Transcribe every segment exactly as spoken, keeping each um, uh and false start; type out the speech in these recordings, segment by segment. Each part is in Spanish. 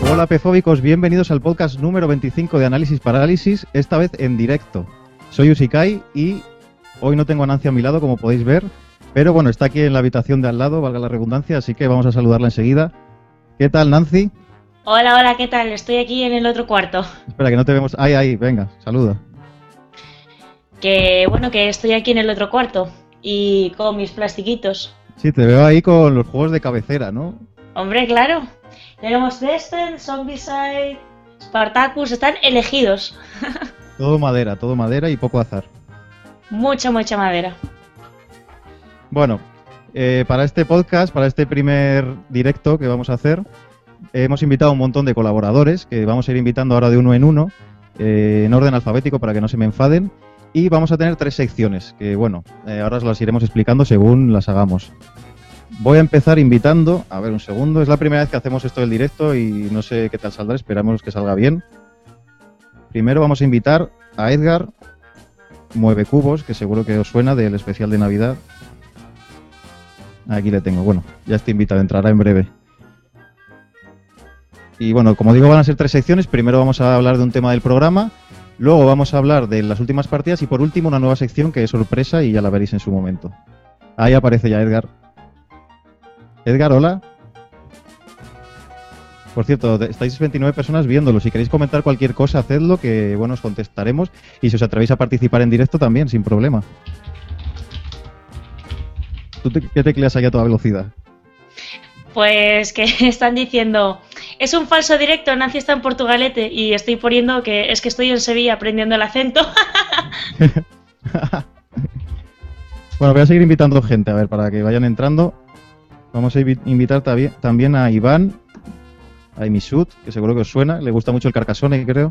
Hola pefóbicos, bienvenidos al podcast número veinticinco de Análisis Parálisis, esta vez en directo. Soy Usikai y hoy no tengo a Nancy a mi lado, como podéis ver, pero bueno, está aquí en la habitación de al lado, valga la redundancia, así que vamos a saludarla enseguida. ¿Qué tal, Nancy? Hola, hola, ¿qué tal? Estoy aquí en el otro cuarto. Espera, que no te vemos. Ahí, ahí, venga, saluda. Que bueno, que estoy aquí en el otro cuarto y con mis plastiquitos. Sí, te veo ahí con los juegos de cabecera, ¿no? Hombre, claro. Tenemos Descent, Zombicide, Spartacus, están elegidos. Todo madera, todo madera y poco azar. Mucha, mucha madera. Bueno, eh, para este podcast, para este primer directo que vamos a hacer, eh, hemos invitado a un montón de colaboradores que vamos a ir invitando ahora de uno en uno, eh, en orden alfabético para que no se me enfaden. Y vamos a tener tres secciones que, bueno, eh, ahora os las iremos explicando según las hagamos. Voy a empezar invitando, a ver un segundo, es la primera vez que hacemos esto del directo y no sé qué tal saldrá, esperamos que salga bien. Primero vamos a invitar a Edgar Mueve Cubos, que seguro que os suena del especial de Navidad. Aquí le tengo, bueno, ya está invitado, entrará en breve. Y bueno, como digo, van a ser tres secciones, primero vamos a hablar de un tema del programa, luego vamos a hablar de las últimas partidas y por último una nueva sección que es sorpresa y ya la veréis en su momento. Ahí aparece ya Edgar. Edgar, hola. Por cierto, estáis veintinueve personas viéndolo. Si queréis comentar cualquier cosa, hacedlo, que bueno, os contestaremos. Y si os atrevéis a participar en directo también, sin problema. ¿Tú te, qué tecleas ahí a toda velocidad? Pues que están diciendo, es un falso directo, Nancy está en Portugalete y estoy poniendo que es que estoy en Sevilla aprendiendo el acento. Bueno, voy a seguir invitando gente, a ver, para que vayan entrando. Vamos a invitar también a Iván, a Emisud, que seguro que os suena, le gusta mucho el Carcassonne, creo.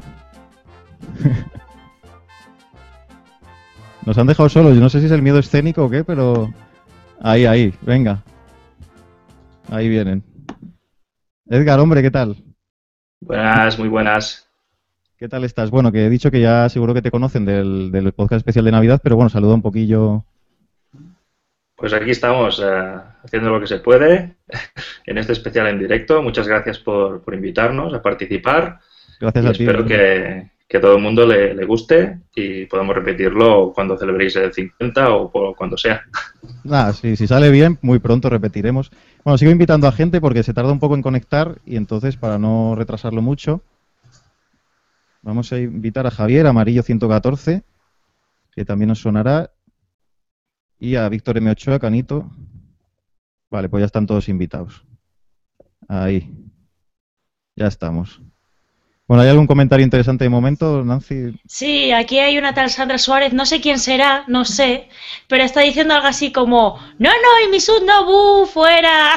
Nos han dejado solos, yo no sé si es el miedo escénico o qué, pero... Ahí, ahí, venga. Ahí vienen. Edgar, hombre, ¿qué tal? Buenas, muy buenas. ¿Qué tal estás? Bueno, que he dicho que ya seguro que te conocen del, del podcast especial de Navidad, pero bueno, saluda un poquillo... Pues aquí estamos eh, haciendo lo que se puede en este especial en directo. Muchas gracias por, por invitarnos a participar. Gracias y a ti. Espero que, que a todo el mundo le, le guste y podamos repetirlo cuando celebréis el cincuenta o por, cuando sea. Nada, sí, si sale bien, muy pronto repetiremos. Bueno, sigo invitando a gente porque se tarda un poco en conectar y entonces, para no retrasarlo mucho, vamos a invitar a Javier, Amarillo ciento catorce, que también nos sonará. Y a Víctor M. Ochoa, Canito. Vale, pues ya están todos invitados. Ahí. Ya estamos. Bueno, ¿hay algún comentario interesante de momento, Nancy? Sí, aquí hay una tal Sandra Suárez, no sé quién será, no sé, pero está diciendo algo así como, no, no, Emisud, no, bu, fuera.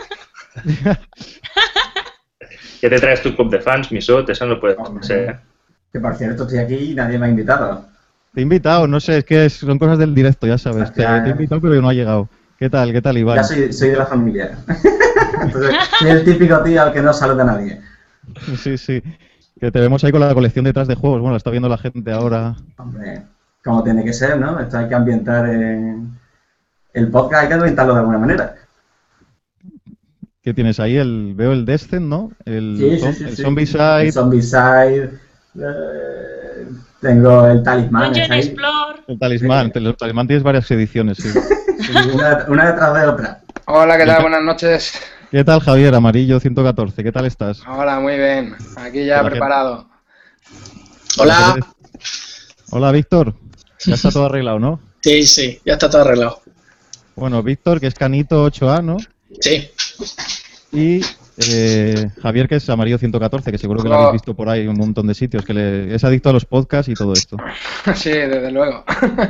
¿Qué te traes tu club de fans, Misut? Eso no puede ser. Que por cierto estoy aquí y nadie me ha invitado. Te he invitado, no sé, es que son cosas del directo, ya sabes. Te, te he invitado, pero no ha llegado. ¿Qué tal? ¿Qué tal, Iván? Ya soy, soy de la familia. Entonces, soy el típico tío al que no saluda a nadie. Sí, sí. Que te vemos ahí con la colección detrás de juegos. Bueno, la está viendo la gente ahora. Hombre, como tiene que ser, ¿no? Esto hay que ambientar en... el podcast, hay que ambientarlo de alguna manera. ¿Qué tienes ahí? El, veo el Descent, ¿no? El, sí, zom, sí, sí, el sí. Zombicide. El Zombicide. Eh, tengo el Talismán. Dungeon Explore. El Talismán. Sí. El Talismán tienes varias ediciones, sí. Sí, una, una detrás de otra. Hola, ¿qué tal? Buenas noches. ¿Qué tal, Javier? Amarillo ciento catorce. ¿Qué tal estás? Hola, muy bien. Aquí ya Hola, preparado. ¿qué... Hola. Hola, Víctor. Ya está todo arreglado, ¿no? Sí, sí, ya está todo arreglado. Bueno, Víctor, que es Canito ocho A, ¿no? Sí. Y eh, Javier, que es Amarillo ciento catorce, que seguro que lo habéis visto por ahí en un montón de sitios, que le... es adicto a los podcasts y todo esto. Sí, desde luego.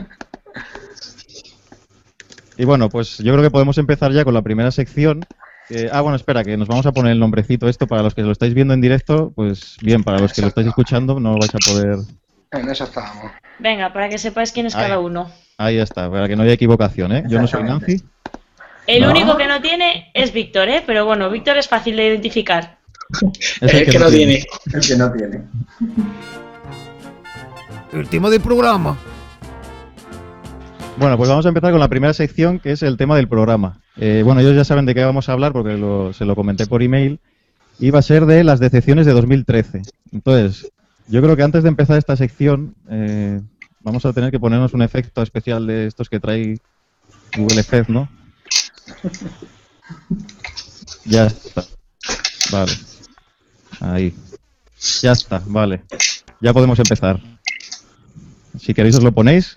Y bueno, pues yo creo que podemos empezar ya con la primera sección. Eh, ah, bueno, espera, que nos vamos a poner el nombrecito esto para los que lo estáis viendo en directo, pues bien, para los que lo estáis escuchando no vais a poder... En eso estábamos. Venga, para que sepáis quién es ahí, cada uno. Ahí está, para que no haya equivocación, ¿eh? Yo no soy Nancy. El ¿No? único que no tiene es Víctor, ¿eh? Pero bueno, Víctor es fácil de identificar. Es el, el que, que no tiene. tiene. El que no tiene. El tema del programa. Bueno, pues vamos a empezar con la primera sección, que es el tema del programa. Eh, bueno, ellos ya saben de qué vamos a hablar porque lo, se lo comenté por email. y va a ser de las decepciones de dos mil trece. Entonces, yo creo que antes de empezar esta sección, eh, vamos a tener que ponernos un efecto especial de estos que trae Google Effect, ¿no? Ya está. Vale. Ahí. Ya está, vale. Ya podemos empezar. Si queréis os lo ponéis.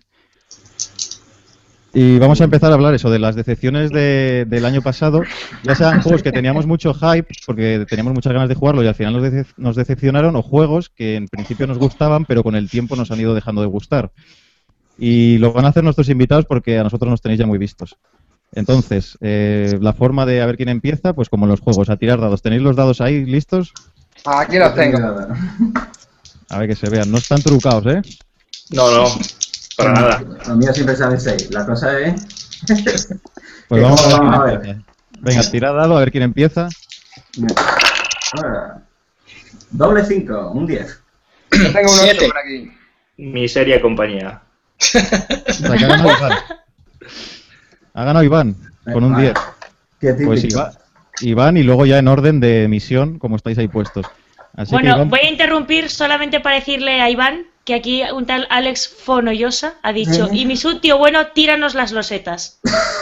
Y vamos a empezar a hablar eso de las decepciones de, del año pasado. Ya sean juegos que teníamos mucho hype, porque teníamos muchas ganas de jugarlo y al final nos, decep nos decepcionaron, o juegos que en principio nos gustaban, pero con el tiempo nos han ido dejando de gustar. Y lo van a hacer nuestros invitados porque a nosotros nos tenéis ya muy vistos. Entonces, eh, la forma de a ver quién empieza, pues como en los juegos, a tirar dados. ¿Tenéis los dados ahí listos? Aquí los tengo. A ver que se vean. No están trucados, ¿eh? No, no, para nada. Los míos siempre salen seis. La cosa es... Pues vamos a ver, vamos a quién ver. empieza. Venga, tirad dado, a ver quién empieza. Ahora, doble cinco, un diez. Yo tengo un Siete. ocho por aquí. Miseria y compañía. O sea, que ha ganado Iván. Ha ganado Iván, con un diez. Qué típico. Pues Iván, Iván y luego ya en orden de emisión, como estáis ahí puestos. Así Bueno, que Iván, voy a interrumpir solamente para decirle a Iván que aquí un tal Alex Fonoyosa ha dicho: y Misu, tío bueno, tíranos las losetas.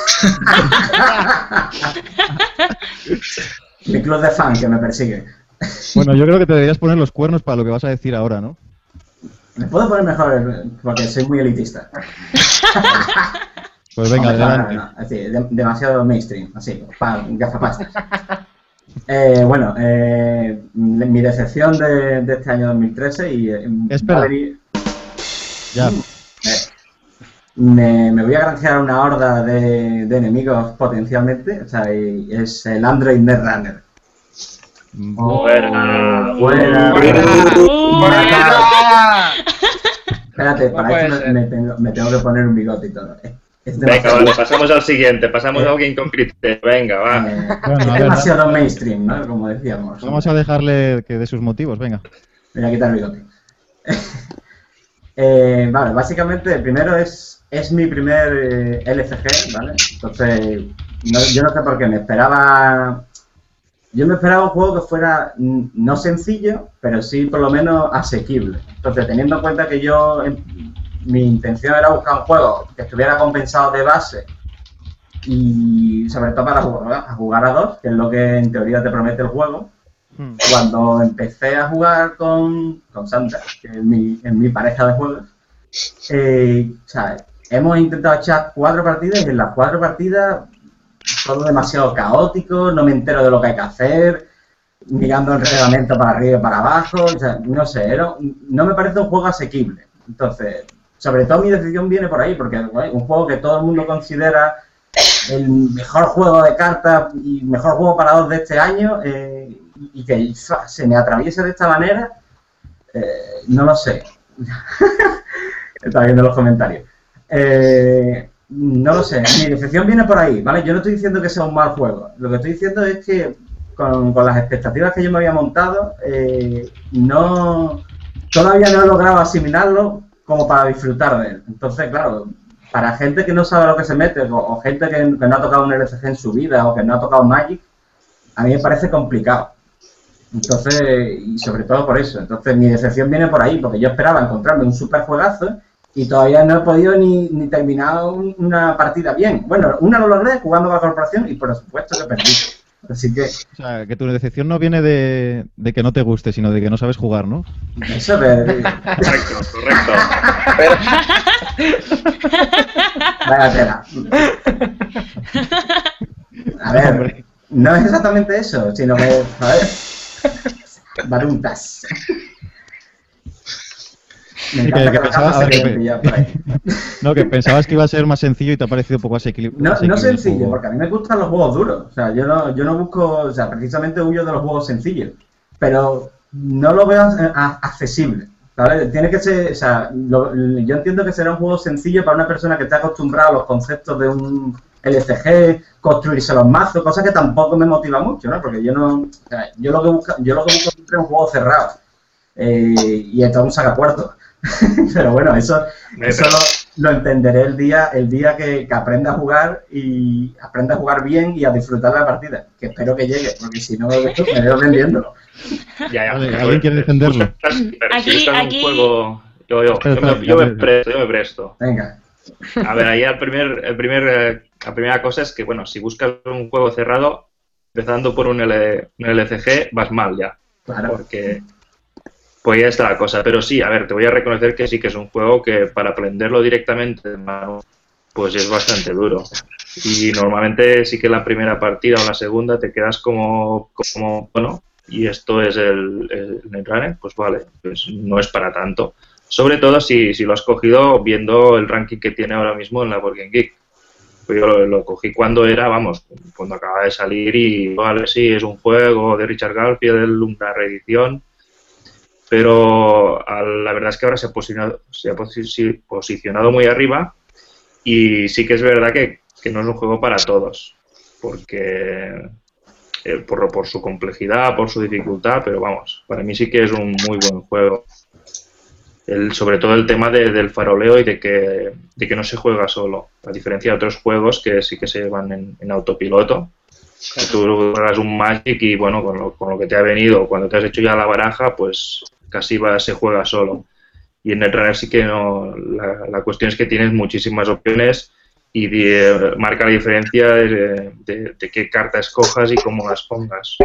Mi club de fan que me persigue. bueno, yo creo que te deberías poner los cuernos para lo que vas a decir ahora, ¿no? Me puedo poner mejor porque soy muy elitista. Pues venga, Hombre, no, adelante. no, no, así, de- demasiado mainstream, así, pa, gafapasta. eh, bueno, eh, mi decepción de, de este año dos mil trece y... eh, Espera. va a venir- Ya. eh, me, me voy a granjear una horda de, de enemigos potencialmente, o sea, y es el Android Netrunner. Mm, Fuera. Fuera. Uh, ¡Fuera! Espérate, No para puede esto ser. me tengo, me tengo que poner un bigote y todo. Es, es Venga, demasiado, vale, pasamos al siguiente. Pasamos a alguien con criterio. Venga, va. eh, Bueno, es a ver, demasiado mainstream, ¿no? Como decíamos. Vamos a dejarle que dé sus motivos, venga. Me voy a quitar el bigote. eh, vale, básicamente, el primero es, es mi primer eh, L C G, ¿vale? Entonces, no- yo no sé por qué, me esperaba... Yo me esperaba un juego que fuera mm, no sencillo, pero sí por lo menos asequible. Entonces, teniendo en cuenta que yo, em, mi intención era buscar un juego que estuviera compensado de base y sobre todo para jugar a, jugar a dos, que es lo que en teoría te promete el juego, Hmm. cuando empecé a jugar con, con Sandra, que es mi, es mi pareja de juegos, eh, o sea, hemos intentado echar cuatro partidas y en las cuatro partidas todo demasiado caótico, no me entero de lo que hay que hacer, mirando el reglamento para arriba y para abajo, o sea, no sé, era- no me parece un juego asequible. Entonces, sobre todo mi decisión viene por ahí, porque bueno, un juego que todo el mundo considera el mejor juego de cartas y mejor juego para dos de este año, eh, y que se me atraviese de esta manera, eh, no lo sé. Está viendo los comentarios. Eh, no lo sé, mi decepción viene por ahí, ¿vale? Yo no estoy diciendo que sea un mal juego. Lo que estoy diciendo es que con, con las expectativas que yo me había montado, eh, no todavía no he logrado asimilarlo como para disfrutar de él. Entonces, claro, para gente que no sabe lo que se mete, o, o gente que, que no ha tocado un L C G en su vida, o que no ha tocado Magic, a mí me parece complicado. Entonces, y sobre todo por eso. Entonces, mi decepción viene por ahí, porque yo esperaba encontrarme un super juegazo y todavía no he podido ni, ni terminar un- una partida bien. Bueno, una lo logré jugando con la corporación y por supuesto que perdí. Así que, O sea, que tu decepción no viene de, de que no te guste, sino de que no sabes jugar, ¿no? eso de... Correcto, correcto. Vaya tela. A ver, Hombre. no es exactamente eso, sino que, joder, baruntas. Me Sí, encanta que- que que, las pensaba- gafas a ver, se que queden pe- pilladas por ahí. No, que pensabas que iba a ser más sencillo y te ha parecido un poco asequil- No, asequible. no el sencillo, juego. porque a mí me gustan los juegos duros. O sea, yo no, yo no busco, o sea, precisamente huyo de los juegos sencillos. Pero no lo veo a- a- accesible. ¿Vale? Tiene que ser, o sea, lo- yo entiendo que será un juego sencillo para una persona que está acostumbrada a los conceptos de un L C G, construirse los mazos, cosa que tampoco me motiva mucho, ¿no? Porque yo no, o sea, yo lo que busco, yo lo que busco siempre es un juego cerrado. Eh, y esto es un sacapuertos. Pero bueno, eso, Eh, eso pero lo- lo entenderé el día el día que, que aprenda a jugar y aprenda a jugar bien y a disfrutar la partida. Que espero que llegue, porque si no, me veo vendiéndolo. Ya, ya. Vale, ¿alguien quiere defenderlo? Pero Aquí- si estás en aquí- un juego... Yo, yo, Espera, yo, me, espera, yo ya me me- presto, yo me presto. Venga. A ver, ahí el primer, el primer, eh, la primera cosa es que, bueno, si buscas un juego cerrado, empezando por un, L, un L C G, vas mal ya. Claro. Porque, pues ya está la cosa. Pero sí, a ver, te voy a reconocer que sí que es un juego que para aprenderlo directamente de mano, pues es bastante duro. Y normalmente sí que la primera partida o la segunda te quedas como, como bueno, y esto es el, el Netrunner, pues vale, pues no es para tanto. Sobre todo si, si lo has cogido viendo el ranking que tiene ahora mismo en la Board Game Geek. Pues yo lo, lo cogí cuando era, vamos, cuando acababa de salir y vale, sí, es un juego de Richard Garfield, una reedición, pero a, la verdad es que ahora se ha posicionado, se ha posi- posicionado muy arriba y sí que es verdad que, que no es un juego para todos, porque eh, por, por su complejidad, por su dificultad, pero vamos, para mí sí que es un muy buen juego. El, sobre todo el tema de, del faroleo y de que, de que no se juega solo, a diferencia de otros juegos que sí que se llevan en, en autopiloto. Que tú juegas un Magic y bueno, con lo, con lo que te ha venido, cuando te has hecho ya la baraja, pues casi va, se juega solo. Y en Netrunner sí que no, la, la cuestión es que tienes muchísimas opciones y de, marca la diferencia de, de, de qué carta escojas y cómo las pongas.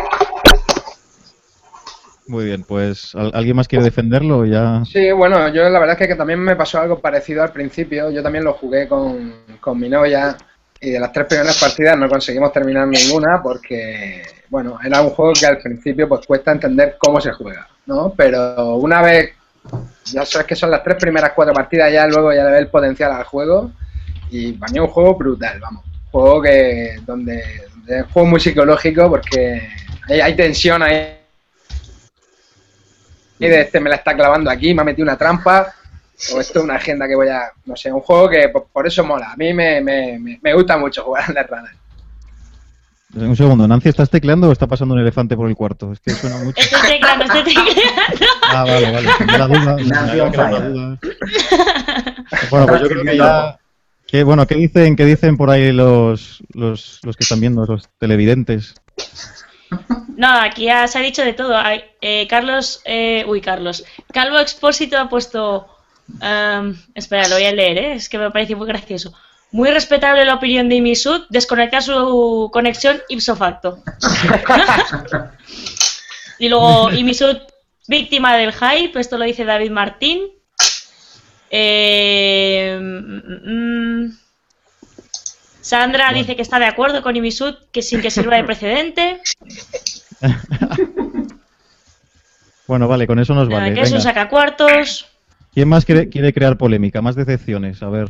Muy bien, pues ¿al- ¿alguien más quiere defenderlo? Ya. Sí, bueno, yo la verdad es que, que también me pasó algo parecido al principio. Yo también lo jugué con, con mi novia y de las tres primeras partidas no conseguimos terminar ninguna porque, bueno, era un juego que al principio pues cuesta entender cómo se juega, ¿no? Pero una vez, ya sabes que son las tres primeras cuatro partidas, ya luego ya le ves el potencial al juego y para mí es un juego brutal, vamos. Un juego que, donde, donde es un juego muy psicológico porque hay, hay tensión ahí. Y de este me la está clavando aquí, me ha metido una trampa, o esto es una agenda que voy a... No sé, un juego que por, por eso mola. A mí me, me, me, me gusta mucho jugar al Netrunner. Un segundo, ¿Nancy estás tecleando o está pasando un elefante por el cuarto? Es que suena mucho. Estoy tecleando, estoy tecleando. Ah, vale, vale. Tenía la duda. Nancy me había on quedado la fire. duda. Bueno, pues yo creo que ya... Que, bueno, ¿qué dicen, qué dicen por ahí los, los, los que están viendo, los televidentes? No, aquí ya se ha dicho de todo. Hay, eh, Carlos, eh, uy, Carlos. Calvo Expósito ha puesto. Um, espera, lo voy a leer, ¿eh? Es que me parece muy gracioso. Muy respetable la opinión de Imisud, desconectar su conexión ipso facto. Y luego Imisud, víctima del hype, esto lo dice David Martín. Eh, mm, mm, Sandra Bueno. dice que está de acuerdo con Imisud, que sin que sirva de precedente. Bueno, vale, con eso nos Nada, vale. que es un Venga. sacacuartos. ¿Quién más quiere, quiere crear polémica? Más decepciones, a ver.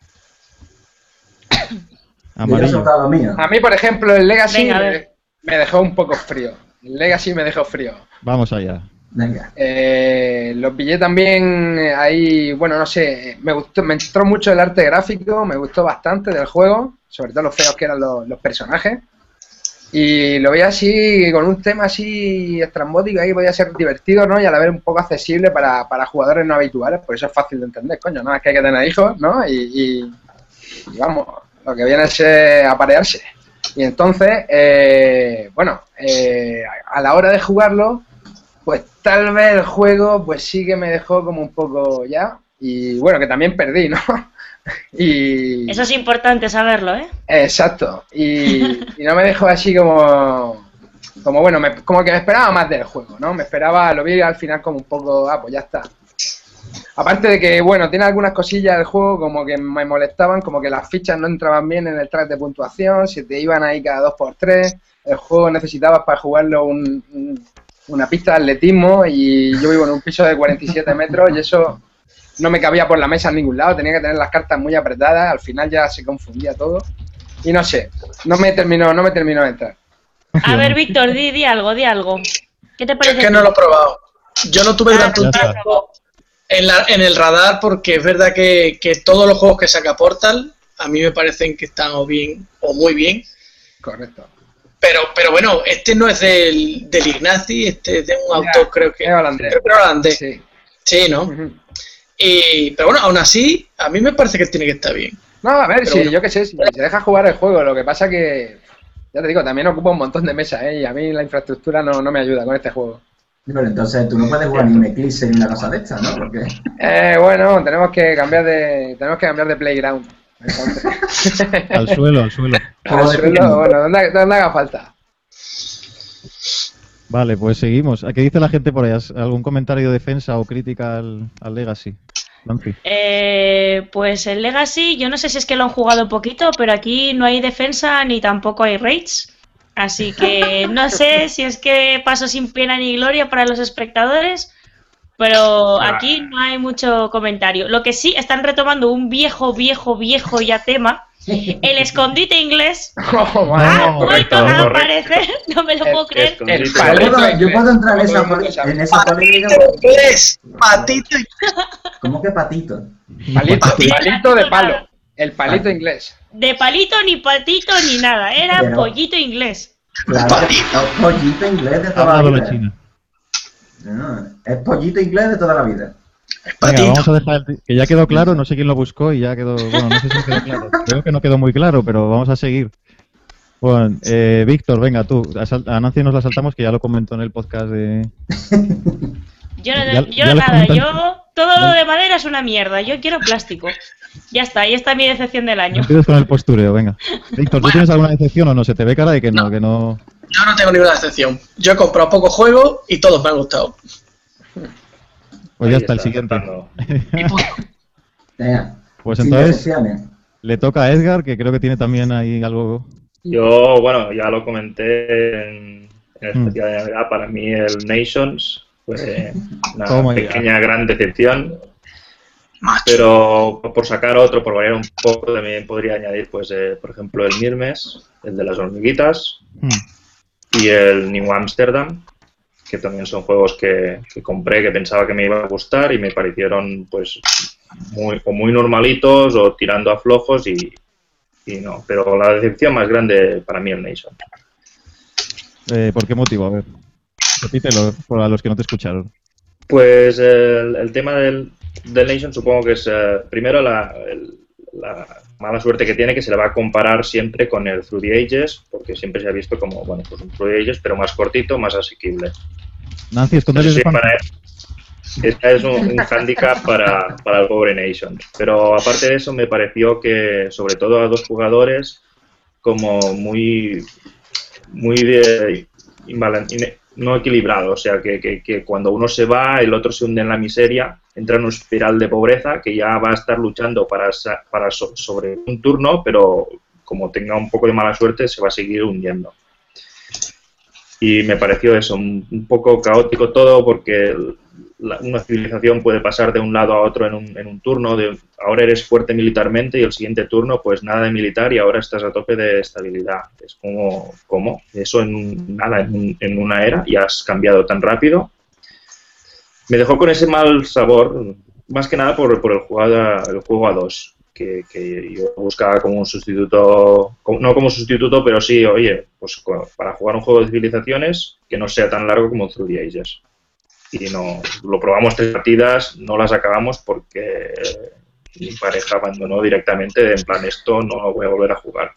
Yo ya he Amarillo. soltado lo mío. A mí, por ejemplo, el Legacy Venga, a me, ver. me dejó un poco frío. El Legacy me dejó frío. Vamos allá. Venga. Eh, lo pillé también eh, ahí, bueno, no sé, me gustó, me entró mucho el arte gráfico, me gustó bastante del juego, sobre todo los feos que eran los, los personajes. Y lo veía así, con un tema así estrambótico, ahí podía ser divertido, ¿no? Y a la vez un poco accesible para, para jugadores no habituales, por eso es fácil de entender, coño, ¿no? Es que hay que tener hijos, ¿no? Y, y, y vamos, lo que viene es eh, aparearse. Y entonces, eh, bueno, eh, a la hora de jugarlo, pues tal vez el juego, pues sí que me dejó como un poco ya. Y bueno, que también perdí, ¿no? Y... Eso es importante saberlo, ¿eh? Exacto. Y, y no me dejó así como... Como bueno, me- como que me esperaba más del juego, ¿no? Me esperaba, lo vi al final como un poco, ah, pues ya está. Aparte de que, bueno, tiene algunas cosillas del juego como que me molestaban, como que las fichas no entraban bien en el track de puntuación, se te iban ahí cada dos por tres, el juego necesitabas para jugarlo un, un- una pista de atletismo y yo vivo en un piso de cuarenta y siete metros y eso no me cabía por la mesa en ningún lado, tenía que tener las cartas muy apretadas, al final ya se confundía todo y no sé, no me terminó, no me terminó de entrar. A ver, Víctor, di, di algo, di algo. ¿Qué te Yo parece? es que no lo he probado. Yo no tuve durante Ya un está. tiempo en, la- en el radar porque es verdad que, que todos los juegos que saca Portal a mí me parecen que están o bien o muy bien. Correcto. Pero, pero bueno, este no es del, del Ignazi, este es de un Ya, autor, creo que es holandés. creo que era holandés. Sí. Sí, ¿no? Ujú. Y, pero bueno, aún así, a mí me parece que tiene que estar bien. No, a ver, Pero sí, bueno. yo qué sé, si se deja jugar el juego, lo que pasa que, ya te digo, también ocupa un montón de mesas, ¿eh? Y a mí la infraestructura no, no me ayuda con este juego. Pero entonces tú no puedes jugar ni Eclipse ni una cosa de esta, ¿no? Porque... Eh, bueno, tenemos que cambiar de, tenemos que cambiar de playground. Entonces. Al suelo, al suelo. Al suelo, bueno, donde, donde haga falta. Vale, pues seguimos. ¿A qué dice la gente por ahí? ¿Algún comentario de defensa o crítica al, al Legacy? Nancy. Eh, pues el Legacy, yo no sé si es que lo han jugado poquito, pero aquí no hay defensa ni tampoco hay raids. Así que no sé si es que paso sin pena ni gloria para los espectadores, pero aquí no hay mucho comentario. Lo que sí, están retomando un viejo, viejo, viejo ya tema, el escondite inglés. Oh, Ha wow. vuelto a aparecer, no me lo puedo creer. El Yo palito puedo, yo inglés. puedo entrar en esa, Todo el mundo poli- sabe. en esa polémica. Patito inglés, patito ¿Cómo que patito? Palito, Patito. palito de palo. El palito inglés. De palito ni patito ni nada, era Pero- pollito inglés. Claro, es pollito inglés de Ha toda la hablado la vida. China. No, es pollito inglés de toda la vida. Venga, patito. vamos a dejar el- que ya quedó claro, no sé quién lo buscó y ya quedó, bueno, no sé si quedó claro. Creo que no quedó muy claro, pero vamos a seguir. Bueno, eh, Víctor, venga tú, a, sal- a Nancy nos la saltamos que ya lo comentó en el podcast de... Yo, no- Ya- yo ya no le nada, comentan- yo todo lo de madera es una mierda, yo quiero plástico. Ya está, ahí está mi decepción del No año. empieces con el postureo, venga. Víctor, ¿tú tienes alguna decepción o no? Se te ve cara de que no, que no... Yo no tengo ninguna excepción. Yo he comprado pocos juegos y todos me han gustado. Pues ya Ahí está, el está, siguiente. saltando. Venga, Pues sin entonces decepciones. le toca a Edgar, que creo que tiene también ahí algo... Yo, bueno, ya lo comenté en, en el Mm. especial de Navidad. Para mí el Nations fue una Oh my pequeña gran decepción. Macho. Pero por sacar otro, por variar un poco, también podría añadir, pues, eh, por ejemplo, el Mirmes, el de las hormiguitas, Hmm. y el New Amsterdam, que también son juegos que, que compré, que pensaba que me iban a gustar y me parecieron, pues, muy, o muy normalitos o tirando a flojos y, y no. Pero la decepción más grande para mí el Nation. Eh, ¿Por qué motivo? A ver, repítelo para los que no te escucharon. Pues el, el tema del, del Nation supongo que es, eh, primero, la, el- la mala suerte que tiene, que se le va a comparar siempre con el Through the Ages, porque siempre se ha visto como, bueno, pues un Through the Ages, pero más cortito, más asequible. Nancy, escondele Sí, de fan. para este es un, un hándicap para, para el pobre Nation. Pero aparte de eso, me pareció que, sobre todo a dos jugadores, como muy, muy de, imbalen- ine- no equilibrado. O sea, que, que, que cuando uno se va, el otro se hunde en la miseria, entra en una espiral de pobreza que ya va a estar luchando para, sa- para so- sobre un turno, pero como tenga un poco de mala suerte, se va a seguir hundiendo. Y me pareció eso, un, un poco caótico todo, porque el- la- una civilización puede pasar de un lado a otro en un, en un turno. De, ahora eres fuerte militarmente y el siguiente turno, pues nada de militar y ahora estás a tope de estabilidad. Es como, ¿cómo? Eso en un- nada, en, un- en una era y has cambiado tan rápido. Me dejó con ese mal sabor, más que nada por, por el, juego a, el juego a dos. Que, que yo buscaba como un sustituto, como- no como sustituto, pero sí, oye, pues co- para jugar un juego de civilizaciones que no sea tan largo como Through the Ages. Y no, lo probamos tres partidas, no las acabamos porque mi pareja abandonó directamente, en plan, esto no lo voy a volver a jugar.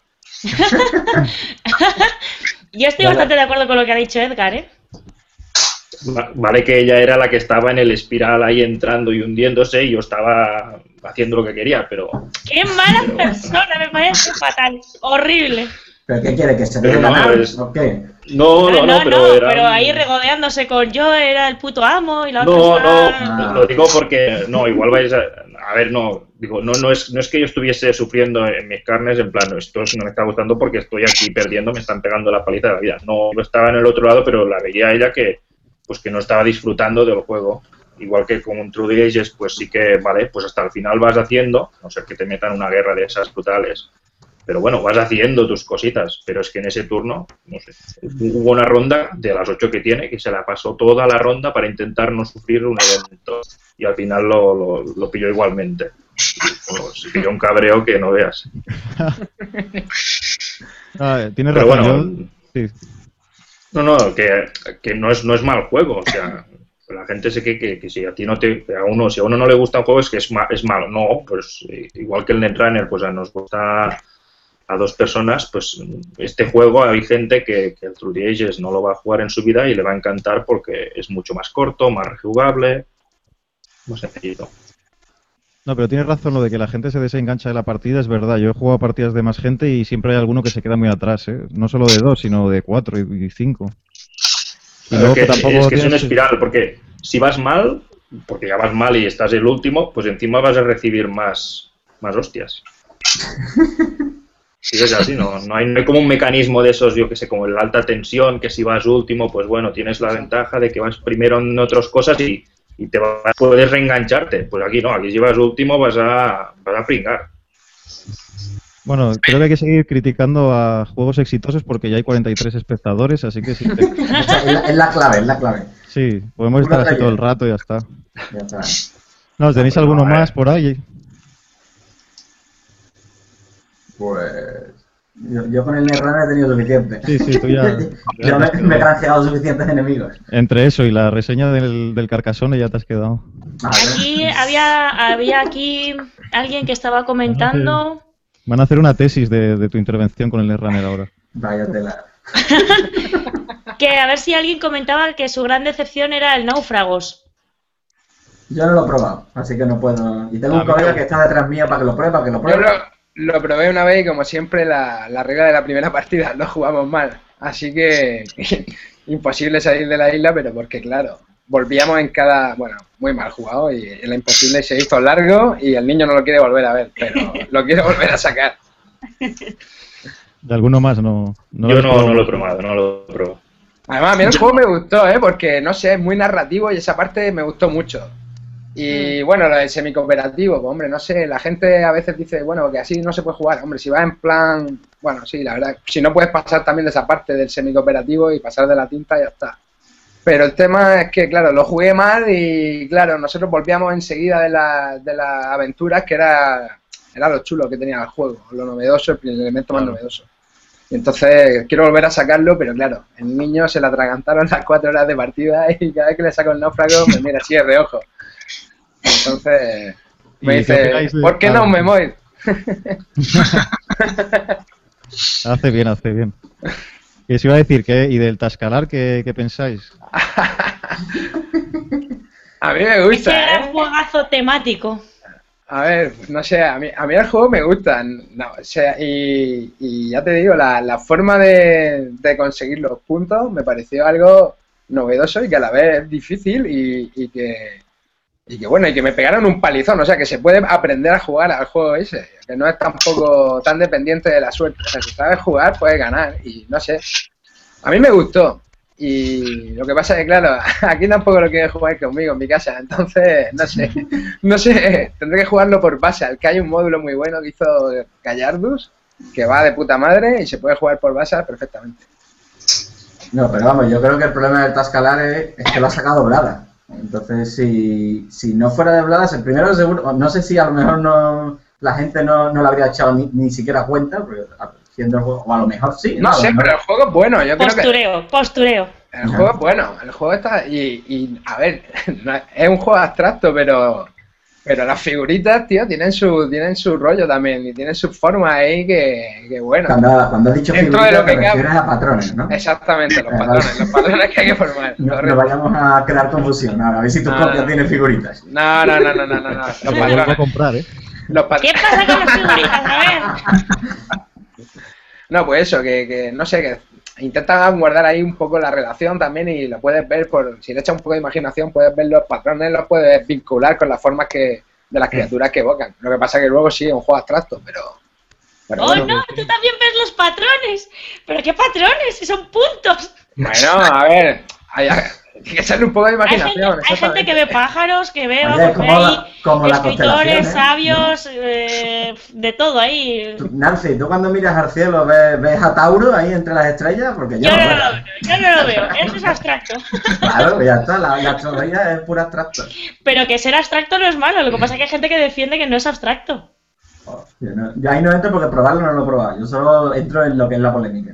Yo estoy bastante de acuerdo con lo que ha dicho Edgar, ¿eh? Va- Vale que ella era la que estaba en el espiral ahí entrando y hundiéndose y yo estaba haciendo lo que quería, pero ¡Qué mala persona! Me parece fatal. Horrible. ¿Pero qué quiere? ¿Que se Pero deje no, ganar? es- ¿O qué? no, no, no, pero era... ahí regodeándose con yo era el puto amo y la otra No, estaba- no, lo digo porque, no, igual vais a, a ver, no, digo, no, no es, no es que yo estuviese sufriendo en mis carnes, en plan, esto no me está gustando porque estoy aquí perdiendo, me están pegando la paliza de la vida. No, yo estaba en el otro lado, pero la veía a ella que, pues que no estaba disfrutando del juego. Igual que con un True the Ages, pues sí que, vale, pues hasta el final vas haciendo, a no ser que te metan una guerra de esas brutales. Pero bueno, vas haciendo tus cositas, pero es que en ese turno, no sé, hubo una ronda de las ocho que tiene que se la pasó toda la ronda para intentar no sufrir un evento y al final lo, lo, lo pilló igualmente. Bueno, se pilló un cabreo que no veas. Ah, tienes Pero razón. bueno, yo- sí. no, no, que, que no, es, no es mal juego, o sea, La gente sé que, que, que si a ti no te, a uno, si a uno no le gusta un juego es que es, ma, es malo. No, pues igual que el Netrunner, pues a nos gusta a dos personas, pues este juego hay gente que, que el Through the Ages no lo va a jugar en su vida y le va a encantar porque es mucho más corto, más rejugable, más sencillo. No, pero tienes razón, lo de que la gente se desengancha de la partida es verdad. Yo he jugado partidas de más gente y siempre hay alguno que se queda muy atrás, ¿eh? No solo de dos, sino de cuatro y cinco. Y luego, que, tampoco es que es una espiral, porque si vas mal, porque ya vas mal y estás el último, pues encima vas a recibir más, más hostias. Sí, es así, ¿no? No hay, no hay como un mecanismo de esos, yo que sé, como el alta tensión, que si vas último, pues bueno, tienes la ventaja de que vas primero en otras cosas y, y te vas, puedes reengancharte. Pues aquí no, aquí si vas último vas a, vas a pringar. Bueno, creo que hay que seguir criticando a juegos exitosos porque ya hay cuarenta y tres espectadores, así que sí. Te... es la clave, es la clave. Sí, podemos estar así todo el rato y ya está. Ya está. No, ¿tenéis alguno más por ahí? Pues yo, yo con el Netrunner he tenido suficiente. Sí, sí, tú ya... yo me, me he granjeado suficientes enemigos. Entre eso y la reseña del, del Carcassonne ya te has quedado. Aquí había, había aquí alguien que estaba comentando... Van a hacer una tesis de, de tu intervención con el Netrunner ahora. Vaya tela. Que a ver si alguien comentaba que su gran decepción era el Náufragos. Yo no lo he probado, así que no puedo... Y tengo un colega que está detrás mío para que lo pruebe, para que lo pruebe. Yo lo, lo probé una vez y como siempre la, la regla de la primera partida lo jugamos mal. Así que imposible salir de la isla, pero porque claro, volvíamos en cada... Bueno, muy mal jugado y era imposible, se hizo largo y el niño no lo quiere volver a ver, pero lo quiere volver a sacar. ¿De alguno más? No, no Yo no, no lo he probado, no lo he probado. Además, a mí el juego me gustó, ¿eh? Porque, no sé, es muy narrativo y esa parte me gustó mucho. Y, bueno, lo de semicooperativo, pues, hombre, no sé, la gente a veces dice, bueno, que así no se puede jugar. Hombre, si vas en plan... Bueno, sí, la verdad, si no puedes pasar también de esa parte del semicooperativo y pasar de la tinta, ya está. Pero el tema es que, claro, lo jugué mal y, claro, nosotros volvíamos enseguida de, la, de las aventuras, que era, era lo chulo que tenía el juego, lo novedoso, el elemento más novedoso. Y entonces quiero volver a sacarlo, pero claro, el niño se le atragantaron las cuatro horas de partida y cada vez que le saco el náufrago me mira así de reojo. Entonces me dice, ¿por qué no me voy? Hace bien, hace bien. Y os iba a decir, ¿qué? ¿Y del Tascalar qué, qué pensáis? A mí me gusta, Ese era ¿eh? un juegazo temático. A ver, no sé, a mí, a mí el juego me gusta, no, o sea, y, y ya te digo, la, la forma de, de conseguir los puntos me pareció algo novedoso y que a la vez es difícil y, y que y que bueno, y que me pegaron un palizón, o sea, que se puede aprender a jugar al juego ese, que no es tampoco tan dependiente de la suerte, o sea, si sabes jugar puedes ganar y no sé, a mí me gustó. Y lo que pasa es que, claro, aquí tampoco lo quiere jugar conmigo en mi casa, entonces, no sé, no sé, tendré que jugarlo por Basal, que hay un módulo muy bueno que hizo Gallardus, que va de puta madre y se puede jugar por Basal perfectamente. No, pero vamos, yo creo que el problema del Tascalar es, es que lo ha sacado Blada. Entonces, si, si no fuera de Blada, el primero seguro, no sé si a lo mejor no la gente no, no le habría echado ni, ni siquiera cuenta, porque siendo el juego, o a lo mejor sí. No, no sé, pero el juego es bueno. Yo postureo, creo que postureo. El juego es bueno, el juego está... Y, y a ver, es un juego abstracto, pero pero las figuritas, tío, tienen su tienen su rollo también y tienen su forma ahí que, que bueno. Cuando, cuando has dicho dentro figuritas, de lo que te refieres cabe, a patrones, ¿no? Exactamente, los patrones, los patrones que hay que formar. No, no vayamos a crear confusión ahora, a ver si tu no, copia no. tiene figuritas. No, no, no, no, no, no. no. Los patrones voy a comprar, ¿eh? Los ¿Qué pasa con las figuritas? A ver. No, pues eso, que, que no sé, que intentan guardar ahí un poco la relación también y lo puedes ver, por si le echas un poco de imaginación, puedes ver los patrones, los puedes vincular con las formas que de las criaturas que evocan. Lo que pasa es que luego sí es un juego abstracto, pero... pero ¡Oh, bueno. no! Tú también ves los patrones. ¿Pero qué patrones? Si son puntos. Bueno, a ver, hay, hay que echarle un poco de Hay gente, imaginación. hay gente que ve pájaros, que ve, Oye, vamos, como ve ahí la- como las escritores, constelaciones, sabios, eh, de todo ahí. Tú, Nancy, ¿tú cuando miras al cielo ves, ves a Tauro ahí entre las estrellas? Porque yo Yo no no veo. lo veo, yo no lo veo, eso es abstracto. Claro, ya está, la, la astrología es pura abstracto. Pero que ser abstracto no es malo, lo que pasa es que hay gente que defiende que no es abstracto. Yo, no, yo ahí no entro porque probarlo no lo he probado. Yo solo entro en lo que es la polémica.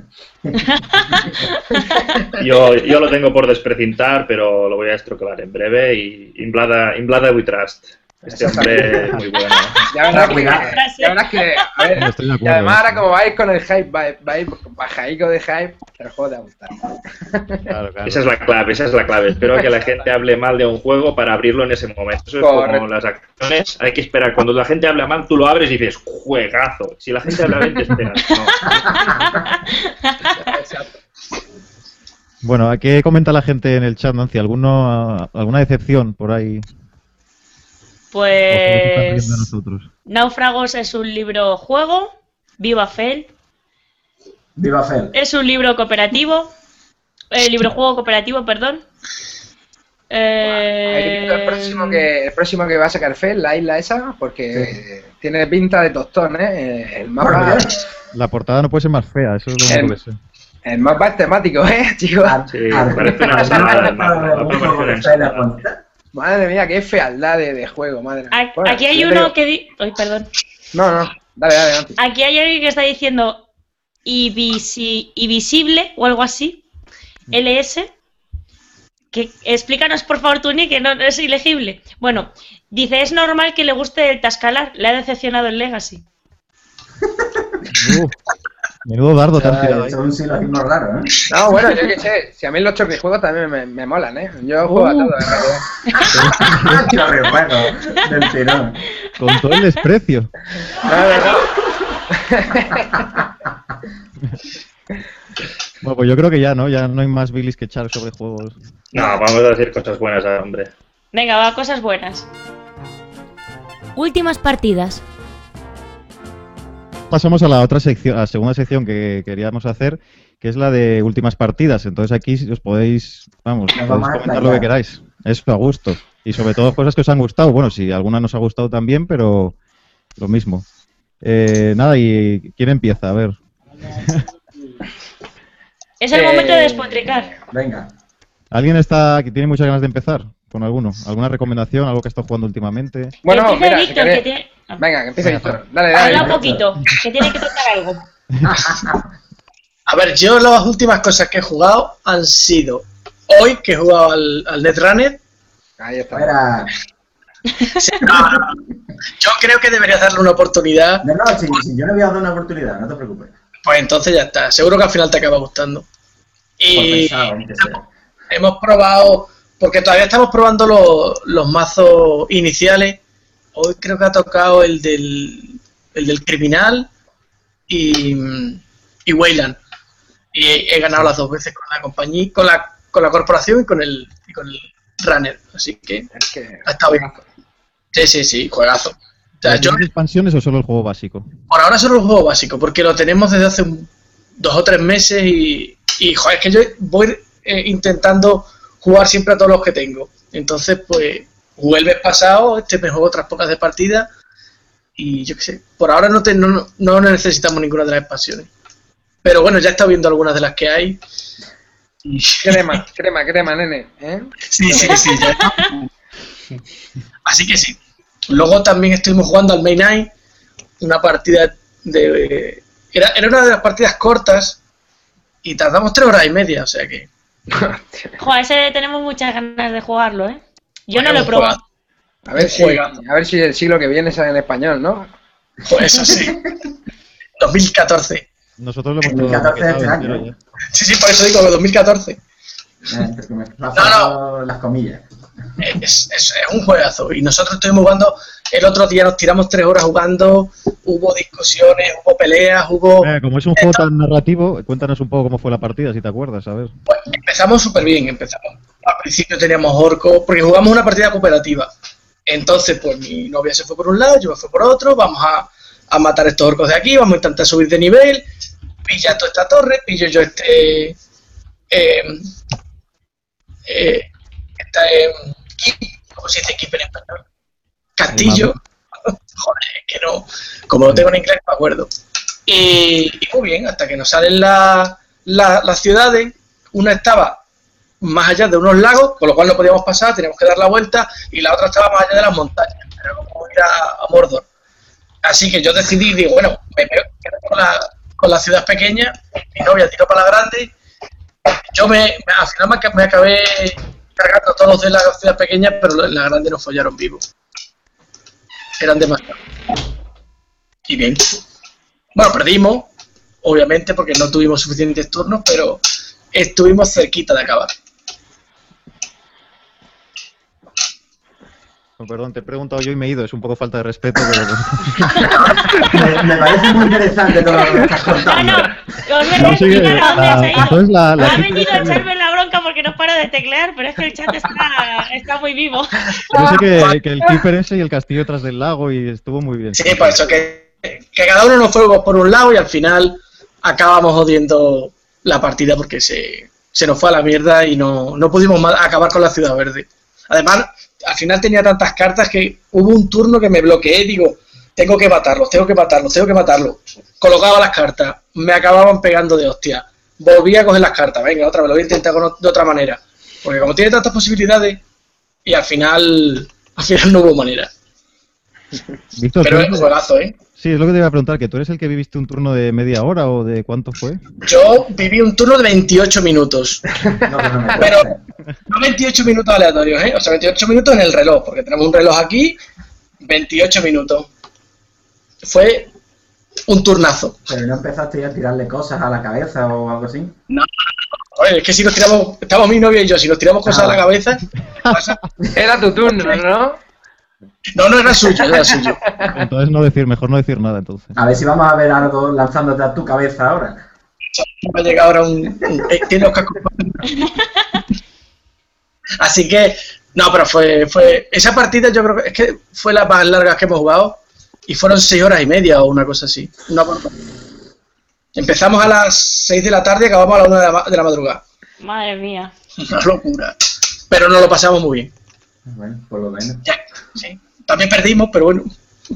Yo, yo lo tengo por desprecintar, pero lo voy a estrocar en breve. Y Inblada, Inblada We Trust. Este hombre es muy bueno. Ya verás que, ya verás que, a ver, No estoy de y acuerdo, además ahora ¿eh? como vais con el hype, vais, vais bajaico de hype, el juego te va a gustar. Claro, claro. Esa es la clave, esa es la clave. Espero que la gente hable mal de un juego para abrirlo en ese momento. Eso es Correcto. como las acciones. Hay que esperar. Cuando la gente habla mal, tú lo abres y dices, juegazo. Si la gente habla bien, te esperas. No. Exacto. Bueno, ¿a qué comenta la gente en el chat, Nancy? ¿Alguno, ¿Alguna decepción por ahí? ¿O se nos están riendo de Pues nosotros? Náufragos es un libro juego, Viva Fel Viva Fel. es un libro cooperativo, el libro juego cooperativo, perdón. Eh, El próximo que el próximo que va a sacar Fel, la isla esa, porque sí. Tiene pinta de tostón, ¿eh? El mapa, La portada no puede ser más fea, eso es lo único que sé. el mapa es temático, ¿eh, chicos? Sí, parece una ensalada del mapa. La mapa parece una ensalada. Madre mía, qué fealdad de, de juego, madre mía. Bueno, aquí hay uno digo... que... Di... Ay, perdón. No, no, dale, dale, dale. Aquí hay alguien que está diciendo invisi... invisible o algo así. L S. Que explícanos, por favor, Tuni, que no es ilegible. Bueno, dice, es normal que le guste el Tascalar. Le ha decepcionado el Legacy. Uh, menudo dardo te han tirado ahí. Es un silogismo raro, ¿eh? No, bueno, yo qué sé. Si a mí los choquejuegos también me, me molan, ¿eh? Yo juego uh. a todo, en realidad. Choquejuego del tirón. Con todo el desprecio. No, no, no. Bueno, pues yo creo que ya, ¿no? Ya no hay más bilis que echar sobre juegos. No, vamos a decir cosas buenas, hombre. Venga, va, cosas buenas. Últimas partidas. Pasamos a la otra sección, a la segunda sección que queríamos hacer, que es la de últimas partidas. Entonces aquí os podéis, vamos, podéis comentar lo que queráis. Eso, a gusto. Y sobre todo cosas que os han gustado. Bueno, si alguna nos ha gustado también, pero lo mismo. Eh, nada, ¿y quién empieza? A ver. Es el eh, momento de despotricar. Venga. ¿Alguien está que tiene muchas ganas de empezar con alguno? ¿Alguna recomendación? ¿Algo que está jugando últimamente? Bueno, que mira, Víctor, que que tiene... Venga, que empiece Víctor. Dale, dale. Habla un poquito, que tiene que tocar algo. A ver, yo las últimas cosas que he jugado han sido hoy, que he jugado al, al Netrunner. Ahí está. Espera. Sí, no, no. Yo creo que debería darle una oportunidad. No, no, si, si yo no voy a dar una oportunidad, no te preocupes. Pues entonces ya está, seguro que al final te acaba gustando. Y pensado, hemos probado, porque todavía estamos probando los, los mazos iniciales. Hoy creo que ha tocado el del, el del Criminal y, y Weyland. Y he, he ganado las dos veces con la compañía, con la, con la corporación y con el, y con el Runner. Así que, es que ha estado bien. Sí, sí, sí, juegazo. O sea, yo, expansiones o solo el juego básico? Por ahora solo el juego básico, porque lo tenemos desde hace un, dos o tres meses y, y joder, es que yo voy eh, intentando jugar siempre a todos los que tengo. Entonces, pues, jugué el mes pasado, este me juego otras pocas de partida y yo qué sé, por ahora no, te, no, no necesitamos ninguna de las expansiones. Pero bueno, ya he estado viendo algunas de las que hay. Y... Crema, crema, crema, nene. ¿eh? Sí, sí, sí. Ya. Así que sí. Luego también estuvimos jugando al Main Eye, una partida de... Era, era una de las partidas cortas y tardamos tres horas y media, o sea que... Joder, ese tenemos muchas ganas de jugarlo, ¿eh? Yo no lo he probado. A ver, si, a ver si el siglo que viene sale en español, ¿no? Pues eso sí. dos mil catorce. Nosotros lo hemos dos mil catorce este año. Sí, sí, por eso digo, dos mil catorce. Eh, me no, no. Las comillas. Es, es, es un juegazo. Y nosotros estuvimos jugando, el otro día nos tiramos tres horas jugando, hubo discusiones, hubo peleas, hubo... Eh, como es un juego tan narrativo, cuéntanos un poco cómo fue la partida, si te acuerdas, a ver. Pues empezamos súper bien, empezamos. Al principio teníamos orcos, porque jugamos una partida cooperativa. Entonces, pues mi novia se fue por un lado, yo me fui por otro, vamos a, a matar estos orcos de aquí, vamos a intentar subir de nivel, pilla toda esta torre, pillo yo este... Eh, eh, esta, eh, ¿cómo se dice equipo en español? Castillo. Joder, es que no, como lo tengo en inglés, no me acuerdo. Y, y muy bien, hasta que nos salen las la, la ciudades, una estaba más allá de unos lagos, con lo cual no podíamos pasar, teníamos que dar la vuelta, y la otra estaba más allá de las montañas, era como ir a, a Mordor. Así que yo decidí, digo, bueno, me quedo con la, con la ciudad pequeña, mi novia tiró para la grande, yo me, me al final me, me acabé cargando todos los de la ciudad pequeña, pero en la grande nos follaron vivos. Eran demasiados. Y bien. Bueno, perdimos, obviamente, porque no tuvimos suficientes turnos, pero estuvimos cerquita de acabar. Oh, perdón, te he preguntado yo y me he ido, es un poco falta de respeto, pero... me, me parece muy interesante todo lo que estás contando. No, no, os voy a No, sí, explicar a dónde la- has ido. entonces la- la- Ha venido a echarme la bronca porque no paro de teclear, pero es que el chat está, está muy vivo. Yo sé que, que el Keeper ese y el castillo tras del lago y estuvo muy bien. Sí, por eso que, que cada uno nos fue por un lado y al final acabamos jodiendo la partida porque se, se nos fue a la mierda y no, no pudimos ma- acabar con la Ciudad Verde. Además, al final tenía tantas cartas que hubo un turno que me bloqueé, digo, tengo que matarlos, tengo que matarlos, tengo que matarlos. Colocaba las cartas, me acababan pegando de hostia. Volví a coger las cartas, venga, otra vez, lo voy a intentar con, de otra manera. Porque como tiene tantas posibilidades, y al final, al final no hubo manera. Víctor, Pero tú es eres- juegazo, ¿eh? Sí, es lo que te iba a preguntar, que tú eres el que viviste un turno de media hora o de cuánto fue. Yo viví un turno de veintiocho minutos. No, que no me Pero cuentes. no veintiocho minutos aleatorios, ¿eh? O sea, veintiocho minutos en el reloj, porque tenemos un reloj aquí, veintiocho minutos. Fue un turnazo. Pero no empezaste ya a tirarle cosas a la cabeza o algo así. Oye, es que si nos tiramos, estamos mi novia y yo, si nos tiramos cosas a la cabeza, ¿qué pasa? Era tu turno, ¿no? No, no era suyo, era suyo. Entonces no decir, mejor no decir nada entonces. A ver si vamos a ver algo lanzándote a tu cabeza ahora. Va a llegar ahora un... un- eh, tiene los cascos. Así que, no, pero fue, fue... Esa partida yo creo que es que fue la más larga que hemos jugado y fueron seis horas y media o una cosa así. Una por- Empezamos a las seis de la tarde y acabamos a la una de la, ma- de la madrugada. Madre mía. Una locura. Pero nos lo pasamos muy bien. Bueno, por lo menos. Ya, sí. También perdimos, pero bueno.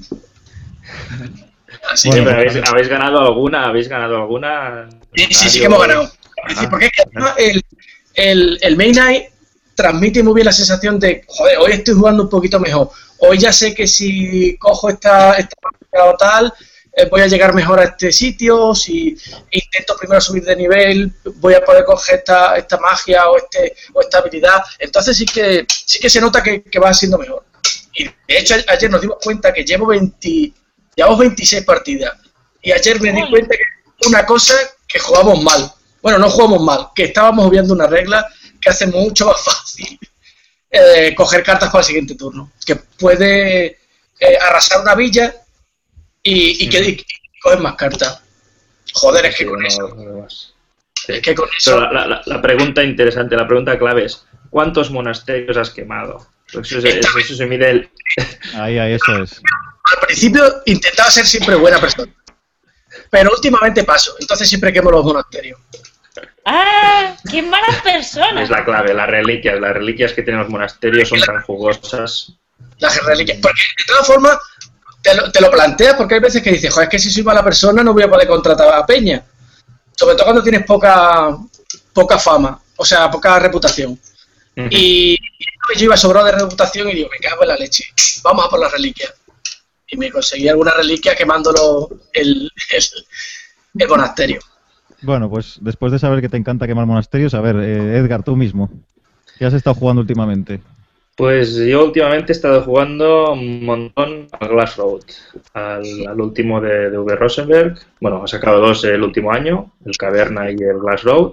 Así Bueno, Pero que, ¿habéis, habéis ganado alguna? ¿Habéis ganado alguna? sí, sí, sí que hemos ganado. Es decir, porque es que además el, el, el Main Night transmite muy bien la sensación de, joder, hoy estoy jugando un poquito mejor. Hoy ya sé que si cojo esta, esta partida o tal, eh, voy a llegar mejor a este sitio. Si intento primero subir de nivel, voy a poder coger esta, esta magia o este o esta habilidad. Entonces sí que sí que se nota que, que va siendo mejor. Y de hecho a- ayer nos dimos cuenta que llevo veinte, llevamos veintiséis partidas. Y ayer me di Ole. cuenta que una cosa que jugamos mal. Bueno, no jugamos mal, que estábamos obviando una regla que hace mucho más fácil eh, coger cartas para el siguiente turno. Que puede eh, arrasar una villa y, y que y, y coger más cartas. Joder, es que Sí, con no, eso. no más. Sí. Es que con Pero eso. la, la- la- la pregunta interesante, la pregunta clave es, ¿cuántos monasterios has quemado? Eso se, eso, eso se mide el... Ahí, ahí, eso es. Al principio intentaba ser siempre buena persona. Pero últimamente paso. Entonces siempre quemo los monasterios. ¡Ah! ¡Qué malas personas! Es la clave, las reliquias. Las reliquias que tienen los monasterios son tan jugosas. Las reliquias. Porque de todas formas, te lo, te lo planteas porque hay veces que dices, joder, es que si soy mala persona no voy a poder contratar a Peña. Sobre todo cuando tienes poca poca fama, o sea, poca reputación. Y yo iba sobrado de reputación y digo, me cago en la leche, vamos a por la reliquia. Y me conseguí alguna reliquia quemándolo el, el, el monasterio. Bueno, pues después de saber que te encanta quemar monasterios, a ver, eh, Edgar, tú mismo, ¿qué has estado jugando últimamente? Pues yo últimamente he estado jugando un montón al Glass Road, al, al último de, de V. Rosenberg. Bueno, he sacado dos el último año, el Caverna y el Glass Road.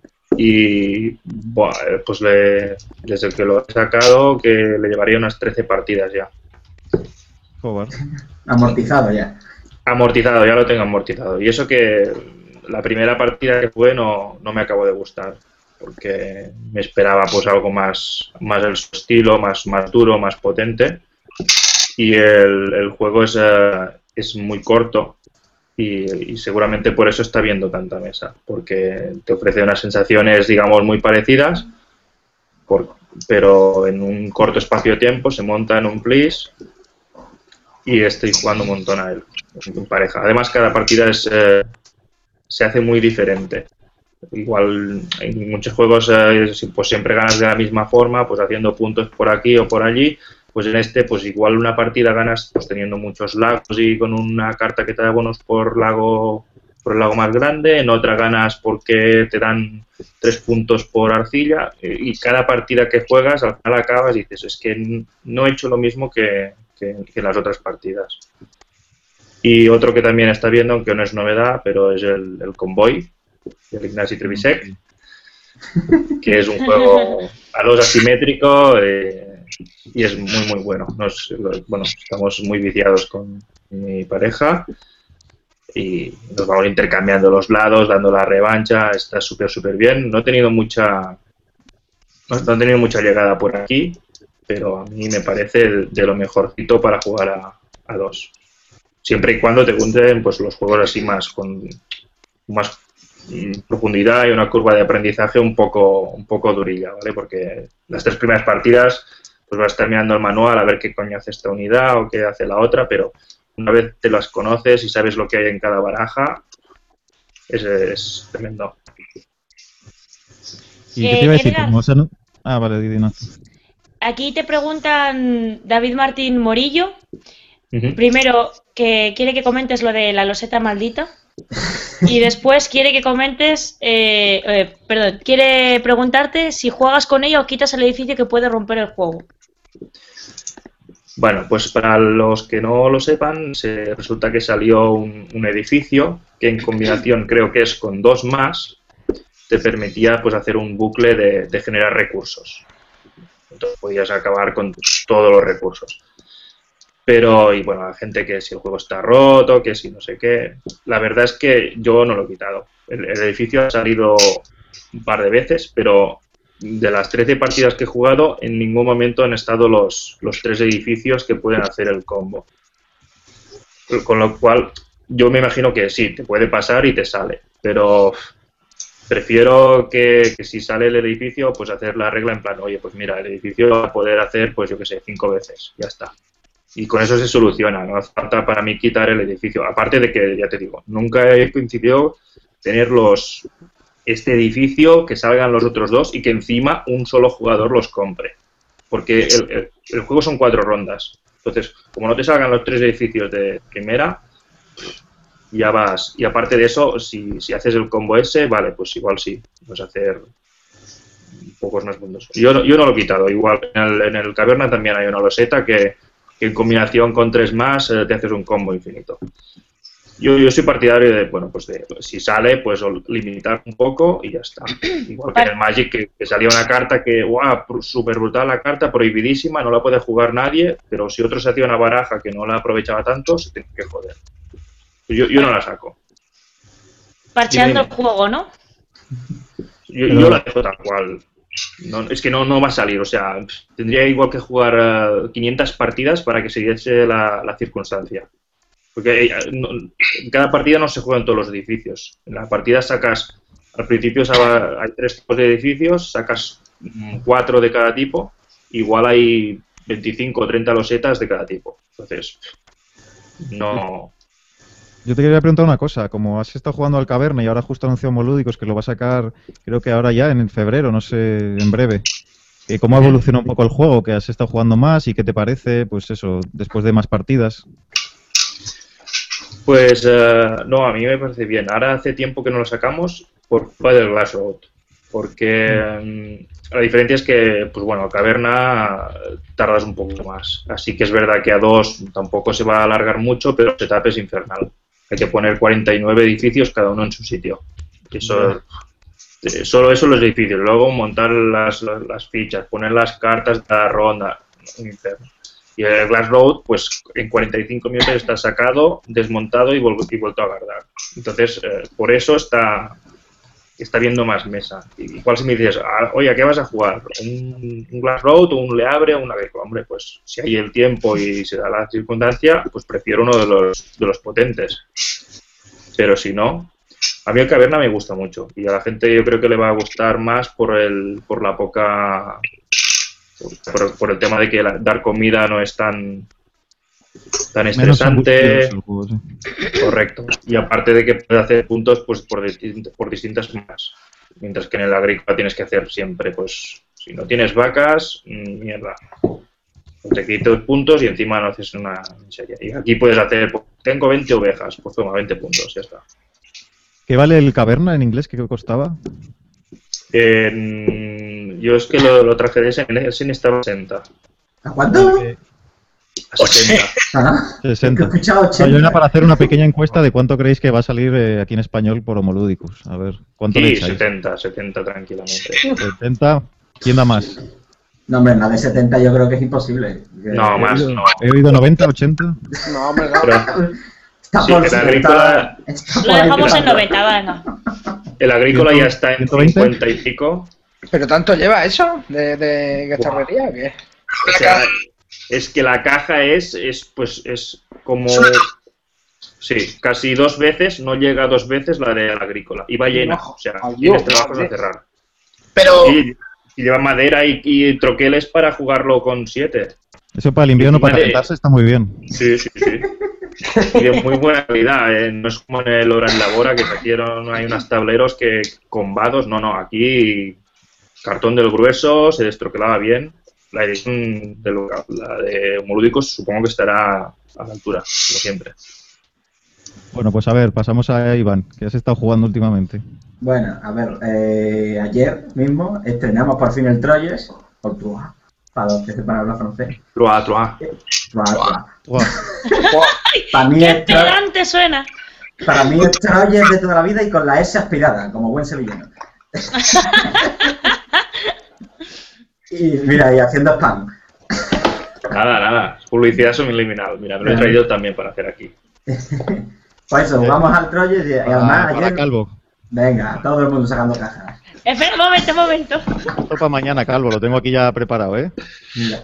Y buah, pues le, desde que lo he sacado, que le llevaría unas trece partidas ya. Joder. Amortizado ya. Amortizado, ya lo tengo amortizado. Y eso que la primera partida que jugué no, no me acabó de gustar, porque me esperaba pues algo más, más del su estilo, más, más duro, más potente. Y el, el juego es, uh, es muy corto y, y seguramente por eso está viendo tanta mesa, porque te ofrece unas sensaciones, digamos, muy parecidas, por, pero en un corto espacio de tiempo se monta en un plis y estoy jugando un montón a él, en pareja. Además, cada partida es, eh, se hace muy diferente. Igual en muchos juegos eh, pues siempre ganas de la misma forma, pues haciendo puntos por aquí o por allí, pues en este, pues igual una partida ganas pues teniendo muchos lagos y con una carta que te da bonos por lago, por el lago más grande, en otra ganas porque te dan tres puntos por arcilla, y cada partida que juegas al final acabas y dices, es que no he hecho lo mismo que, que, que las otras partidas. Y otro que también está viendo, aunque no es novedad, pero es el, el Convoy, del Ignasi Trzewiczek, que es un juego a dos asimétrico eh, y es muy muy bueno. Nos, bueno, estamos muy viciados con mi pareja y nos vamos intercambiando los lados, dando la revancha, está súper súper bien. No he tenido mucha no he tenido mucha llegada por aquí, pero a mí me parece de lo mejorcito para jugar a, a dos. Siempre y cuando te gusten pues los juegos así más con más profundidad y una curva de aprendizaje un poco un poco durilla, ¿vale? Porque las tres primeras partidas pues vas a estar mirando el manual a ver qué coño hace esta unidad o qué hace la otra, pero una vez te las conoces y sabes lo que hay en cada baraja, es, es tremendo. ¿Y qué te iba a decir? Como, o sea, no... Ah, vale, Didina. Aquí te preguntan David Martín Morillo. Uh-huh. Primero, que quiere que comentes lo de la loseta maldita. Y después quiere que comentes, eh, eh, perdón, quiere preguntarte si juegas con ella o quitas el edificio que puede romper el juego. Bueno, pues para los que no lo sepan, se, resulta que salió un, un edificio que en combinación creo que es con dos más, te permitía pues hacer un bucle de, de generar recursos. Entonces podías acabar con todos los recursos. Pero, y bueno, la gente que si el juego está roto, que si no sé qué, la verdad es que yo no lo he quitado. El, el edificio ha salido un par de veces, pero de las trece partidas que he jugado, en ningún momento han estado los, los tres edificios que pueden hacer el combo. Con lo cual, yo me imagino que sí, te puede pasar y te sale, pero prefiero que, que si sale el edificio, pues hacer la regla en plan, oye, pues mira, el edificio va a poder hacer, pues yo qué sé, cinco veces, ya está. Y con eso se soluciona, no hace falta para mí quitar el edificio. Aparte de que, ya te digo, nunca he coincidido tener los, este edificio, que salgan los otros dos y que encima un solo jugador los compre. Porque el, el, el juego son cuatro rondas. Entonces, como no te salgan los tres edificios de primera, ya vas. Y aparte de eso, si, si haces el combo ese, vale, pues igual sí, vas a hacer pocos más puntos. Yo, yo no lo he quitado. Igual en el, en el Caverna también hay una loseta que... que en combinación con tres más eh, te haces un combo infinito. Yo, yo soy partidario de, bueno, pues de, si sale, pues limitar un poco y ya está. Igual que en el Magic, que, que salía una carta que, guau, súper brutal la carta, prohibidísima, no la puede jugar nadie, pero si otro se hacía una baraja que no la aprovechaba tanto, se tiene que joder. Yo, yo no la saco. Parcheando dime, dime. el juego, ¿no? Yo, yo la dejo tal cual. No, es que no, no va a salir, o sea, tendría igual que jugar uh, quinientas partidas para que se diese la, la circunstancia. Porque eh, no, en cada partida no se juegan todos los edificios. En la partida sacas, al principio hay tres tipos de edificios, sacas mm, cuatro de cada tipo, igual hay veinticinco o treinta losetas de cada tipo. Entonces, no... Yo te quería preguntar una cosa, como has estado jugando al Caverna y ahora justo anunció Homolúdicos que lo va a sacar, creo que ahora ya en febrero, no sé, en breve. Eh, ¿Cómo ha evolucionado un poco el juego? ¿Que has estado jugando más y qué te parece, pues eso, después de más partidas? Pues uh, no, a mí me parece bien. Ahora hace tiempo que no lo sacamos por culpa del Glass Road, porque um, la diferencia es que, pues bueno, Caverna tardas un poco más. Así que es verdad que a dos tampoco se va a alargar mucho, pero el setup es infernal. Hay que poner cuarenta y nueve edificios, cada uno en su sitio. Eso, eh, solo eso los edificios. Luego montar las, las, las fichas, poner las cartas de la ronda. Un infierno. Y el Glass Road, pues en cuarenta y cinco minutos está sacado, desmontado y, vuel y vuelto a guardar. Entonces, eh, por eso está, está viendo más mesa. Igual si me dices, ah, oye, ¿a qué vas a jugar? ¿Un, un Glass Road o un Le Abre o una Gecko? Hombre, pues si hay el tiempo y se da la circunstancia, pues prefiero uno de los, de los potentes. Pero si no, a mí el Caverna me gusta mucho. Y a la gente yo creo que le va a gustar más por, el, por la poca... Por, por el tema de que la, dar comida no es tan tan estresante. Juego, sí. Correcto. Y aparte de que puede hacer puntos pues por, distintas, por distintas más. Mientras que en el agrícola tienes que hacer siempre, pues, si no tienes vacas, mierda. Te quito puntos y encima no haces una miseria. Y aquí puedes hacer, pues, tengo veinte ovejas, pues toma, veinte puntos, ya está. ¿Qué vale el caverna en inglés? ¿Qué costaba? Eh, yo es que lo, lo traje de ese, en ese estaba sesenta. ¿A cuánto? Eh, A sesenta. Ah, sesenta. he escuchado No, ochenta. yo era para hacer una pequeña encuesta de cuánto creéis que va a salir eh, aquí en español por Homoludicus. A ver, ¿cuánto le Sí, echáis? setenta, setenta tranquilamente. setenta. ¿Quién da más? No, hombre, la de setenta yo creo que es imposible. No, más no. He oído noventa, ochenta. No, hombre, no. Pero Está Sí, por el está- agrícola- está por Lo ahí dejamos en tirando. noventa, venga. el agrícola ya está en ¿ciento veinte? cincuenta y pico. ¿Pero tanto lleva eso de, de gastarrería o qué? O sea, es que la caja es, es pues, es como... Es una- Sí, casi dos veces, no llega a dos veces la de la agrícola. Y va llena, o sea, Ay, tienes Dios, trabajos a madre. cerrar. Pero Y, y lleva madera y, y troqueles para jugarlo con siete. Eso para el invierno, para Vale. calentarse, está muy bien. Sí, sí, sí. Y de muy buena calidad, ¿eh? No es como en el Oran Labora que se hicieron, hay unos tableros que con vados, no, no, aquí cartón del grueso, se destroquelaba bien. La edición de, lo- la de Homolúdicos supongo que estará a la altura, como siempre. Bueno, pues a ver, pasamos a Iván, que has estado jugando últimamente. Bueno, a ver, eh, ayer mismo estrenamos por fin el Troyes, o Troyes, para los que sepan hablar francés. Troa, troa. Troyes, Troyes. Guau. Para mí ¡Qué es Tro- pedante suena! para mí es Troyes de toda la vida y con la S aspirada, como buen sevillano. Y mira, y haciendo spam. Nada, nada, publicidad subliminal. Mira, me lo he traído también para hacer aquí. Pues eso, vamos al Troyes y, y además Para, para ayer... Calvo. Venga, todo el mundo sacando cajas. Espera, un momento, un momento. Esto para mañana, Calvo, lo tengo aquí ya preparado, ¿eh? Mira.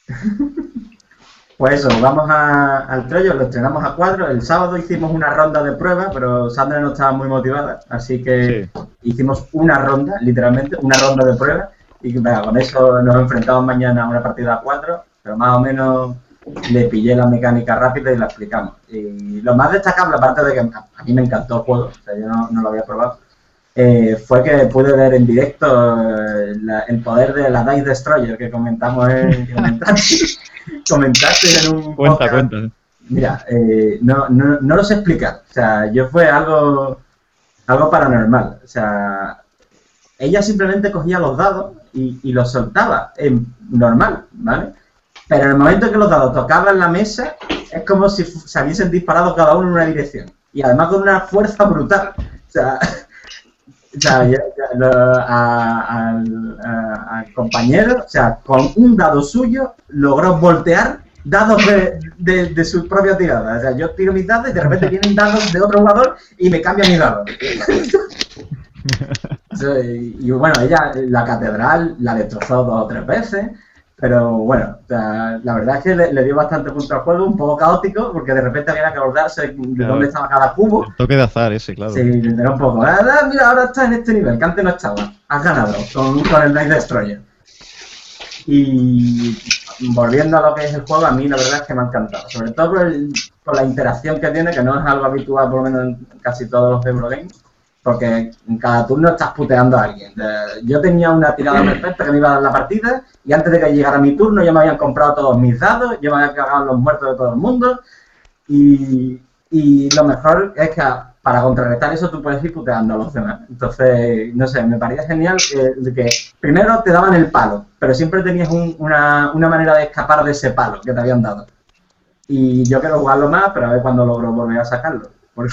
Pues eso, vamos a- al Troyes, lo estrenamos a cuatro. El sábado hicimos una ronda de prueba, pero Sandra no estaba muy motivada, así que hicimos una ronda, literalmente, una ronda de prueba. Y venga, con eso nos enfrentamos mañana a una partida a cuatro, pero más o menos le pillé la mecánica rápida y la explicamos. Y lo más destacable, aparte de que a mí me encantó el juego, o sea, yo no, no lo había probado, eh, fue que pude ver en directo eh, la- el poder de la Dice Destroyer que comentamos en que comentaste, comentaste en un Cuenta, podcast. cuenta. Mira, eh, no, no, no lo sé explicar. O sea, yo fue algo, algo paranormal. O sea, ella simplemente cogía los dados y, y los soltaba, en normal, ¿vale? Pero en el momento que los dados tocaban la mesa, es como si fu- se hubiesen disparado cada uno en una dirección. Y además con una fuerza brutal. O sea, o sea, ya- ya lo- a- al, a- al compañero, o sea, con un dado suyo, logró voltear dados de, de, de sus propias tiradas. O sea, yo tiro mis dados y de repente vienen dados de otro jugador y me cambian mis dados. Sí, y bueno, ella, la catedral, la destrozó dos o tres veces, pero bueno, o sea, la verdad es que le, le dio bastante punto al juego, un poco caótico, porque de repente había que acordarse de Claro. dónde estaba cada cubo. El toque de azar ese, claro. Sí, era un poco. Ah, ah, mira, ahora está en este nivel, que antes no estaba. Has ganado con, con el Night Destroyer. Y volviendo a lo que es el juego, a mí la verdad es que me ha encantado. Sobre todo por, el- por la interacción que tiene, que no es algo habitual por lo menos en casi todos los Eurogames. Porque en cada turno estás puteando a alguien. Eh, Yo tenía una tirada perfecta que me iba a dar la partida y antes de que llegara mi turno ya me habían comprado todos mis dados, yo me había cagado en los muertos de todo el mundo y, y lo mejor es que para contrarrestar eso tú puedes ir puteando a los demás. Entonces, no sé, me parecía genial que, de que primero te daban el palo, pero siempre tenías un- una, una manera de escapar de ese palo que te habían dado. Y yo quiero jugarlo más, pero a ver cuándo logro volver a sacarlo. Porque...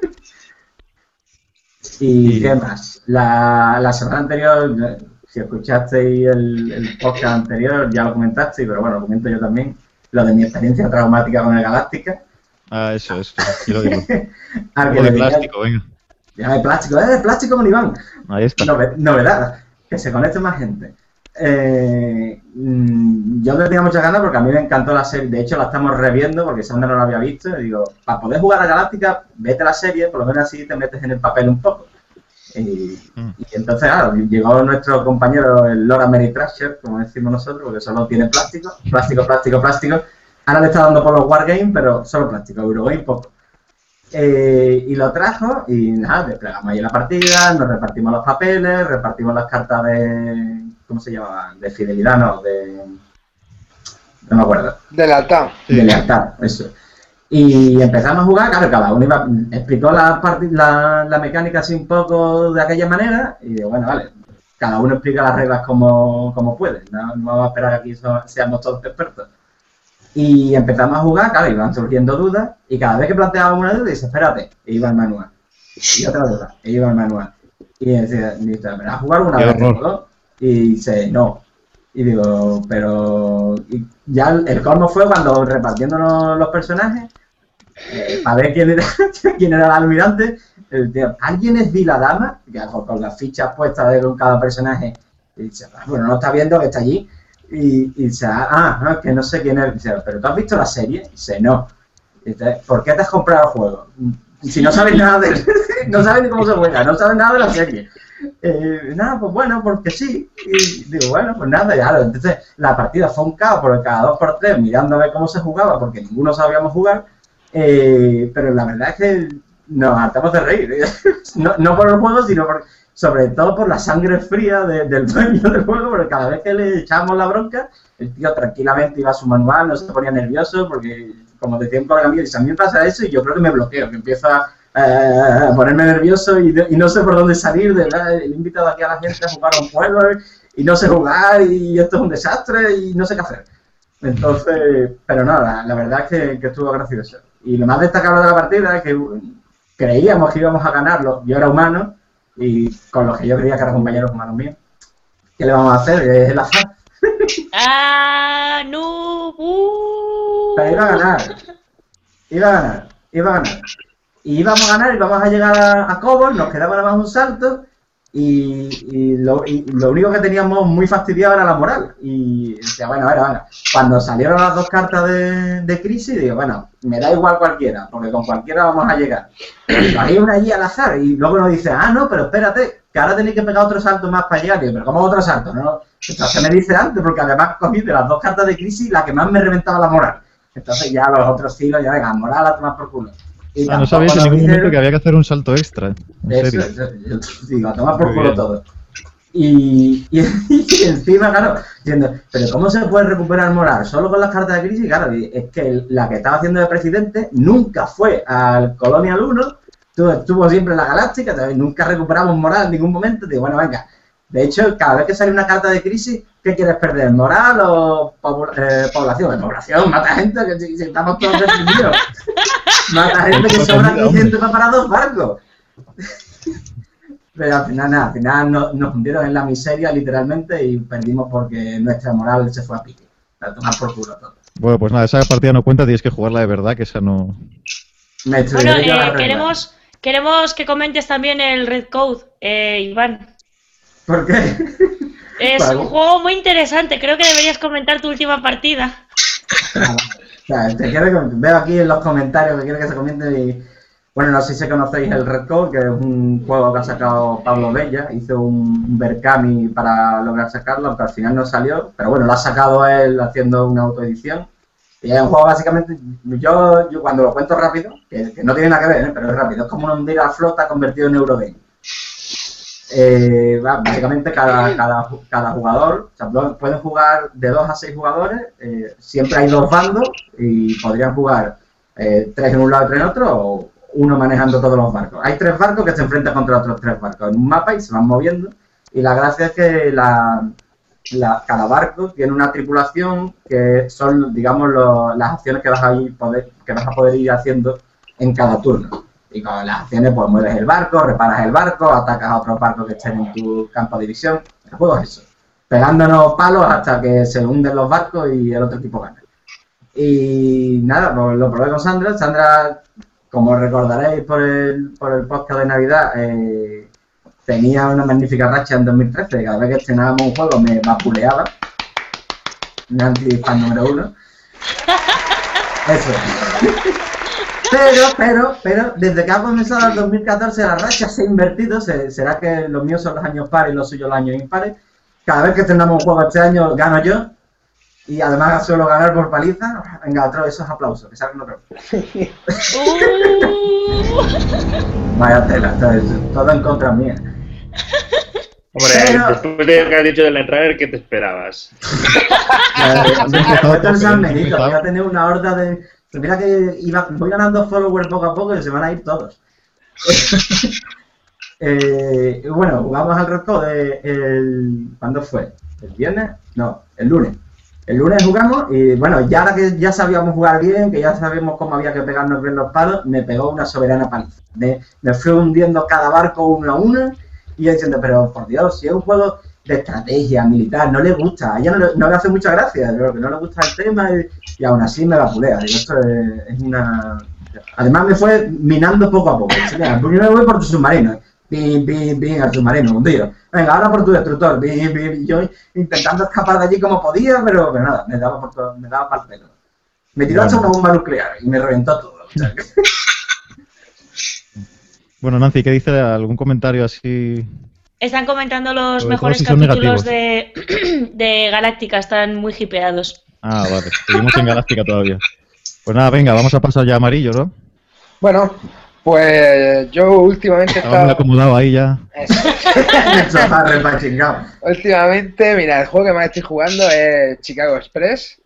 ¿Y Y- qué más? La, la semana anterior, eh, si escuchasteis el, el podcast anterior, ya lo comentasteis, pero bueno, lo comento yo también, lo de mi experiencia traumática con el Galáctica. Ah, eso, eso. Quiero digo. Al que Algo de le diría- plástico, venga. Ya, de plástico, ¡eh, de plástico con Iván! Ahí está. Nove- novedad, que se conecte más gente. Eh, mm, yo le tenía muchas ganas porque a mí me encantó la serie. De hecho, la estamos reviendo porque Sandra no la había visto. Y digo, para poder jugar a Galáctica, vete a la serie, por lo menos así te metes en el papel un poco. Y, Mm. y entonces, claro, llegó nuestro compañero, el Lord Ameritrasher, como decimos nosotros, porque solo tiene plástico, plástico, plástico, plástico. Ahora le está dando por los Wargames, pero solo plástico, Eurogame poco. Eh, y lo trajo y nada, desplegamos ahí la partida, nos repartimos los papeles, repartimos las cartas de... ¿Cómo se llama? De fidelidad, no, de... no me acuerdo. De lealtad. Sí. De lealtad, eso. Y empezamos a jugar, claro, cada uno iba, explicó la, la, la mecánica así un poco de aquella manera, y digo, bueno, vale, cada uno explica las reglas como, como puede, no, no vamos a esperar que aquí so, seamos todos expertos. Y empezamos a jugar, claro, iban surgiendo dudas, y cada vez que planteábamos una duda, dice, espérate, e iba al manual. Y otra duda, e iba al manual. Y decía, dice, ¿me vas a jugar una vez? ¿No? Y dice, no. Y digo, pero... Y ya el, el colmo fue cuando repartiéndonos los personajes, eh, para ver quién era, quién era el almirante, el tío, ¿alguien es Viladama? Que con las fichas puestas de cada personaje. Y dice, bueno, no está viendo que está allí. Y, y dice, ah, no, es que no sé quién es. Y dice, ¿pero tú has visto la serie? Y dice, no. Y dice, ¿por qué te has comprado el juego? Si no sabes nada de... no sabes ni cómo se juega, no sabes nada de la serie. Eh, nada, pues bueno, porque sí. Y digo, bueno, pues nada, ya. Entonces, la partida fue un caos, porque cada dos por tres mirando a ver cómo se jugaba, porque ninguno sabíamos jugar. Eh, pero la verdad es que nos hartamos de reír. no, no por el juego, sino por, sobre todo por la sangre fría de, del dueño del juego, porque cada vez que le echábamos la bronca, el tío tranquilamente iba a su manual, no se ponía nervioso, porque, como decía un colega mío, dice, a mí me pasa eso y yo creo que me bloqueo, que empiezo a, eh, a ponerme nervioso y, de, y no sé por dónde salir. De verdad, he invitado aquí a la gente a jugar a un juego y no sé jugar y esto es un desastre y no sé qué hacer. Entonces, pero no, la, la verdad es que, que estuvo gracioso. Y lo más destacable de la partida es que creíamos que íbamos a ganarlo. Yo era humano y con los que yo creía que eran compañeros humanos míos. ¿Qué le vamos a hacer? Es el azar. ¡Ah, no! Uh. Pero iba a ganar. Iba a ganar. Iba a ganar. Y íbamos a ganar y íbamos a llegar a, a Cobol, nos quedaba nada más un salto y, y, lo, y lo único que teníamos muy fastidiado era la moral. Y decía, bueno, a ver, bueno. Cuando salieron las dos cartas de, de crisis, digo, bueno, me da igual cualquiera, porque con cualquiera vamos a llegar. Y hay una allí al azar y luego nos dice, ah, no, pero espérate, que ahora tenéis que pegar otro salto más para llegar. Digo, pero ¿cómo otro salto? No, entonces me dice antes, porque además cogí de las dos cartas de crisis la que más me reventaba la moral. Entonces ya los otros siglos, ya venga, moral a tomar por culo. Y ah, no sabéis en ningún dijeron... momento que había que hacer un salto extra. En eso, serio. Eso, yo digo, a tomar por culo todo. Y, y, y encima, claro, diciendo, pero ¿cómo se puede recuperar moral? ¿Solo con las cartas de crisis? Claro, es que la que estaba haciendo de presidente nunca fue al Colonial uno, estuvo siempre en la Galáctica, nunca recuperamos moral en ningún momento. Digo, bueno, venga. De hecho, cada vez que sale una carta de crisis, ¿qué quieres perder? ¿Moral o eh, población? Población, mata gente, que si, si estamos todos deprimidos. Mata gente que sobra aquí gente para dos barcos. Pero al final, nada, al final nos, nos hundieron en la miseria, literalmente, y perdimos porque nuestra moral se fue a pique. A tomar por culo todo. Bueno, pues nada, esa partida no cuenta, tienes que jugarla de verdad, que esa no... Me bueno, eh, queremos, queremos que comentes también el Red Code, eh, Iván. ¿Por qué? Es vale. Un juego muy interesante, creo que deberías comentar tu última partida. Ah, o sea, te quiero, veo aquí en los comentarios que quiero que se comenten y... Bueno, no sé si conocéis el Red Code, que es un juego que ha sacado Pablo Bella. Hizo un Berkami para lograr sacarlo, aunque al final no salió. Pero bueno, lo ha sacado él haciendo una autoedición. Y es un juego básicamente, yo, yo cuando lo cuento rápido, que, que no tiene nada que ver, ¿eh? Pero es rápido, es como un hundir a la flota convertido en Eurogame. Eh, básicamente cada, cada, cada jugador, o sea, pueden jugar de dos a seis jugadores, eh, siempre hay dos bandos y podrían jugar eh, tres en un lado y tres en otro, o uno manejando todos los barcos. Hay tres barcos que se enfrentan contra otros tres barcos en un mapa y se van moviendo, y la gracia es que la, la, cada barco tiene una tripulación que son, digamos, lo, las acciones que vas, a ir poder, que vas a poder ir haciendo en cada turno. Y con las acciones, pues mueves el barco, reparas el barco, atacas a otros barcos que estén en tu campo de división. El juego es eso. Pegándonos palos hasta que se hunden los barcos y el otro equipo gana. Y nada, pues lo probé con Sandra. Sandra, como recordaréis por el, por el podcast de Navidad, eh, tenía una magnífica racha en dos mil trece. Cada vez que estrenábamos un juego me vapuleaba. Mi anti-fan número uno. Eso. Pero, pero, pero, desde que ha comenzado el dos mil catorce la racha se ha invertido. Se, será que los míos son los años pares y los suyos los años impares. Cada vez que estrenamos un juego este año gano yo. Y además suelo ganar por paliza. Venga, otro de esos aplausos, que salgan otro. Vaya tela, todo, todo en contra mía. Hombre, Pero- después de que has dicho del Netrunner, ¿qué te esperabas? Esto es San Benito, voy a tener una horda de... Mira que iba, voy ganando followers poco a poco y se van a ir todos. eh, bueno, jugamos al resto de... El, ¿cuándo fue? ¿El viernes? No, el lunes. El lunes jugamos y bueno, ya ahora que ya sabíamos jugar bien, que ya sabíamos cómo había que pegarnos bien los palos, me pegó una soberana paliza. Me, me fui hundiendo cada barco uno a uno y yo diciendo, pero por Dios, si es un juego de estrategia militar, no le gusta, a ella no le, no le hace mucha gracia, pero que no le gusta el tema y, y aún así me vapulea. Digo, esto es, es una... Además me fue minando poco a poco. Primero voy por tu submarino. Bim, bim, bim, al submarino, hundido. Venga, ahora por tu destructor. Bim, bim, y yo intentando escapar de allí como podía, pero, pero nada, me daba por todo, me daba para el pelo. Me tiró hasta una bomba nuclear y me reventó todo. O sea, que... Bueno, Nancy, ¿qué dice? ¿Algún comentario así? Están comentando los Sobre todo mejores si son capítulos de, de Galáctica, están muy hipeados. Ah, vale. Seguimos en Galáctica todavía. Pues nada, venga, vamos a pasar ya a amarillo, ¿no? Bueno, pues yo últimamente he Estaba muy estado... acomodado ahí ya. Eso está repachingado. Últimamente, mira, el juego que más estoy jugando es Chicago Express,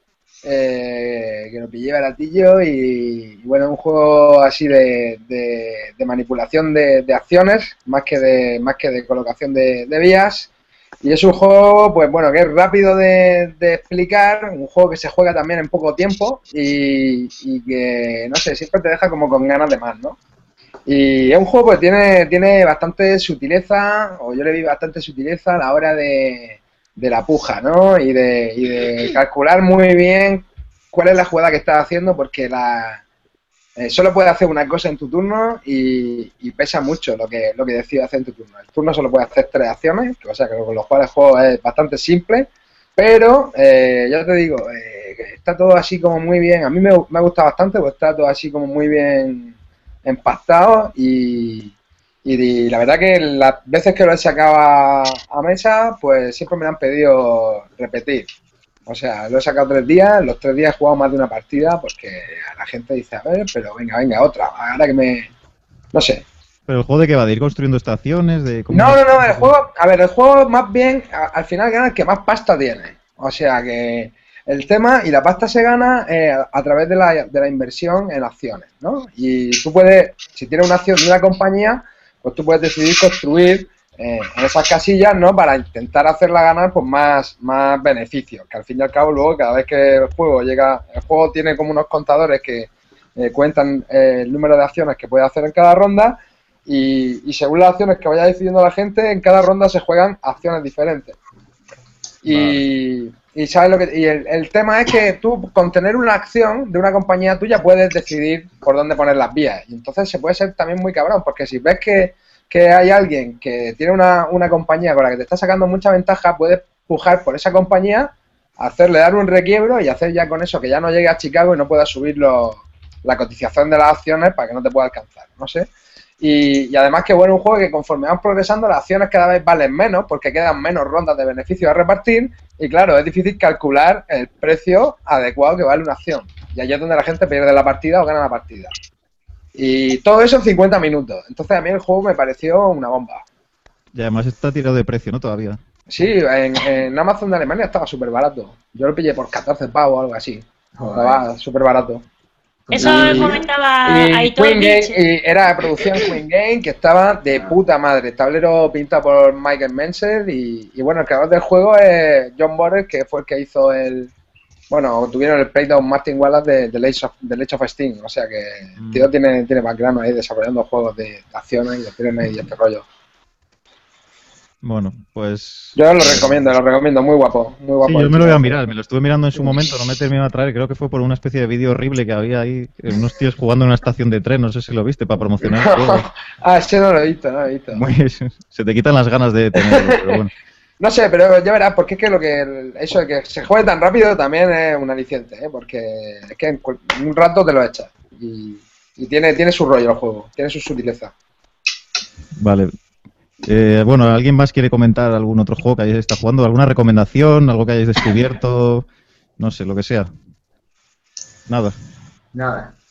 eh, que lo pillé baratillo y, y bueno, un juego así de, de, de manipulación de, de acciones, más que de, más que de colocación de, de vías. Y es un juego, pues bueno, que es rápido de, de explicar, un juego que se juega también en poco tiempo y, y que, no sé, siempre te deja como con ganas de más, ¿no? Y es un juego que tiene, tiene bastante sutileza, o yo le vi bastante sutileza a la hora de, de la puja, ¿no? Y de, y de calcular muy bien cuál es la jugada que estás haciendo, porque la eh, solo puedes hacer una cosa en tu turno y, y pesa mucho lo que, lo que decides hacer en tu turno. El turno solo puede hacer tres acciones, o sea que con lo cual el juego es bastante simple, pero eh, ya te digo, eh, está todo así como muy bien, a mí me, me ha gustado bastante, pues está todo así como muy bien empastado y, y, y la verdad que las veces que lo he sacado a, a mesa, pues siempre me han pedido repetir. O sea, lo he sacado tres días, los tres días he jugado más de una partida porque a la gente dice, a ver, pero venga, venga, otra, ahora que me... no sé. ¿Pero el juego de qué va? ¿De ir construyendo estaciones? De cómo- No, no, no, el juego, a ver, el juego más bien, a- al final gana el que más pasta tiene. O sea que el tema, y la pasta se gana eh, a, a través de la, de la inversión en acciones, ¿no? Y tú puedes, si tienes una acción de una compañía, pues tú puedes decidir construir eh, en esas casillas, ¿no? Para intentar hacerla ganar pues más, más beneficios, que al fin y al cabo luego cada vez que el juego llega, el juego tiene como unos contadores que eh, cuentan eh, el número de acciones que puede hacer en cada ronda y, y según las acciones que vaya decidiendo la gente, en cada ronda se juegan acciones diferentes. Y, y sabes lo que y el, el tema es que tú con tener una acción de una compañía tuya puedes decidir por dónde poner las vías y entonces se puede ser también muy cabrón porque si ves que, que hay alguien que tiene una, una compañía con la que te está sacando mucha ventaja, puedes pujar por esa compañía, hacerle dar un requiebro y hacer ya con eso que ya no llegue a Chicago y no pueda subir los, la cotización de las acciones para que no te pueda alcanzar, no sé. Y, y además que bueno, un juego que conforme van progresando las acciones cada vez valen menos porque quedan menos rondas de beneficios a repartir y claro, es difícil calcular el precio adecuado que vale una acción y ahí es donde la gente pierde la partida o gana la partida y todo eso en cincuenta minutos, entonces a mí el juego me pareció una bomba. Y además está tirado de precio, ¿no? Todavía. Sí, en, en Amazon de Alemania estaba súper barato, yo lo pillé por catorce pavos o algo así, estaba súper barato. Eso Y- comentaba Y Aitor Queen Game, Beach. y era de producción Queen Game, que estaba de puta madre. Tablero pintado por Michael Menzel y, y bueno, el creador del juego es John Borrell, que fue el que hizo el... Bueno, tuvieron el Playdown Martin Wallace de, de, Age of, de Age of Steam, o sea que el tío tiene, tiene background ahí desarrollando juegos de, de acciones y de trenes y este rollo. Bueno, pues... Yo lo recomiendo, lo recomiendo, muy guapo, muy guapo. Sí, yo me lo voy a mirar, me lo estuve mirando en su momento, no me he terminado de traer, creo que fue por una especie de vídeo horrible que había ahí, unos tíos jugando en una estación de tren, no sé si lo viste, para promocionar el juego. Ah, ese no lo he visto, no lo he visto. Muy- se te quitan las ganas de tenerlo, pero bueno. No sé, pero ya verás, porque es que lo que eso de que se juegue tan rápido también es un aliciente, ¿eh? Porque es que en cu- en un rato te lo echas y, y tiene, tiene su rollo el juego, tiene su sutileza. Vale. Eh, bueno, ¿alguien más quiere comentar algún otro juego que hayáis estado jugando? ¿Alguna recomendación? ¿Algo que hayáis descubierto? No sé, lo que sea. Nada. Nada.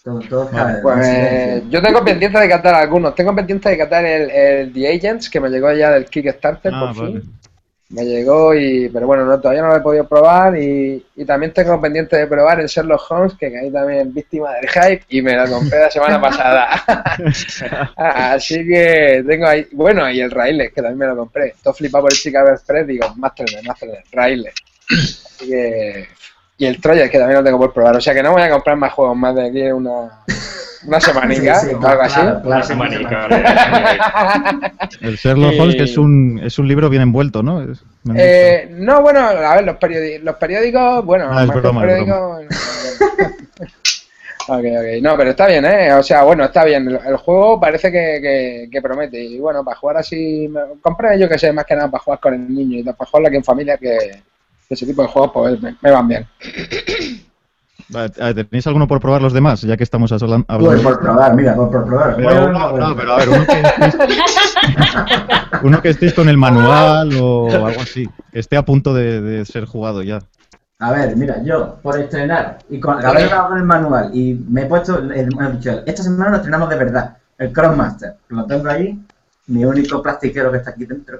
Todo, todo Vale, Pues yo tengo pendiente de catar algunos. Tengo pendiente de catar el, el The Agents, que me llegó ya del Kickstarter, Ah, por vale. fin. Me llegó y... Pero bueno, no, todavía no lo he podido probar y, y también tengo pendiente de probar el Sherlock Holmes, que caí también víctima del hype y me lo compré la semana pasada. Así que tengo ahí... Bueno, y el Raíles, que también me lo compré. Todo flipado por el Chicago Express, digo, Masterman, Masterman, Raíles. Así que... Y el Troyes, que también lo tengo por probar. O sea que no voy a comprar más juegos más de aquí una, una semanica Sí, sí, o algo así. claro, claro, Una semanica. ¿Vale? El Sherlock Y- Holmes, que es un, es un libro bien envuelto, ¿no? Es- me han Eh, no, bueno, a ver, los, periodi- los periódicos, bueno, Ah, es más que broma, los es periódicos... ok, ok, no, pero está bien, ¿eh? O sea, bueno, está bien, el, el juego parece que, que, que promete, y bueno, para jugar así, me compré yo que sé, más que nada para jugar con el niño y para jugarlo aquí en familia, que, que ese tipo de juegos pues me, me van bien. Vale, a ver, ¿tenéis alguno por probar los demás? Ya que estamos hablan- Pues hablando. por probar, mira, por, por probar. Pero Bueno, uno, bueno. no, pero a ver, uno que, estéis, uno que estéis con el manual o algo así, que esté a punto de, de ser jugado ya. A ver, mira, yo, por estrenar, y con, haber dado con el manual, y me he puesto, el, bueno, he dicho, esta semana lo estrenamos de verdad, el Crossmaster, lo tengo ahí, mi único plastiquero que está aquí dentro.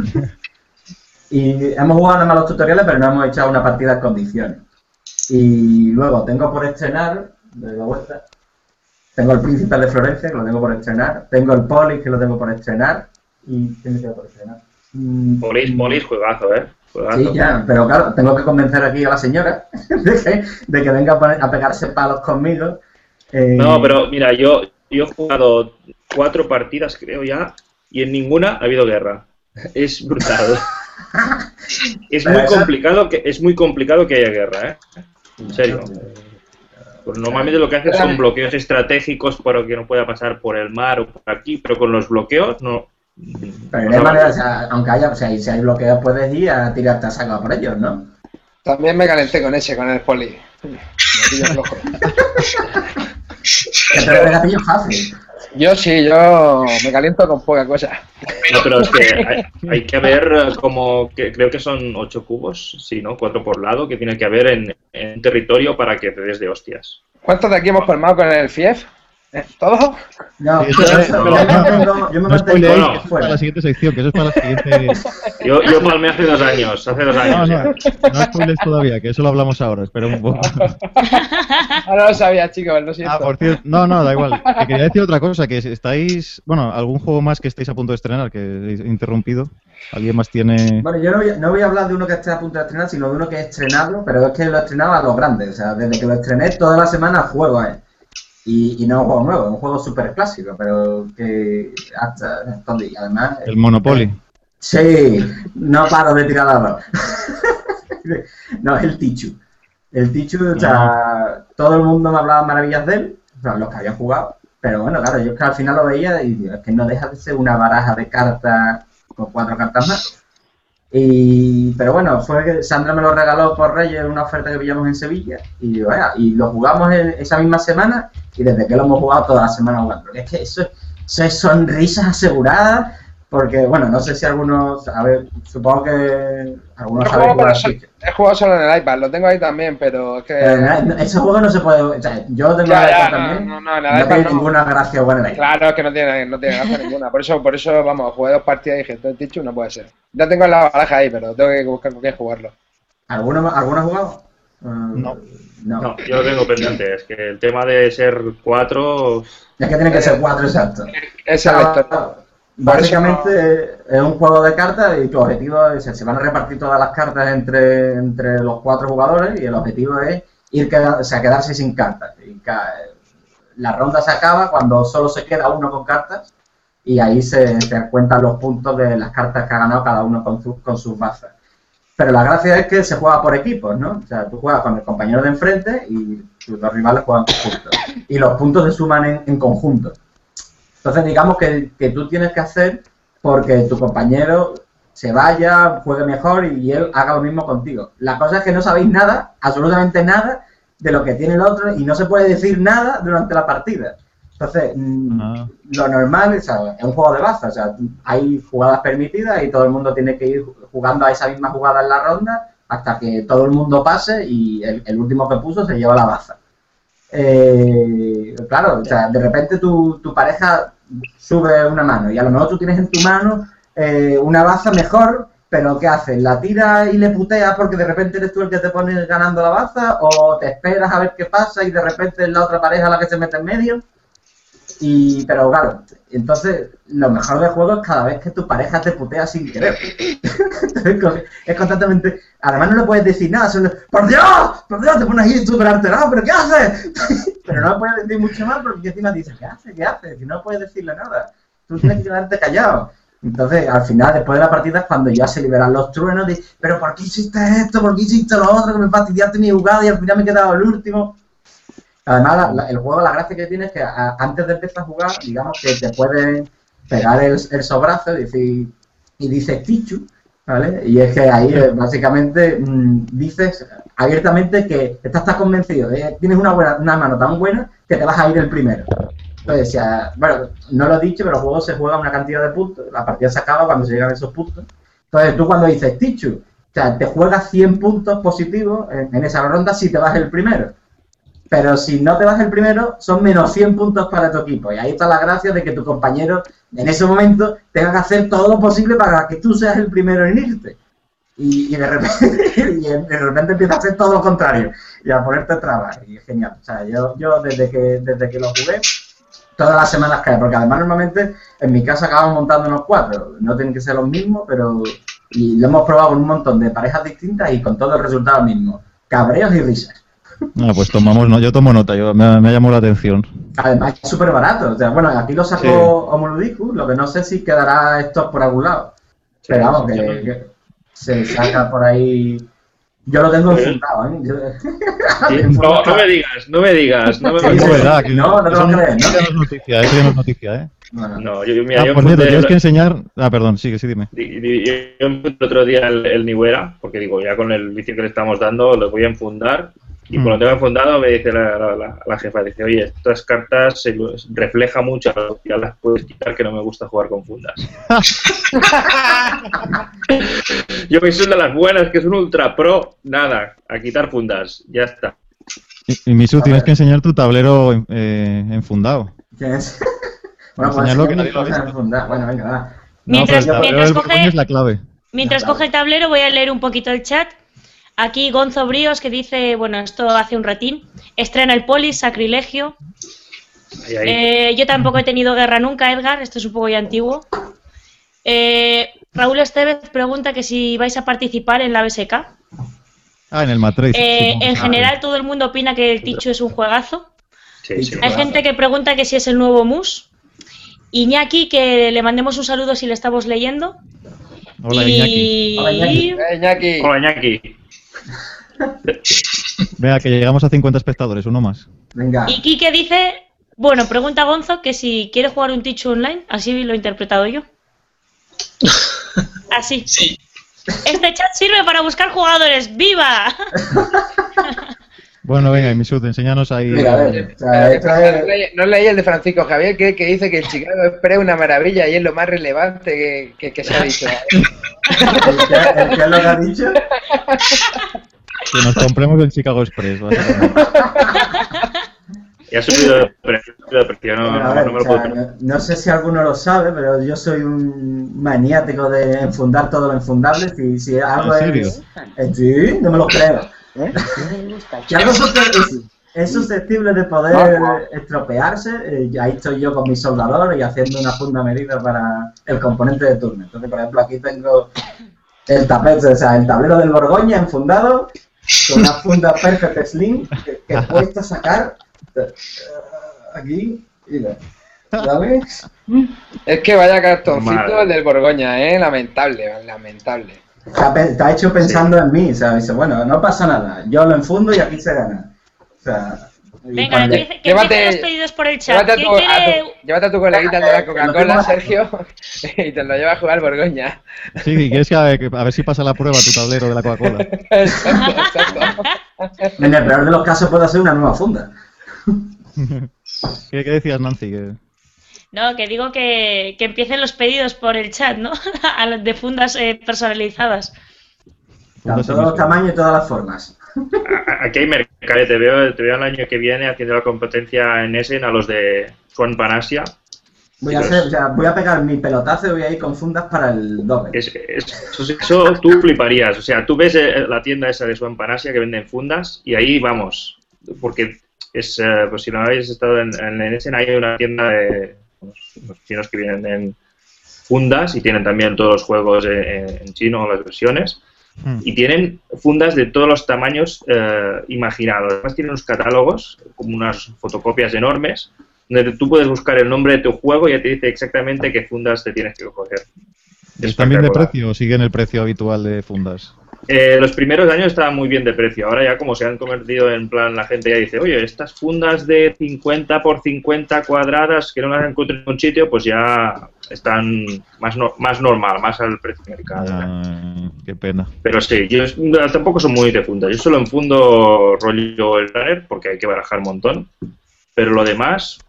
Y hemos jugado nada más los tutoriales, pero no hemos echado una partida en condiciones. Y luego tengo por estrenar, de la vuelta, tengo el Príncipe de Florencia, que lo tengo por estrenar, tengo el Polis, que lo tengo por estrenar, y ¿qué me queda por estrenar? Mm, Polis, Polis, juegazo, ¿eh? Juegazo. Sí, ya, pero claro, tengo que convencer aquí a la señora de que, de que venga a, poner- a pegarse palos conmigo. Eh, No, pero mira, yo, yo he jugado cuatro partidas, creo ya, y en ninguna ha habido guerra. Es brutal. Es Pero muy esa- complicado que es muy complicado que haya guerra, ¿eh? En serio. Pues normalmente lo que haces son bloqueos estratégicos para que no pueda pasar por el mar o por aquí, pero con los bloqueos no. Pero no no hay se manera, va. o sea, aunque haya, o sea, y si hay bloqueos puedes ir a tirarte a saco por ellos, ¿no? También me calenté con ese, con el Poli. Me pillo flojo. Que te lo regatillo fácil. Yo sí, yo me caliento con poca cosa. No, pero es que hay, hay que haber eh, como que creo que son ocho cubos, sí, ¿no? Cuatro por lado que tiene que haber en, en un territorio para que te des de hostias. ¿Cuántos de aquí hemos palmado con el F I E F? ¿Eh? ¿Todos? No, Sí, yo, eso es, yo pero me no- mantengo, yo me No mantengo spoileéis, Bueno, que eso es fuera. para la siguiente sección, que eso es para la siguiente... Yo, yo palmé hace dos años, hace dos No, años. no, ya. no spoilees todavía, que eso lo hablamos ahora, espera un poco. Ah, no lo sabía, chicos, lo siento. Ah, por cierto, no, no, da igual. Te quería decir otra cosa, que si estáis, bueno, algún juego más que estéis a punto de estrenar, que he interrumpido. ¿Alguien más tiene...? Bueno, yo no voy, a- no voy a hablar de uno que esté a punto de estrenar, sino de uno que he estrenado, pero es que lo he estrenado a los grandes. O sea, desde que lo estrené toda la semana juego a él. Y, y no es un juego nuevo, es un juego súper clásico, pero que hasta entonces, y además... El Monopoly. Sí, no paro de tirar dados. No, es el Tichu. El Tichu, o sea, todo el mundo me hablaba maravillas de él, o sea, los que habían jugado, pero bueno, claro, yo es que al final lo veía y digo, es que no deja de ser una baraja de cartas con cuatro cartas más. Y, pero bueno, fue que Sandra me lo regaló por Reyes en una oferta que pillamos en Sevilla y, vaya, y lo jugamos en esa misma semana y desde que lo hemos jugado toda la semana jugando. Porque es que eso, eso es sonrisas aseguradas, porque bueno, no sé si algunos, a ver, supongo que algunos Yo sabéis juego, pero jugar so- Switch. he jugado solo en el iPad, lo tengo ahí también, pero es que... Pero no- no- ese juego no se puede, o sea, yo lo tengo Ya, en el ya, iPad no, también, no, no, en el no iPad tiene no. ninguna gracia jugar en el iPad. Claro, es que no tiene, no tiene gracia ninguna. Por eso, por eso, vamos, jugué dos partidas y dije, esto es Tichu, no puede ser. Ya tengo la baraja ahí, pero tengo que buscar con quién jugarlo. ¿Alguno, ¿alguno ha jugado? Uh, No. no. No, yo lo tengo pendiente. Es que el tema de ser cuatro. Es que tiene que ser cuatro exactos. Esa es la historia. Básicamente es un juego de cartas y tu objetivo es, se van a repartir todas las cartas entre, entre los cuatro jugadores y el objetivo es ir queda- o sea, quedarse sin cartas. Y ca- la ronda se acaba cuando solo se queda uno con cartas y ahí se, se cuentan los puntos de las cartas que ha ganado cada uno con, su- con sus bazas. Pero la gracia es que se juega por equipos, ¿no? O sea, tú juegas con el compañero de enfrente y tus dos rivales juegan juntos. Y los puntos se suman en, en conjunto. Entonces, digamos que, que tú tienes que hacer porque tu compañero se vaya, juegue mejor y él haga lo mismo contigo. La cosa es que no sabéis nada, absolutamente nada, de lo que tiene el otro y no se puede decir nada durante la partida. Entonces, mm, Ah. lo normal es, o sea, es un juego de baza, o sea, hay jugadas permitidas y todo el mundo tiene que ir jugando a esa misma jugada en la ronda hasta que todo el mundo pase y el, el último que puso se lleva la baza. eh, claro, o sea, de repente tu, tu pareja sube una mano y a lo mejor tú tienes en tu mano eh, una baza mejor, pero ¿qué haces? ¿La tiras y le puteas porque de repente eres tú el que te pones ganando la baza? ¿O te esperas a ver qué pasa y de repente es la otra pareja la que se mete en medio? Y, pero claro, entonces lo mejor del juego es cada vez que tu pareja te putea sin querer. Es constantemente. Además no le puedes decir nada, solo ¡por Dios! ¡Por Dios! Te pones ahí súper alterado, ¿pero qué haces? Pero no le puedes decir mucho más porque encima dices, ¿qué haces? ¿Qué haces? Y no puedes decirle nada. Tú tienes que quedarte callado. Entonces, al final, después de la partida, es cuando ya se liberan los truenos de ¿pero por qué hiciste esto? ¿Por qué hiciste lo otro? Que me fastidiaste mi jugada y al final me he quedado el último. Además, la, la, el juego, la gracia que tiene es que a, antes de empezar a jugar, digamos que te pueden pegar el, el sobrazo y decir, y dices Tichu, ¿vale? Y es que ahí eh, básicamente mmm, dices abiertamente que estás tan convencido de que tienes una, buena, una mano tan buena que te vas a ir el primero. Entonces, o sea, bueno, no lo he dicho, pero el juego se juega una cantidad de puntos, la partida se acaba cuando se llegan esos puntos. Entonces, tú cuando dices Tichu, o sea, te juegas cien puntos positivos en, en esa ronda si te vas el primero. Pero si no te vas el primero, son menos cien puntos para tu equipo. Y ahí está la gracia de que tu compañero, en ese momento, tenga que hacer todo lo posible para que tú seas el primero en irte. Y, y, de, repente, y de repente empieza a hacer todo lo contrario. Y a ponerte trabas. Y es genial. O sea, yo, yo desde que desde que lo jugué, todas las semanas cae. Porque además, normalmente, en mi casa acabamos montando unos cuatro. No tienen que ser los mismos, pero... Y lo hemos probado con un montón de parejas distintas y con todo el resultado mismo. Cabreos y risas. Ah, pues tomamos, no, yo tomo nota, yo, me, me llamó la atención. Además es súper barato, o sea, bueno, aquí lo sacó sí. Homoludicus, lo que no sé si quedará esto por algún lado. Sí, pero vamos, sí, que, sí. que se saca por ahí. Yo lo tengo enfundado, ¿eh? Yo... Sí, no, no me digas, no me digas. No, me sí, digas. Verdad, que no, no te lo crees, ¿no? Eso no es noticia, eso no es noticia, ¿eh? No, no, yo, mira, ah, yo por cierto, enfundé... tienes que enseñar... Ah, perdón, sí, sí, dime. Yo enfundé el otro día el, el Niwera, porque digo, ya con el vicio que le estamos dando, lo voy a enfundar. Y cuando tengo enfundado me dice la, la, la, la jefa, dice, oye, estas cartas se refleja mucho, ya las puedes quitar, que no me gusta jugar con fundas. Yo me soy de las buenas, que es un ultra pro, nada, a quitar fundas, ya está. Y, y Misu, tienes que enseñar tu tablero eh, enfundado. ¿Qué es? Bueno, pues enseñarlo que nadie lo ha visto. Bueno, venga, va. Mientras, no, mientras coge, es la clave. Mientras coge el tablero voy a leer un poquito el chat. Aquí Gonzo Bríos que dice, bueno, esto hace un ratín, estrena el Polis, Sacrilegio. Ahí, ahí. Eh, yo tampoco he tenido guerra nunca, Edgar, esto es un poco ya antiguo. Eh, Raúl Estevez pregunta que si vais a participar en la B S K. Ah, en el Matrix. Eh, en general todo el mundo opina que el Tichu es un juegazo. Sí, sí, Hay juegazo. gente que pregunta que si es el nuevo Mus. Iñaki, que le mandemos un saludo si le estamos leyendo. Hola, y... Iñaki. Hola, Iñaki. Eh, Iñaki. Hola, Iñaki. Vea, que llegamos a cincuenta espectadores, uno más. Venga. Y Quique dice, bueno, pregunta a Gonzo que si quiere jugar un Tichu online, así lo he interpretado yo. Así. Sí. Este chat sirve para buscar jugadores. ¡Viva! Bueno, venga, Misu, enséñanos ahí. Mira, a ver, o sea, esto es... No leí- No leí el de Francisco Javier, que, que dice que el Chicago Express es una maravilla y es lo más relevante que, que, que se ha dicho. ¿El qué, el qué es lo que ha dicho? Que nos compremos el Chicago Express. Básicamente. Y ha subido de precio, de precio, no, Bueno, a no, ver, no me o lo puedo sea, permitir. no, no sé si alguno lo sabe, pero yo soy un maniático de enfundar todo lo enfundable. Si, si algo ¿En serio? es... Eh, sí, no me lo creo. Si algo es, es susceptible de poder estropearse, eh, ahí estoy yo con mi soldador y haciendo una funda medida para el componente de turno. Entonces, por ejemplo, aquí tengo el tapete, o sea, el tablero del Borgoña enfundado con una funda Perfect Slim que, que he puesto a sacar eh, aquí. Mira, ¿sabes? Es que vaya cartoncito Madre. el del Borgoña, ¿eh? Lamentable, lamentable. Está, pe- está hecho pensando en mí, o sea, dice, bueno, no pasa nada, yo lo enfundo y aquí se gana. O sea, y Venga, cuando- empiece, que Llévate- empiecen los pedidos por el chat. Llévate a ¿Quién tu, a quiere...? tu- llévate a tu coleguita de la Lo tengo Coca-Cola, más- Sergio, y te lo lleva a jugar Borgoña. Sí, ¿quieres que a, que a ver si pasa la prueba tu tablero de la Coca-Cola? Exacto, exacto. en el peor de los casos puede hacer una nueva funda. ¿Qué, qué decías, Nancy? Que... No, que digo que, que empiecen los pedidos por el chat, ¿no? A las de fundas eh, personalizadas. De fundas todos los emisores. tamaños y todas las formas. Aquí hay mercado, te veo, te veo el año que viene haciendo la competencia en Essen a los de Swan Panacea. Voy a, hacer, o sea, voy a pegar mi pelotazo y voy a ir con fundas para el doble. Es, es, eso, eso tú fliparías. O sea, tú ves la tienda esa de Swan Panacea que venden fundas y ahí vamos. Porque es, uh, pues si no habéis estado en, en, en Essen, hay una tienda de unos, unos chinos que vienen en fundas y tienen también todos los juegos en, en chino, las versiones. Mm. Y tienen fundas de todos los tamaños uh, imaginados. Además tienen unos catálogos, como unas fotocopias enormes, donde tú puedes buscar el nombre de tu juego y ya te dice exactamente qué fundas te tienes que coger. ¿Están bien de precio o siguen el precio habitual de fundas? Eh, los primeros años estaban muy bien de precio. Ahora ya como se han convertido en plan, la gente ya dice, oye, estas fundas de cincuenta por cincuenta cuadradas que no las encuentro en un sitio, pues ya están más no, más normal, más al precio de mercado. Ah, qué pena. Pero sí, yo tampoco son muy de fundas. Yo solo enfundo rollo el runner porque hay que barajar un montón. Pero lo demás,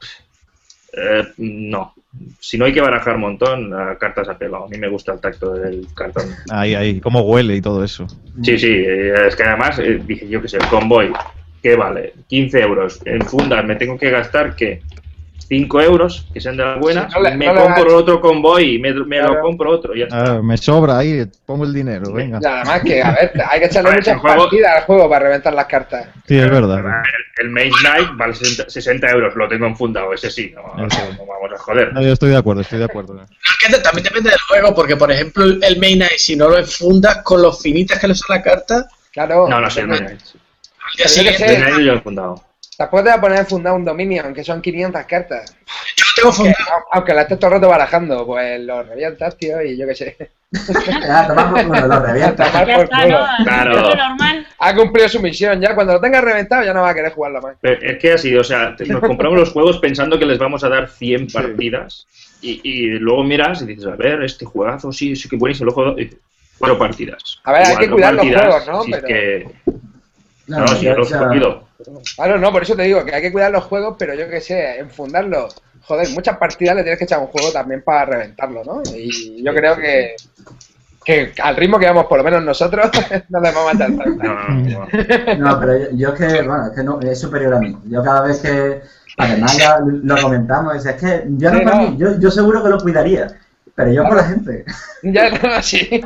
eh, no. Si no hay que barajar un montón, a cartas a pelo. A mí me gusta el tacto del cartón. Ahí, ahí, cómo huele y todo eso. Sí, sí, es que además, eh, dije yo que sé, el convoy, ¿qué vale? quince euros. En fundas me tengo que gastar, ¿qué? cinco euros, que sean de las buenas, sí, no le, me no compro le... otro convoy y me, me claro. lo compro otro. Y ya está. Ah, me sobra ahí, pongo el dinero, venga. Y además que, a ver, hay que echarle muchas juego... partidas al juego para reventar las cartas. Sí, es verdad. El, el Main Knight vale sesenta euros, lo tengo enfundado, ese sí, no, no, no vamos a joder. No, yo estoy de acuerdo, estoy de acuerdo. También depende del juego, porque por ejemplo el Main Knight, si no lo enfundas con los finitas que le son la carta... Claro. No, no sé, el Main Knight. Al día siguiente... El Main Knight yo lo he enfundado. Después te voy a poner enfundado un dominio, aunque son quinientas cartas. Yo tengo fundado. Aunque, aunque la estés todo el rato barajando, pues los revientas, tío, y yo qué sé. Ya, tomamos por culo, los revientas. Ya está, ¿no? Claro. Es lo normal. Ha cumplido su misión, ya cuando lo tengas reventado ya no va a querer jugarlo más. Pero es que así, o sea, nos compramos los juegos pensando que les vamos a dar cien partidas y, y luego miras y dices, a ver, este juegazo, sí, sí que buenísimo, lo juego, y cuatro partidas. A ver, hay que cuidar partidas, los juegos, ¿no? Si pero... es que... No, no, sí, yo los he cogido. Claro, no, por eso te digo que hay que cuidar los juegos, pero yo qué sé, enfundarlos. Joder, muchas partidas le tienes que echar un juego también para reventarlo, ¿no? Y yo creo que, que al ritmo que vamos, por lo menos nosotros, no les vamos a echar tanto. No, no, no. No, pero yo, yo es que, bueno, es que no, es superior a mí. Yo cada vez que, además ya lo comentamos, es, es que yo no, Sí, para no. mí, yo, yo seguro que lo cuidaría, pero yo por la gente. Ya no, así.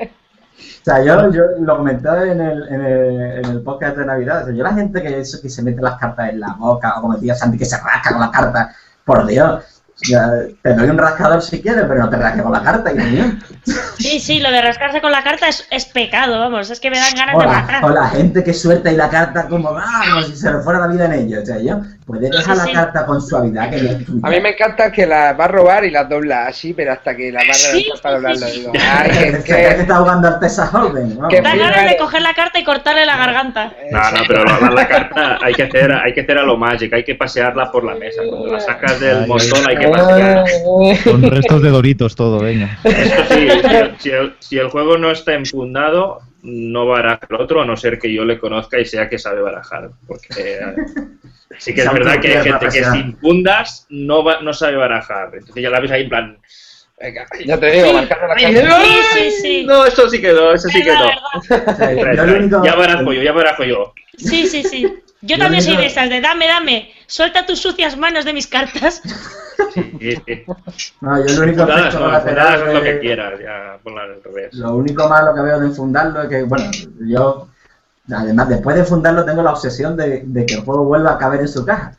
O sea, yo, yo lo comenté en el, en, el, en el podcast de Navidad. O sea, yo la gente que, eso, que se mete las cartas en la boca, o como decía Santi, que se rasca con la carta, por Dios, ya, te doy un rascador si quieres, pero no te rasques con la carta, Dios mío. Sí, sí, lo de rascarse con la carta es, es pecado, vamos, es que me dan ganas O de la, matar. o la gente que suelta y la carta como, ah, como si se le fuera la vida en ello. O sea, yo, puede dejar Sí, la sí. carta con suavidad, que ya es tuya. A mí me encanta que las va a robar y las dobla así, pero hasta que las va a Sí, reventar sí, para doblarlo. sí, sí. Digo, ay, Que, que, que, que que, está jugando al Texas Hold'em, ¿no? Que Dan mira, ganas de eh. coger la carta y cortarle la garganta. No, no, pero la, la carta hay que hacer, hay que hacer a lo Magic, hay que pasearla por la mesa. Cuando la sacas del Ay, montón hay que Ah, pasearla. Con restos de Doritos todo, venga. Esto sí, si el, si, el, si el juego no está enfundado, no baraja el otro, a no ser que yo le conozca y sea que sabe barajar. Porque eh, sí que es verdad que hay gente que sin fundas no, va, no sabe barajar. Entonces ya la ves ahí en plan... Venga, ya te digo, Sí. marcando la Ay, carta. Sí, sí, sí. No, esto sí quedó, eso sí Verdad, quedó. verdad. O sea, yo Trae, lo trae. único- Ya barajo yo, ya barajo yo. Sí, sí, sí. Yo Yo también soy digo- de esas, de dame, dame, suelta tus sucias manos de mis cartas. Sí, sí. No, yo lo único Fundadas efecto no, colateral fundadas es lo que de- quieras, ya ponla al revés. Lo único malo que veo de enfundarlo es que, bueno, yo, además, después de enfundarlo tengo la obsesión de, de que el juego vuelva a caber en su caja.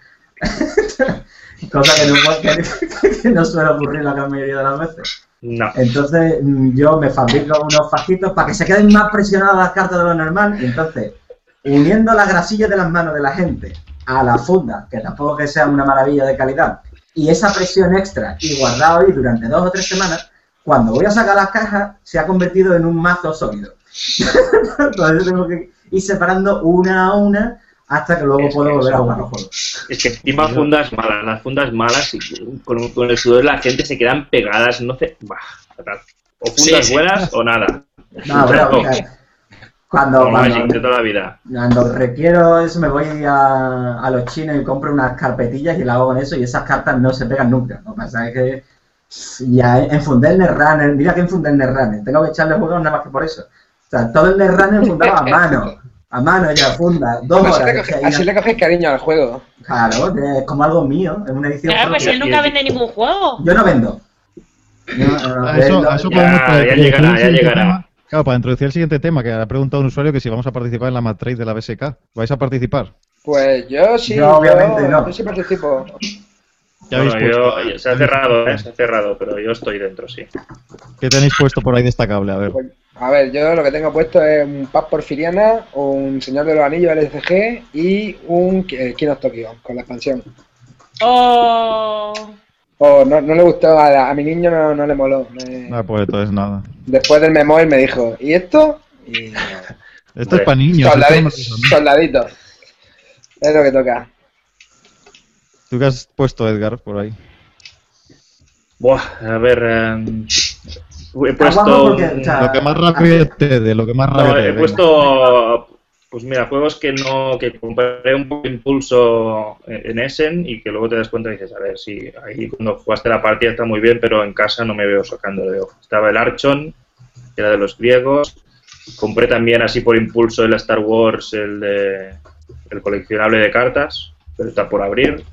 Cosa que no, que, que no suele ocurrir la gran mayoría de las veces. No. Entonces, mm, yo me fabrico unos fajitos para que se queden más presionadas las cartas de lo normal. Y entonces, uniendo las grasillas de las manos de la gente a la funda, que tampoco que sea una maravilla de calidad, y esa presión extra y guardado ahí durante dos o tres semanas, cuando voy a sacar las cajas, se ha convertido en un mazo sólido. Entonces tengo que ir separando una a una hasta que luego Es puedo que volver a eso- jugar los juegos. Es que encima fundas malas, las fundas malas, y con, con el sudor de la gente se quedan pegadas, no sé, bah, fatal. O fundas Sí, sí. buenas o nada. No, pero No. o sea, cuando, Como Magic cuando, de toda la vida. cuando requiero eso me voy a, a los chinos y compro unas carpetillas y la hago con eso y esas cartas no se pegan nunca. Lo que pasa es que ya enfundé el Netrunner, mira que enfundé el Netrunner, tengo que echarle juegos nada más que por eso. O sea, todo el Netrunner enfundado a mano. a mano ya funda, dos Así horas. le, coge, así le coges cariño al juego. Claro, es como algo mío, es una edición. Claro, pues él nunca vende ningún juego. Yo no vendo. Yo, no, A eso, a eso Ya, podemos para ya introducir llegará, el ya siguiente llegará. tema. Claro, para introducir el siguiente tema, que ha preguntado un usuario que si vamos a participar en la matriz de la B S K. ¿Vais a participar? Pues yo sí, Yo obviamente yo, no. yo sí participo. ¿Qué habéis Bueno, puesto? yo, se ha cerrado, ¿eh? Se ha cerrado, pero yo estoy dentro, sí. ¿Qué tenéis puesto por ahí destacable? A ver. Pues, a ver, yo lo que tengo puesto es un Paz Porfiriana, un Señor de los Anillos L C G y un eh, King of Tokyo con la expansión. Oh. Oh, no, no le gustó, a, la- a mi niño no, no le moló. Me- Ah, pues entonces nada. Después del memoir me dijo, ¿y esto? Y Esto es para niños. esto no soldadi- me gusta a mí. soldadito. Es lo que toca. ¿Tú qué has puesto, Edgar, por ahí? Buah, a ver... eh, he Ah, puesto... vamos, porque, o sea, Lo que más rabia te dé, lo que más rabia No, te dé. he venga. puesto... Pues mira, juegos que no que compré un poco de impulso en Essen y que luego te das cuenta y dices, a ver, sí, ahí cuando jugaste la partida está muy bien, pero en casa no me veo sacando de ojo. Estaba el Archon, que era de los griegos. Compré también así por impulso el Star Wars, el de el coleccionable de cartas, pero está por abrir.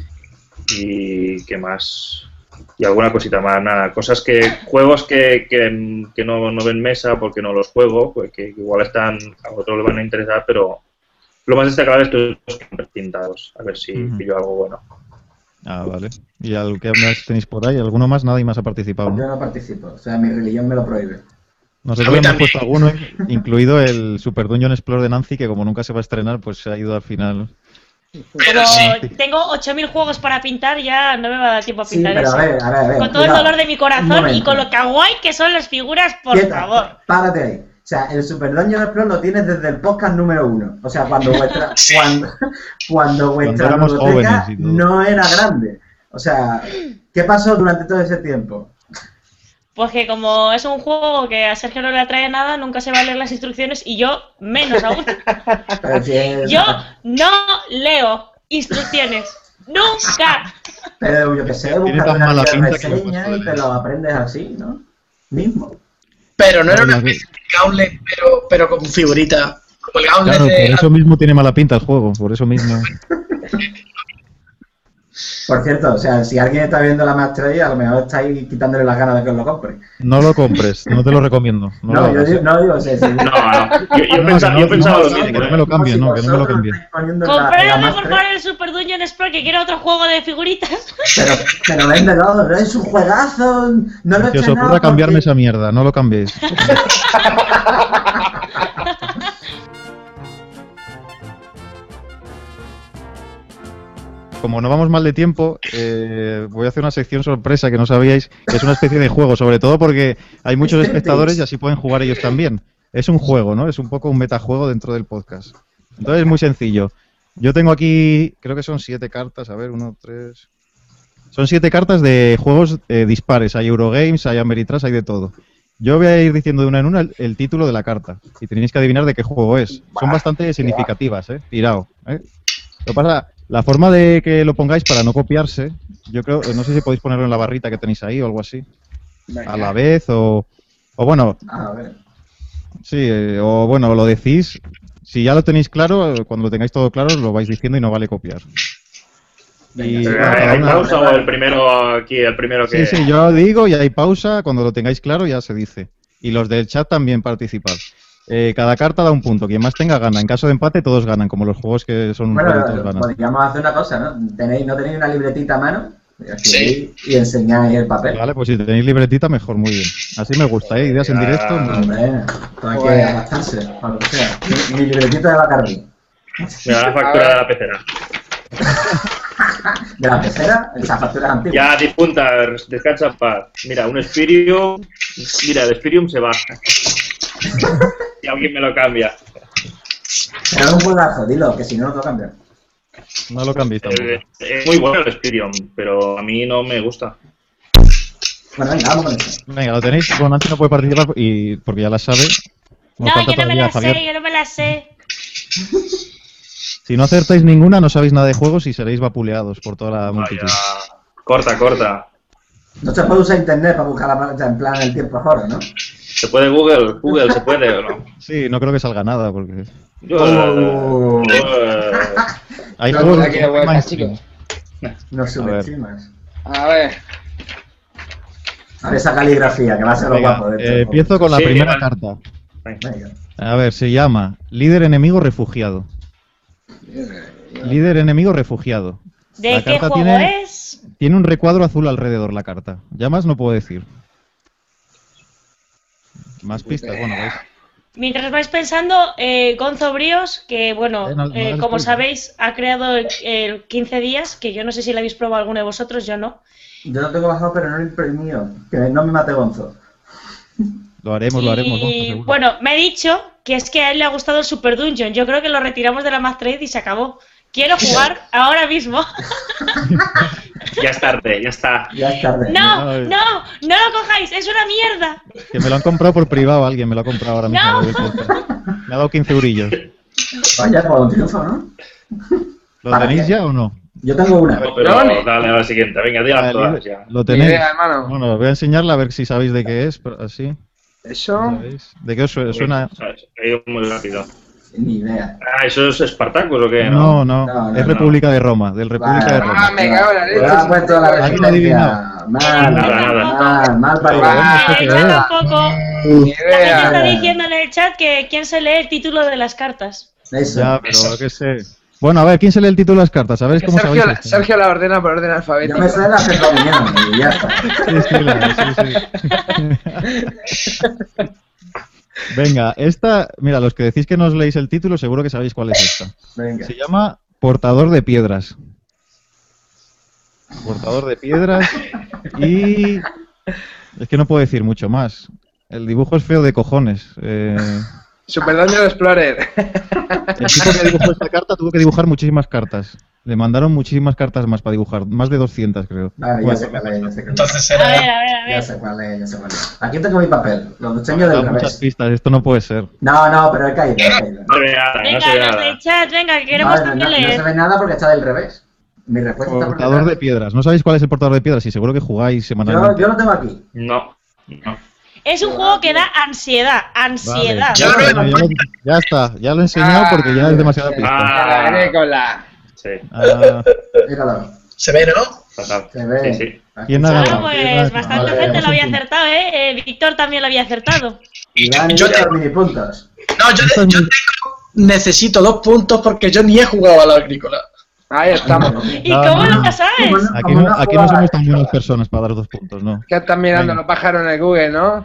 Y qué más... Y alguna cosita más, nada, cosas que, juegos que, que, que no, no ven mesa porque no los juego, pues que igual están, a otros les van a interesar, pero lo más destacable es estos dos pintados, a ver si Ujú. pillo algo bueno. Ah, vale. ¿Y algo que más tenéis por ahí? ¿Alguno más? Nadie más ha participado, Yo ¿no? no participo, o sea, mi religión me lo prohíbe. Nosotros A mí hemos también. puesto alguno, incluido el Super Dungeon Explorer de Nancy, que como nunca se va a estrenar, pues se ha ido al final. Pero Como sí. tengo ocho mil juegos para pintar, ya no me va a dar tiempo a Sí, pintar pero eso. a ver, a ver, a ver. Con todo el cuidado. dolor de mi Un corazón y momento. con lo kawaii que son las figuras, por Quieta, favor. Párate ahí. O sea, el Super Dungeon Explorer lo tienes desde el podcast número uno. O sea, cuando vuestra, Sí. cuando, cuando vuestra éramos biblioteca jóvenes y todo. no era grande. O sea, ¿qué pasó durante todo ese tiempo? Pues que como es un juego que a Sergio no le atrae nada, nunca se va a leer las instrucciones y yo menos aún. Pero si es- Yo no leo instrucciones. ¡Nunca! Pero yo que sé, Tiene buscas tan una mala guía de pinta que no reseña puedes y te leer. lo aprendes así, ¿no? Mismo. Pero no era una Bueno, especie de Gauntlet, pero, pero con figurita. Como el Gauntlet Claro, de... por eso mismo tiene mala pinta el juego, por eso mismo. Por cierto, o sea, si alguien está viendo la Master, a lo mejor estáis quitándole las ganas de que os lo compre. No lo compres, no te lo recomiendo. No, No, lo yo hagas. digo, no digo, sí, sí. No, no, yo, yo No, pensaba, que no, yo pensaba no, lo no, mismo. que no ¿eh? me lo cambie, no, que no me lo cambie. Compradme por favor el Super Dungeon Explorer, que quiero otro juego de figuritas. Pero, pero véndelo, es un juegazo. No lo he Que os estrenado ocurra cambiarme porque- esa mierda, no lo cambiéis. Como no vamos mal de tiempo, eh, voy a hacer una sección sorpresa que no sabíais, que es una especie de juego, sobre todo porque hay muchos espectadores y así pueden jugar ellos también. Es un juego, ¿no? Es un poco un metajuego dentro del podcast. Entonces es muy sencillo. Yo tengo aquí, creo que son siete cartas, a ver, uno, tres... Son siete cartas de juegos eh, dispares. Hay Eurogames, hay Ameritrash, hay de todo. Yo voy a ir diciendo de una en una el, el título de la carta y tenéis que adivinar de qué juego es. Son bastante significativas, ¿eh? Tirado, ¿eh? Lo que pasa, la forma de que lo pongáis para no copiarse, yo creo, no sé si podéis ponerlo en la barrita que tenéis ahí o algo así, Venga. a la vez o, o bueno, A ver. sí, eh, o bueno, lo decís, si ya lo tenéis claro, eh, cuando lo tengáis todo claro, lo vais diciendo y no vale copiar. Y, Venga, Pero, bueno, cada ¿hay una- pausa o el primero aquí, el primero que... Sí, sí, yo digo y hay pausa, cuando lo tengáis claro ya se dice. Y los del chat también participar. Eh, cada carta da un punto, quien más tenga gana. En caso de empate todos ganan, como los juegos que son un Bueno, juego y todos ganan. podríamos hacer una cosa, ¿no? ¿Tenéis, ¿No tenéis una libretita a mano? Y aquí- Sí. Y enseñáis el papel. Vale, pues si tenéis libretita mejor, muy bien. Así me gusta, ¿eh? Ideas en Ya. directo. muy bien. Hombre, todo hay que Pues- adaptarse, o lo que sea. Mi, mi libretita de Bacardi. Me da la factura de la pecera. De la pecera, esa factura antigua. Ya, difunta, descansa en paz. Mira, un Spirium... Mira, el Spirium se va. Si alguien me lo cambia. Pero es un juegazo, dilo, que si no, no lo cambio. No lo cambiéis tampoco. Eh, Es muy bueno el Spirium, pero a mí no me gusta. Bueno, venga, vamos con eso. Venga, lo tenéis. Con Nancy no puede participar y porque ya la sabe. Nos No, falta yo no me todavía la Javier. sé, yo no me la sé. Si no acertáis ninguna, no sabéis nada de juegos y seréis vapuleados por toda la multitud. Vaya. Corta, corta. No se puede usar internet para buscar la marcha en plan el tiempo ahora, ¿no? ¿Se puede Google? Google, ¿se puede o no? Sí, no creo que salga nada porque... Yo, Oh. eh, Hay No, juegos aquí de vuelta, mainstream. chicos. No subestimas. A ver. A ver esa caligrafía, que va a ser lo Venga, guapo de eh, este empiezo con la Sí, primera vale. carta. Venga. A ver, se llama Líder Enemigo Refugiado. Líder Enemigo Refugiado. ¿De La qué carta juego tiene- es? Tiene un recuadro azul alrededor la carta. Ya más no puedo decir. Más pistas, bueno, veis. Mientras vais pensando, eh, Gonzo Bríos, que bueno, Eh, no- no eh, hagas como spoiler. sabéis, ha creado el, el quince días, que yo no sé si lo habéis probado alguno de vosotros, yo no. Yo lo tengo bajado, pero no lo he imprimido. Que no me mate Gonzo. Lo haremos, lo haremos, ¿no? Y Seguro. bueno, me he dicho que es que a él le ha gustado el Super Dungeon. Yo creo que lo retiramos de la Math Trade y se acabó. Quiero jugar ahora mismo. ya es tarde, ya está. Ya es tarde. No, Ay. no, no lo cojáis, es una mierda. Que me lo han comprado por privado, alguien me lo ha comprado ahora mismo. No. lo voy a contar. Me ha dado quince eurillos. Vaya, con un triunfo, ¿no? ¿Lo ¿Para tenéis qué? ya o no? Yo tengo una. No, pero Dale. dale a la siguiente. Venga, Ah, dílas el todas líder- ya. Lo Ni tenéis. idea, hermano. Bueno, os voy a enseñarla a ver si sabéis de qué es, pero así. Eso. ¿Sabéis? ¿De qué os suena? suena? Ha ido muy rápido. Ni idea. Ah, ¿eso es Spartacus o qué? No, no, No, no, es no. República de Roma, del República Vale. de Roma. Ah, me cago en la leche. Me ha puesto la ¿Alguien resistencia. adivinó? Mal, Nada, nada. mal, mal parido. Ah, Eh, ¿qué yo es? tampoco. Ni La gente está idea. diciendo en el chat que quién se lee el título de las cartas. Eso. Ya, pero yo qué sé. Bueno, a ver, ¿quién se lee el título de las cartas? ¿Sabéis cómo Sergio, sabéis la, esto? Sergio la ordena por orden Yo alfabético. me sé las que vinieron y ya está. Sí, sí, la- sí, sí. Venga, esta, mira, los que decís que no os leéis el título, seguro que sabéis cuál es esta. Venga. Se llama Portador de Piedras. Portador de Piedras y... Es que no puedo decir mucho más. El dibujo es feo de cojones. Eh, Super Dungeon Explorer. el tipo que dibujó esta carta tuvo que dibujar muchísimas cartas. Le mandaron muchísimas cartas más para dibujar, más de doscientas creo. Vale, ya Bueno, sé cuál es, ya sé cuál es. Entonces A ver, era. a ver, a Ya ver. sé cuál es, ya sé cuál es. Aquí tengo mi papel, lo diseño da del muchas revés. pistas, esto no puede ser. No, no, pero he caído, he caído. No se ve nada, no Venga, se ve los nada. del chat, venga, que No, queremos no, no, también no leer. se ve nada porque está del revés. Mi respuesta está por Portador de detrás. piedras. ¿No sabéis cuál es el portador de piedras? Y seguro que jugáis Yo, semanalmente. yo lo tengo aquí. No, no. Es un juego que da ansiedad, ansiedad. Vale, Yo ya, lo- ya lo- ya está, ya lo he enseñado porque ya es demasiada pista. Ah. La con la. Sí, Ah, Míralo. Se ve, ¿no? fatal. Se ve. Sí, sí. Aquí ¿Quién ha está. ganado? Bueno, pues bastante Vale, gente es lo había un punto. acertado, ¿eh? Eh, Víctor también lo había acertado. Y Ya han yo, ido te- los mini puntos. no, yo, Esto te- es yo muy- tengo- necesito dos puntos porque yo ni he jugado a la agrícola. Ahí estamos. ¿Y No, cómo no, lo sabes? Bueno, aquí como no, no aquí no juega- somos tan buenas personas para dar dos puntos, ¿no? ¿Qué están mirando Venga. los pájaros en el Google, no?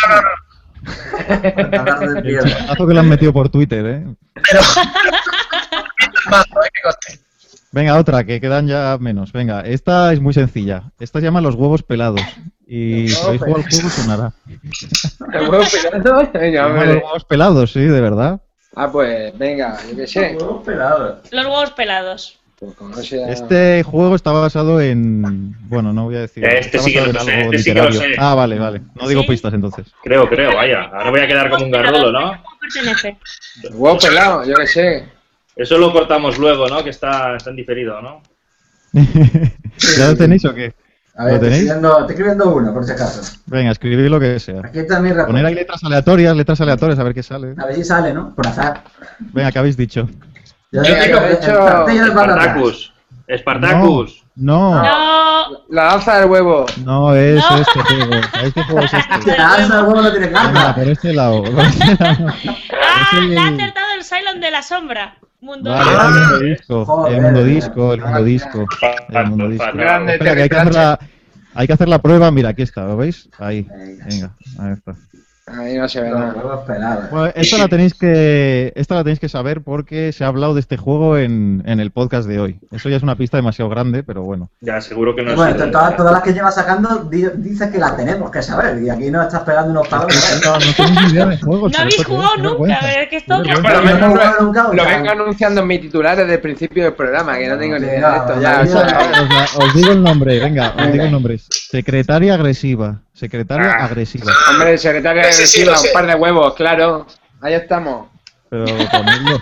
Hablar de El piedra. chatazo que le han metido por Twitter, ¿eh? Pero. Más, ¿eh? que conste. Venga, otra, que quedan ya menos. Venga, esta es muy sencilla. Esta se llama Los Huevos Pelados. Y Los si habéis jugado huevos al juego sonará. ¿El huevo pirata? Venga, Se llama Los hombre. Huevos Pelados, sí, de verdad. Ah, pues, venga, yo qué sé. Huevos pelados. Los huevos pelados. Pues como no sea- Este juego está basado en... Bueno, no voy a decir. Este está sí que basado lo en sé, algo este sí que lo literario. sé. Ah, vale, vale. No digo ¿Sí? pistas entonces. Creo, creo, vaya. Ahora voy a quedar como un garrulo, ¿no? ¿Cómo pertenece? El huevo pelado, yo qué sé. Eso lo cortamos luego, ¿no? Que está, está en diferido, ¿no? ¿Ya lo tenéis o qué? A ver, ¿Lo estoy tenéis? escribiendo, estoy escribiendo uno, por si acaso. Venga, escribid lo que sea. Aquí está mi Poner respuesta. ahí letras aleatorias, letras aleatorias, a ver qué sale. A ver si sale, ¿no? Por azar. Venga, ¿qué habéis dicho? Yo, Yo tengo, de hecho, cartello de para atrás. Spartacus. Spartacus. No, no, No, La danza del huevo. no es No. este juego. ¿Este juego es este? Que la alza del huevo no tiene Venga, carta. por este lado. Por este lado. ah, Ese- le ha acertado el Silent de la sombra. Mundo Vale, Disco. el mundo disco, Joder. el mundo disco, el mundo disco, el mundo disco. Fatal. Grande Espera, que hay que hacer la, hay que hacer la prueba. Mira, aquí está, ¿lo veis? Ahí, Venga. venga, ahí está. Ahí no se ve Los nada. huevos pelados. Bueno, esta la tenéis que, esta la tenéis que saber porque se ha hablado de este juego en, en el podcast de hoy. Eso ya es una pista demasiado grande, pero bueno. Ya, seguro que no Bueno, es. to- todas, todas las que llevas sacando di- dices que las tenemos que saber. Y aquí no estás pegando unos palos. No, no tenéis ni idea de juegos. No habéis jugado nunca, a ver, que esto... Qué Por lo Yo no menos he lo, jugado nunca, o lo sea, vengo anunciando en mis titulares desde el principio del programa, que no tengo ni idea de esto ya. no, o sea, no, A ver, os, la- os digo el nombre, venga, os digo el nombre. Secretaria agresiva. Secretaria Ah. agresiva. Hombre, secretario de Sí, sí, agresiva, lo sé. un par de huevos, claro. Ahí estamos. Pero ponedlo.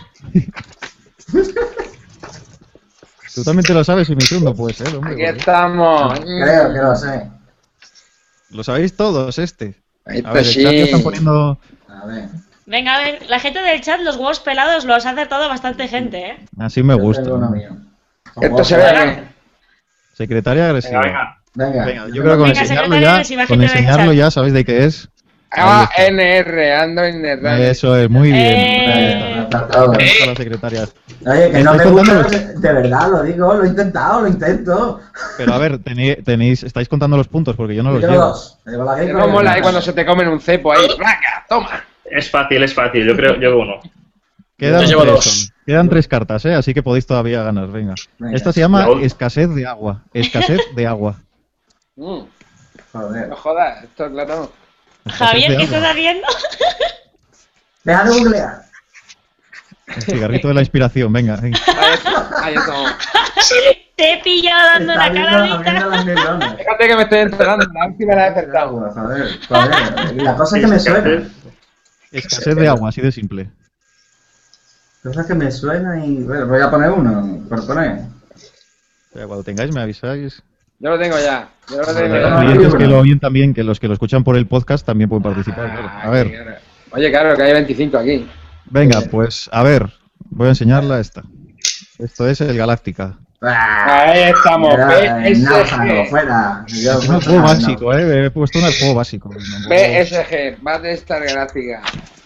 Tú también te lo sabes, Simitru, no puede ser, hombre. Aquí porque- estamos. Creo que lo sé. Lo sabéis todos, este. Ahí A está, ver, el sí. chat ya están poniendo... A ver. Venga, a ver, la gente del chat, los huevos pelados los ha acertado bastante gente, ¿eh? Así me Yo gusta. tengo uno mío. Esto se ve bien. Secretaria agresiva. Venga, venga. Venga, Venga, yo creo que con Venga, enseñarlo secretaria ya, agresiva, con gente del enseñarlo chat. ya sabéis de qué es. A Ahí está. N R, Android Net. Eso es, muy bien. Eh. Ahí está. Está todo. Ahí está la secretaria. Oye, que no me ¿Estáis gusta, contando de verdad, lo digo, lo he intentado, lo intento. Pero a ver, tení- tenéis, estáis contando los puntos porque yo no los Yo llevo. dos. Me llevo la Que Game no Boy. mola ahí cuando se te comen un cepo ahí. ¡Raca! ¡Toma! Es fácil, es fácil. Yo creo, yo uno. Quedan Yo llevo tres, dos. son. Quedan tres cartas, ¿eh? Así que podéis todavía ganar. Venga. Venga. Esta se llama La ul- escasez de agua. Escasez de agua. Mm, Joder. no jodas, esto claro. Javier, de ¿qué agua. estás haciendo? Deja de googlear. El cigarrito de la inspiración, venga. venga. Ahí está, ahí estamos. Te he pillado dando Está una viendo- caladita. abriendo las neuronas. Fíjate que me estoy enterando, la última la he despertado. Agua, joder, joder. Y la cosa es que me suena. Escasez de agua, así de simple. Cosas que me suenan y. Bueno, voy a poner uno, por poner. Pero cuando tengáis me avisáis. Yo lo tengo ya. Yo lo tengo Venga, Los Ah, ya. oyentes sí, que bueno. lo oyen también, que los que lo escuchan por el podcast también pueden participar. claro. Ah, A ver, claro. Oye, claro, que hay veinticinco aquí. venga, pues a ver. Voy a enseñarla esta. Esto es el Galáctica. Ah, Ahí estamos. era, B eh, náufrago, S G. fuera. Yo, Es un juego básico, eh. He puesto un juego básico. B S G. Battlestar Galactica.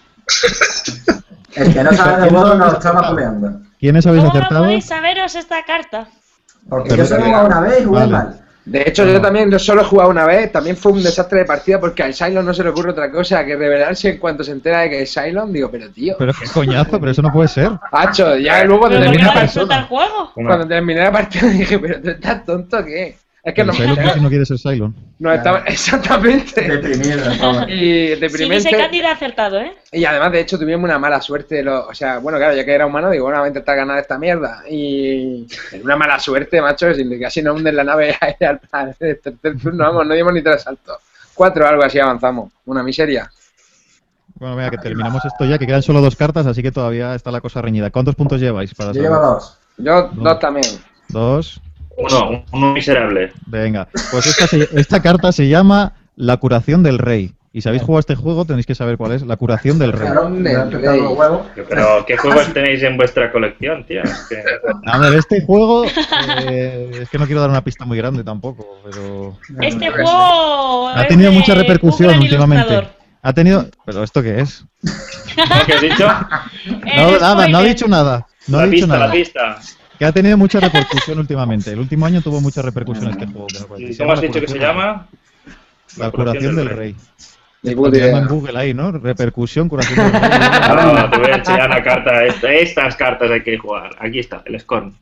El que no sabe de juego nos está vapuleando. ¿Quiénes habéis ¿Cómo no acertado? podéis saberos esta carta? Porque Pero yo solo he está jugado una vez y jugué Vale. mal. De hecho, yo también yo solo he jugado una vez. También fue un desastre de partida porque al Cylon no se le ocurre otra cosa que revelarse en cuanto se entera de que es Cylon. Digo, pero tío, Pero qué coñazo, pero eso no puede ser. hacho, ya luego ¿Pero de por qué termina no la disfruta el juego? cuando terminé la partida dije, pero tú estás tonto, o ¿qué? Es que El no, Cylon casi no quiere ser Cylon. no estaba exactamente. Deprimido, joder. Y Sí, dice deprimente. Cándida acertado, ¿eh? Y además, de hecho, tuvimos una mala suerte. Lo, o sea, bueno, claro, ya que era humano, digo, bueno, voy a intentar ganar esta mierda. Y una mala suerte, macho, sin que casi no hunden la nave ahí al al tercer turno, vamos, no dimos ni tres saltos. Cuatro, algo así avanzamos. Una miseria. Bueno, venga, que terminamos esto ya, que quedan solo dos cartas, así que todavía está la cosa reñida. ¿Cuántos puntos lleváis? Para Yo saber? llevo dos. Yo, No. dos también. Dos. Uno, uno miserable. Venga, pues esta, se- esta carta se llama La curación del rey. Y si habéis jugado este juego tenéis que saber cuál es. La curación del rey. Claro, me han tocado los huevos. Pero, ¿qué juegos tenéis en vuestra colección, tío? Es que... A ver, este juego... eh, es que no quiero dar una pista muy grande tampoco, pero... Este juego. Ha es tenido de mucha repercusión Google últimamente. Ilustrador. Ha tenido... ¿Pero esto qué es? ¿Qué has dicho? No, El nada, no ha spoiler. dicho nada. No ha la dicho pista, nada. la pista. Que ha tenido mucha repercusión últimamente. El último año tuvo mucha repercusión este juego. que no puede ¿Y decir. cómo has La dicho que se curación- llama? La curación del rey. Ni Lo puta llaman idea. en Google ahí, ¿no? Repercusión, curación del rey. Ah, te voy a enseñar la carta. Esta- Estas cartas hay que jugar. Aquí está, el Scorn.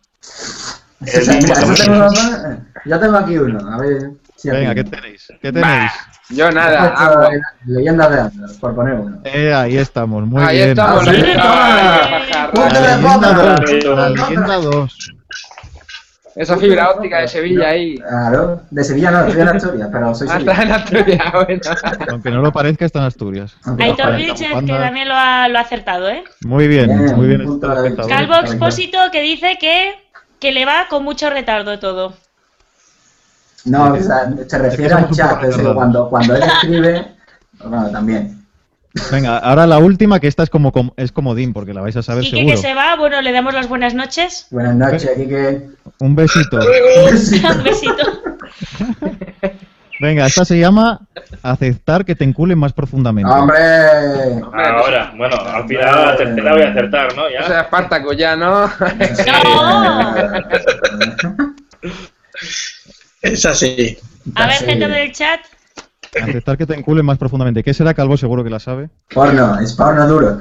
Sí, sí, mira, yo tengo dos más. Eh, Yo tengo aquí uno, a ver si Venga, ¿qué atino. tenéis? ¿Qué tenéis? Yo He nada. puesto agua. Leyendas de Andor, por poner uno. Eh, ahí estamos, muy Ahí bien. estamos. Ah, sí, venga, toma. pajarra. Punto La de leyenda boca. dos. La leyenda dos. Esa fibra óptica de Sevilla ahí. Claro, de Sevilla no, estoy en Asturias, pero soy Ah, está sevillano. en Asturias, bueno. Aunque no lo parezca, está en Asturias. Aunque Aitor ojalá. Vilches, que Bufanda. también lo ha, lo ha acertado, ¿eh? Muy bien, Bien, muy bien. un punto está de- espectador. Calvo Calvo Expósito, que dice que, que le va con mucho retardo todo. No, o sea, se refiere al somos un chat, poco es decir, retardados. cuando, cuando él escribe, bueno, también. Venga, ahora la última, que esta es como com- es comodín, porque la vais a saber Y que, seguro. que se va, bueno, le damos las buenas noches. Buenas noches, aquí que... Un besito. Un besito. Venga, esta se llama Aceptar que te enculen más profundamente. ¡Hombre! Ahora, bueno, al final a la tercera voy a acertar, ¿no? Eso es Ya. Espartaco ya, ¿no? No. Es así. A ver, Sí. gente del chat. Aceptar que te enculen más profundamente. ¿Qué será, Calvo? Seguro que la sabe. Porno, es porno duro.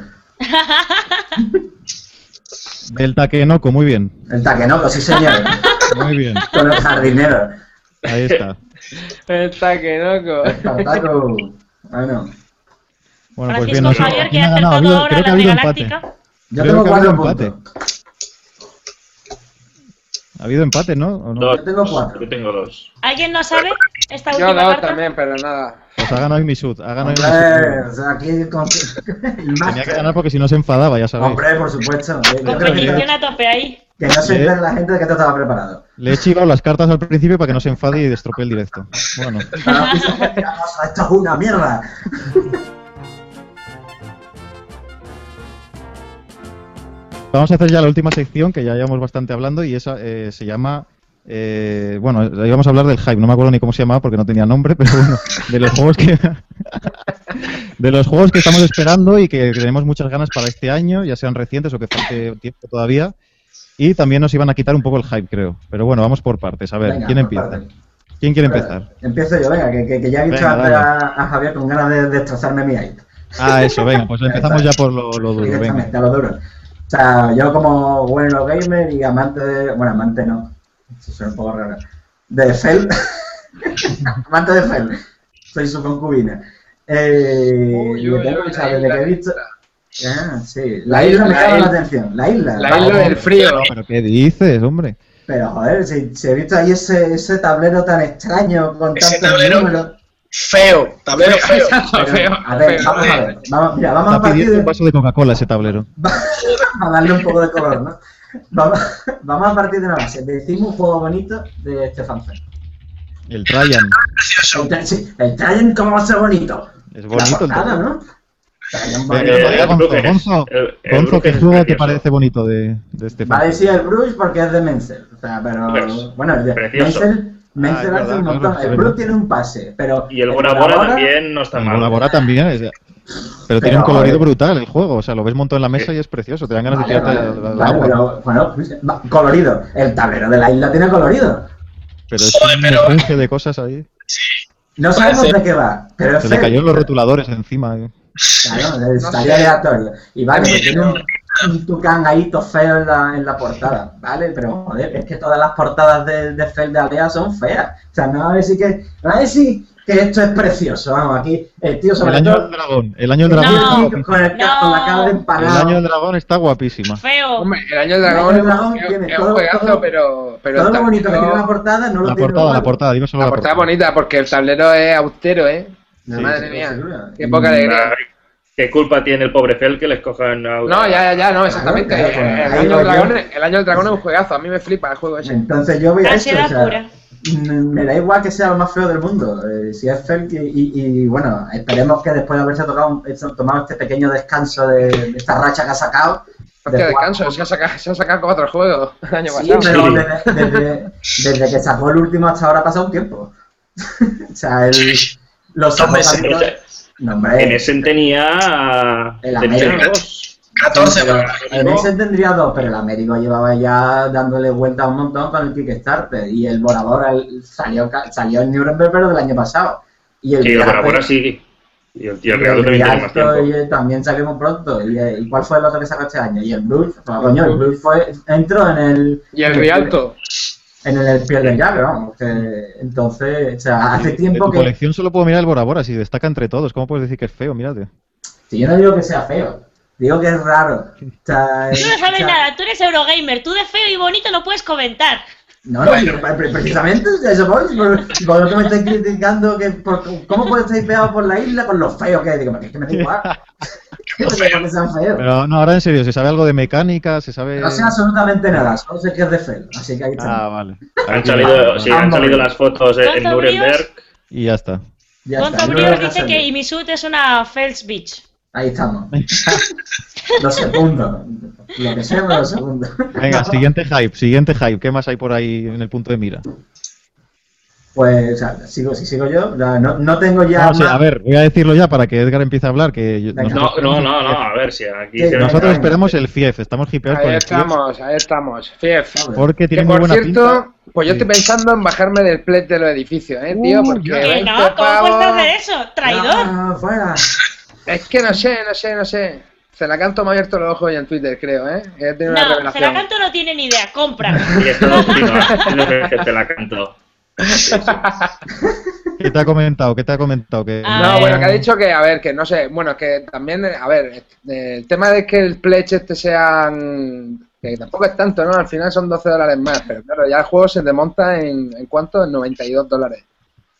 Del Takenoko, muy bien. El taquenoco, sí señor. Muy bien. Con el jardinero. Ahí está. Está que loco. Espartaco. Bueno, Bueno, pues Francisco bien, no sé. Javier, que ¿Quién ha ha ganado? Ha acertado habido- ahora creo que ha la de habido empate. Galáctica. yo Creo tengo que ha habido cuatro empate. puntos. Ha habido empate, ¿no? ¿O no? Dos. Yo tengo cuatro. Yo tengo dos. ¿Alguien no sabe esta Yo última dos carta? también, pero nada. Pues ha ganado Imisud. Ha ganado Hombre, Imisud. o sea, aquí con... Tenía que ganar porque si no se enfadaba, ya sabéis. Hombre, por supuesto. Eh, yo creo que- Competición a tope ahí. Que no se entere la gente de que esto estaba preparado. Le he chivado las cartas al principio para que no se enfade y destropee el directo. Bueno. Esto es una mierda. Vamos a hacer ya la última sección, que ya llevamos bastante hablando, y esa eh, se llama... Eh, bueno, íbamos a hablar del hype, no me acuerdo ni cómo se llamaba porque no tenía nombre, pero bueno, de los juegos que... de los juegos que estamos esperando y que tenemos muchas ganas para este año, ya sean recientes o que falte tiempo todavía. Y también nos iban a quitar un poco el hype, creo. Pero bueno, vamos por partes. A ver, Venga, ¿quién empieza? Partes. ¿Quién quiere Venga, empezar? Empiezo yo, venga, que, que, que ya he visto Venga, a, a, a Javier con ganas de destrozarme mi hype. Ah, eso, venga, pues empezamos ya por lo, lo duro, Directamente, venga. a lo duro. O sea, yo como bueno gamer y amante de... Bueno, amante no. Eso suena un poco raro. De Fel. Amante de Fel. Soy su concubina. Eh, Uy, y uy, tengo uy, que saber la desde isla. que he visto... Ah, sí. La isla me La llama la isla. atención. La isla. La vale. isla del frío. ¿Pero qué dices, hombre? Pero joder, si, si he visto ahí ese, ese tablero tan extraño con Ese tantos tablero números. Feo, tablero feo. Pero, Feo, a ver, feo, vamos a feo. ver. Vamos, mira, vamos a Está partir pidiendo de... un vaso de Coca-Cola ese tablero. a darle un poco de color, ¿no? Vamos, vamos a partir de una base. Decimos un juego bonito de Stefan Feld. El Traian. Precioso. El, Tra- sí, el Trajan, ¿cómo va a ser bonito? Es La bonito el portada, Traian. ¿no? Trajan Venga, bonito. Eh, venga, Gonzo, Bruges. Gonzo, El- el Gonzo, ¿qué Bruges es juego te precioso. parece bonito de, de este Va a fan? decir el Bruges porque es de Menzel. O sea, pero... Bruges. Bueno, el de Precioso. Menzel, Menzel Ah, es hace verdad, un montón. claro, sí, el es Bruges verdad. tiene un pase, pero... Y el Bora Bora también no está El mal. Bora Bora también es... Pero tiene un Pero, colorido joder. brutal el juego, o sea, lo ves montado en la mesa y es precioso, te dan ganas Vale, de tirarte vale, al- al vale, agua. pero, bueno, pues, va, colorido. El tablero de la isla tiene colorido. Pero es Joder, un pero- esfinge de cosas ahí. No sabemos Parece- de qué va, pero es Se le Feld. cayeron los rotuladores encima. eh. Claro, estaría sé. aleatorio. Y vale, Sí, pues tiene un, un tucán ahí todo feo en la, en la portada, ¿vale? Pero joder, es que todas las portadas de, de Feld de Alea son feas. O sea, no va a decir que, no va a decir que esto es precioso. Vamos, aquí el tío El sobre año todo del dragón, el año del el dragón No. está tío guapísimo. con, el, ca- con la cara de El empanado. año del dragón está guapísima. Feo. Hombre, el año del El dragón, año del dragón es, tiene es todo- un juegazo, todo- pero, pero Todo el lo bonito que tablero- tiene la portada no lo La tiene portada, los la juegos. portada, digo solo La la portada portada. bonita porque el tablero es austero, ¿eh? Sí, Madre sí, mía, seguro. qué poca alegría. ¿Qué culpa tiene el pobre Fel que les cojan a... No, ya, ya, ya, no, exactamente. Claro, El, claro, el ahí año voy del dragón, yo. es- el año del dragón es un juegazo, a mí me flipa el juego ese. Entonces yo voy a esto, Ansiedad o sea, pura. mm, me da igual que sea lo más feo del mundo, eh, si es Feld y, y, y, bueno, esperemos que después de haberse tocado, un- hecho- tomado este pequeño descanso de, de esta racha que ha sacado. Hostia, de descanso, jugar- se ha sacado, se ha sacado cuatro juegos el año Sí, pasado. pero Sí. desde, desde, desde que sacó el último hasta ahora ha pasado un tiempo. o sea, el, los Dos meses, ojos- En ese- No, en hombre, ese tenía... El tenía América. dos. catorce pero para en ese tendría dos, pero el Américo llevaba ya dándole vueltas un montón con el Kickstarter y el Bora Bora el- salió, ca- salió en Nuremberg pero del año pasado. Y el Sí, el Rialto- Bora Bora sí. Y el, y y el Real también tiene más Rialto, tiempo. y, eh, también salió muy pronto. ¿Y, eh, ¿y cuál fue el otro que sacó este año? Y el Blues, pues, coño, el Blues fue, entró en el... Y el en Rialto. En el Piel del Llave, vamos. Que, entonces, o sea, hace De tiempo tu que... colección solo puedo mirar el Bora Bora, si destaca entre todos. ¿Cómo puedes decir que es feo? Mírate. Si yo no digo que sea feo, digo que es raro. O sea, Tú no o sabes sea, nada, tú eres Eurogamer, tú de feo y bonito no puedes comentar. No, no, pero pre- precisamente eso voy. Por, por lo que me estáis criticando, que por, ¿cómo puede estar pegados por la isla con los feos que hay? Digo, es que me da igual. Que me da igual que sean feos. Pero no, ahora en serio, ¿se sabe algo de mecánica? ¿Se sabe...? No sé absolutamente nada, solo sé que es de Fel, así que ahí está. Ah, vale. Han salido, sí, han Ambos. salido las fotos en, en Gonzo Nuremberg. Y ya está. Ya Gonzo está, no Brios lo voy a dice hacer que bien. Imisut es una Fells Beach. Ahí estamos. Lo segundo. Lo que sea, pero lo segundo. Venga, siguiente hype, siguiente hype. ¿Qué más hay por ahí en el punto de mira? Pues, o sea, sigo, si sigo yo, ya no, no tengo ya. No, sí, más- a ver, voy a decirlo ya para que Edgar empiece a hablar. Que yo- Venga. nosotros, No, no, no, no, a ver si aquí Sí, se ve. nosotros venga. esperamos el F I E F, estamos hipeados Ahí con el F I E F. estamos, ahí estamos. Fief. Porque Que tiene muy por buena cierto, pinta. pues yo Sí. estoy pensando en bajarme del plate de los edificios, ¿eh, tío? Uh, Porque ya. Que veinte no, ¿cómo pavos- puedes hacer eso? Traidor. Ah, fuera. Es que no sé, no sé, no sé. Celacanto me ha abierto los ojos hoy en Twitter, creo, ¿eh? He tenido una No, revelación. Celacanto no tiene ni idea, compra. Y esto no, sí, no, no es que te la canto. ¿Qué te ha comentado? ¿Qué te ha comentado? Que Ah, No, ver. bueno, que ha dicho que, a ver, que no sé, bueno, que también, a ver, eh, el tema de que el pledge este sean, que tampoco es tanto, ¿no? Al final son doce dólares más, pero claro, ya el juego se desmonta en, ¿en cuánto? En noventa y dos dólares.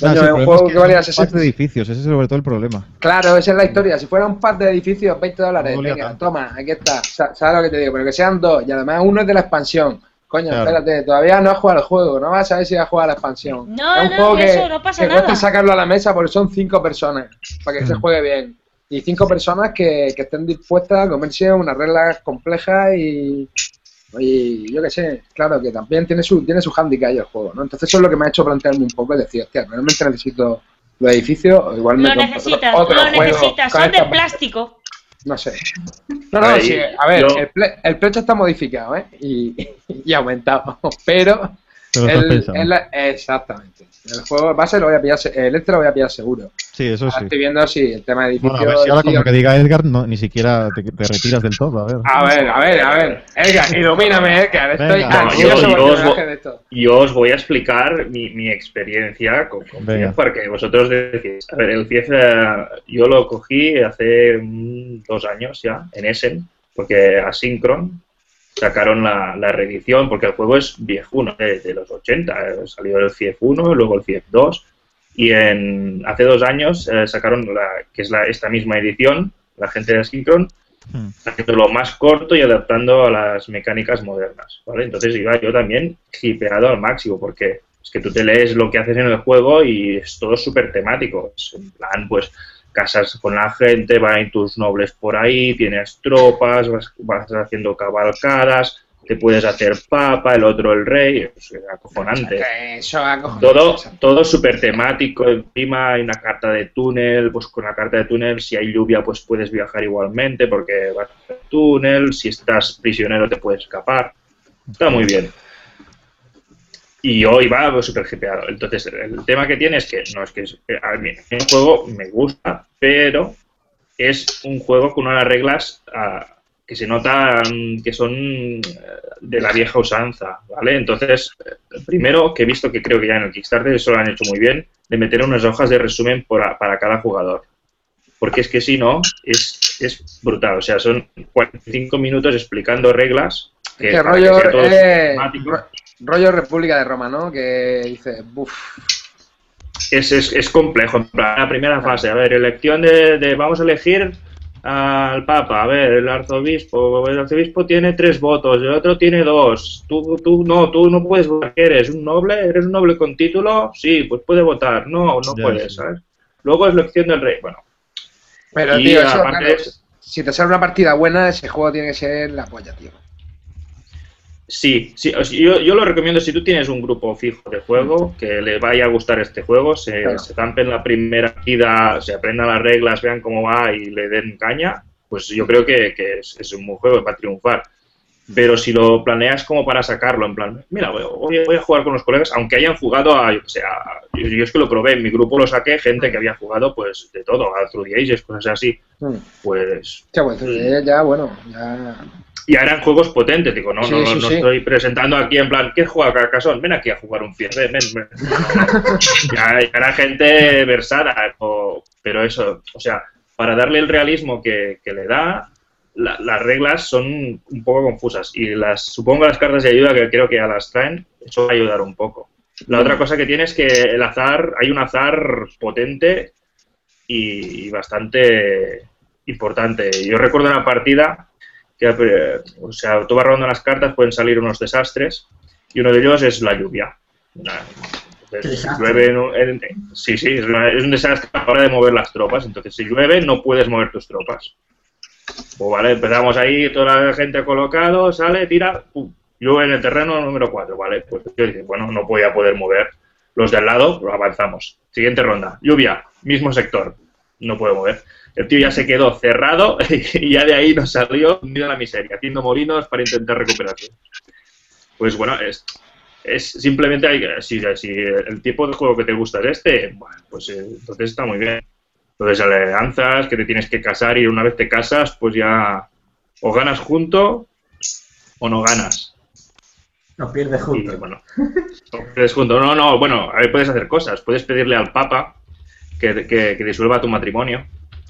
Ah, sí, es el un problema juego es que valía es un pack sesenta. de edificios, ese es sobre todo el problema. Claro, esa es la historia. Si fuera un pack de edificios, veinte dólares. No valía Venga, tanto. toma, aquí está. Sa- ¿Sabes lo que te digo? Pero que sean dos. Y además uno es de la expansión. Coño, Claro. espérate, todavía no has jugado al juego. No vas a ver si has jugado a la expansión. No, es un no, juego que, eso no pasa que cuesta nada. sacarlo a la mesa porque son cinco personas. Para que se Mm. juegue bien. Y cinco personas que, que estén dispuestas a comerse unas reglas complejas y. Y yo qué sé, claro que también tiene su tiene su hándicap ahí el juego, ¿no? Entonces eso es lo que me ha hecho plantearme un poco, es decir, hostia, realmente necesito los edificios, o igual me Lo compro necesitas, otro, otro lo juego necesitas, con son de esta- plástico. No sé. No, no, Ahí, sí, a ver, yo- el, ple- el plecho está modificado, ¿eh? Y, y aumentado, pero... Pero lo estás el- pensando. el- exactamente. El juego base lo voy a pillar, se- el este lo voy a pillar seguro. Sí, eso Ahora sí. estoy viendo si el tema de edificios... Bueno, a ver si ahora tío, con lo que diga Edgar no, ni siquiera te, te retiras del todo, a ver. a ver, a ver, a ver. Edgar, ilumíname, Edgar. Estoy Venga. ansioso No, yo- por yo que os me vo- baje de esto. Yo os voy a explicar mi, mi experiencia con, con Venga. Fief, porque vosotros decís, a ver, el Fief eh, yo lo cogí hace mm, dos años ya, en Essen, porque Asynchron sacaron la, la reedición, porque el juego es viejuno, de, de los ochenta, eh, salió el Fief uno, luego el Fief dos, y en, hace dos años eh, sacaron la, que es la, esta misma edición, la gente de Asynchron, Hmm. haciéndolo más corto y adaptando a las mecánicas modernas, ¿vale? Entonces iba yo también hipeado al máximo, porque es que tú te lees lo que haces en el juego y es todo súper temático. Es en plan, pues, casas con la gente, van tus nobles por ahí, tienes tropas, vas, vas haciendo cabalgadas, te puedes hacer papa, el otro el rey, es acojonante. Eso acojonante, Todo, exacto. todo súper temático, encima hay una carta de túnel, pues con la carta de túnel si hay lluvia pues puedes viajar igualmente porque vas al túnel, si estás prisionero te puedes escapar, está muy bien. Y yo iba pues, súper hipeado, entonces el tema que tiene es que, no es que es, a mí el juego me gusta, pero es un juego con unas reglas uh, que se notan que son de la vieja usanza, ¿vale? Entonces, primero que he visto que creo que ya en el Kickstarter eso lo han hecho muy bien, de meter unas hojas de resumen por a, para cada jugador. Porque es que si no, es, es brutal. O sea, son cuarenta y cinco minutos explicando reglas. Que, Que para rollo, que sea todo eh, sistemático. ro- rollo República de Roma, ¿no? Que dice, buf, Es, es, es complejo. En plan, la primera fase, a ver, elección de, de vamos a elegir al Papa, a ver, el arzobispo, el arzobispo tiene tres votos, el otro tiene dos, tú, tú no, tú no puedes votar, ¿qué eres? ¿Un noble? ¿Eres un noble con título? Sí, pues puede votar, no, no Ya, puedes, sí. ¿sabes? Luego es elección del rey, bueno. pero Y tío, eso, aparte claro, es- si te sale una partida buena, ese juego tiene que ser la polla, tío. Sí, sí, o sea, yo, yo lo recomiendo si tú tienes un grupo fijo de juego, que les vaya a gustar este juego, se, Claro. se zampen la primera partida, se aprendan las reglas, vean cómo va y le den caña, pues yo creo que, que es, es un buen juego para triunfar. Pero si lo planeas como para sacarlo, en plan, mira, voy, voy a jugar con los colegas, aunque hayan jugado a, yo que sé, a- yo, yo es que lo probé, en mi grupo lo saqué, gente que había jugado, pues, de todo, a Through the Ages, cosas así, Hmm. pues... Ya, pues, eh, ya, bueno, ya... Ya eran juegos potentes, digo, no, Sí, no, no, sí, no sí. estoy presentando aquí en plan, ¿qué juega Carcassonne? Ven aquí a jugar un Fief, ven, ven, ven. ya, ya era gente versada, o- pero eso, o sea, para darle el realismo que, que le da, la- las reglas son un poco confusas y las supongo las cartas de ayuda que creo que ya las traen, eso va a ayudar un poco. La otra cosa que tiene es que el azar, hay un azar potente y, y bastante importante. Yo recuerdo una partida que, eh, o sea, tú vas robando las cartas, pueden salir unos desastres y uno de ellos es la lluvia. Una- entonces, si Desastre. llueve en un- en- sí, sí, es, una- es un desastre a la hora de mover las tropas. Entonces, si llueve, no puedes mover tus tropas. Pues vale, empezamos ahí, toda la gente colocado, sale, tira, pum, llueve en el terreno número cuatro, vale. Pues yo dije, bueno, no voy a poder mover los de al lado, pues avanzamos. Siguiente ronda, lluvia, mismo sector, no puedo mover. El tío ya se quedó cerrado y ya de ahí nos salió hundido en la miseria, haciendo molinos para intentar recuperarse. Pues bueno, es, es simplemente, hay que- si, si el tipo de juego que te gusta es este, bueno, pues eh, entonces está muy bien. Entonces alianzas, que te tienes que casar y una vez te casas, pues ya o ganas junto o no ganas. Nos pierdes Y juntos. bueno, o pierdes junto. No, no, bueno, a ver, puedes hacer cosas. Puedes pedirle al Papa que, que, que disuelva tu matrimonio.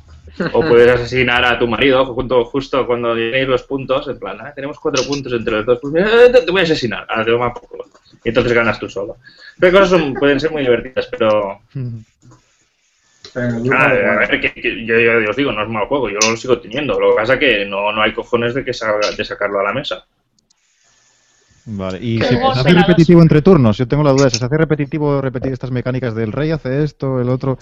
O puedes asesinar a tu marido junto, justo cuando lleguéis los puntos, en plan, ah, tenemos cuatro puntos entre los dos, pues mira, te, te voy a asesinar. Ah, te toma por culo. y entonces ganas tú solo. Pero cosas son, pueden ser muy divertidas, pero... Ah, a ver, que, que yo, yo os digo, no es mal juego, yo lo sigo teniendo. Lo que pasa es que no, no hay cojones de que salga, de sacarlo a la mesa. Vale, y ¿Qué si juegos se hace pelados? repetitivo entre turnos, yo tengo la duda, ¿se hace repetitivo repetir estas mecánicas del rey, hace esto, el otro?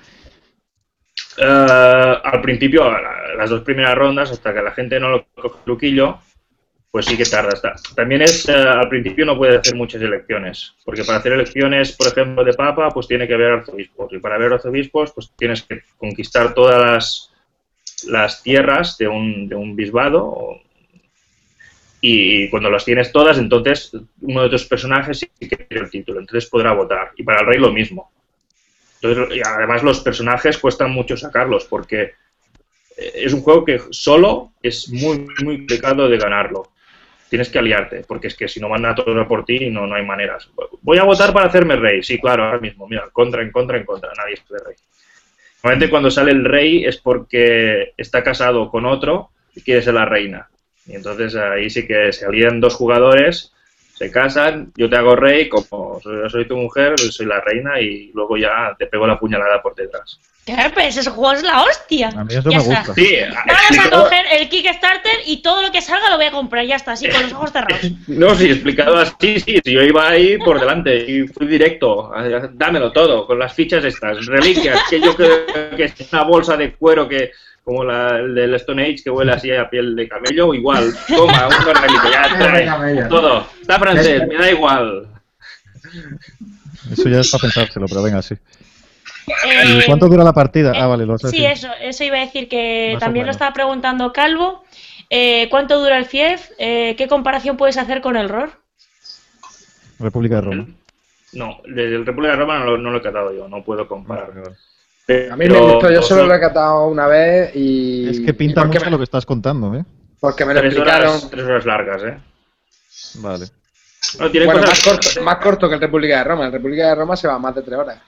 Uh, al principio, la, las dos primeras rondas, hasta que la gente no lo coge el truquillo, pues sí que tarda. Hasta. También es, uh, al principio no puede hacer muchas elecciones, porque para hacer elecciones, por ejemplo, de papa, pues tiene que haber arzobispos, y para haber arzobispos, pues tienes que conquistar todas las, las tierras de un, de un bispado, o, y cuando las tienes todas, entonces uno de tus personajes sí que tiene el título, entonces podrá votar. Y para el rey lo mismo. Entonces, y además los personajes cuestan mucho sacarlos, porque es un juego que solo es muy, muy complicado de ganarlo. Tienes que aliarte, porque es que si no manda a todos a por ti, no, no hay maneras. Voy a votar para hacerme rey. Sí, claro, ahora mismo. Mira, contra, en contra, en contra. Nadie es de rey. Normalmente cuando sale el rey es porque está casado con otro y quiere ser la reina. Y entonces ahí sí que se alían dos jugadores, se casan, yo te hago rey, como soy, soy tu mujer, soy la reina y luego ya te pego la puñalada por detrás. ¿Qué? Pues ese juego es la hostia. A mí eso Ya me está. gusta. Sí, Vamos a explicado, coger el Kickstarter y todo lo que salga lo voy a comprar, ya está, así con los ojos cerrados. no, sí, explicado así, sí, sí, yo iba ahí por delante y fui directo, dámelo todo, con las fichas estas, reliquias, que yo creo que es una bolsa de cuero que... como la el del Stone Age que huele así a piel de camello, igual, toma, una reliquia, ya trae, todo, está francés, me da igual. Eso ya es para pensárselo, pero venga, sí. Eh, ¿Y cuánto dura la partida? Ah, vale, lo vas a Sí, decir. eso, eso iba a decir que Más o también lo menos. estaba preguntando Calvo. Eh, ¿Cuánto dura el F I E F? Eh, ¿Qué comparación puedes hacer con el R O R? República de Roma. No, del República de Roma no lo, no lo he catado yo, no puedo comparar. Vale, vale. A mí me Pero gustó, yo dos- solo lo he catado una vez y... Es que pinta y porque mucho me, lo que estás contando, ¿eh? porque me lo tres explicaron... horas, tres horas largas, ¿eh? Vale. No, tiene Bueno, cosas- más corto, más corto que el República de Roma. El República de Roma se va a más de tres horas.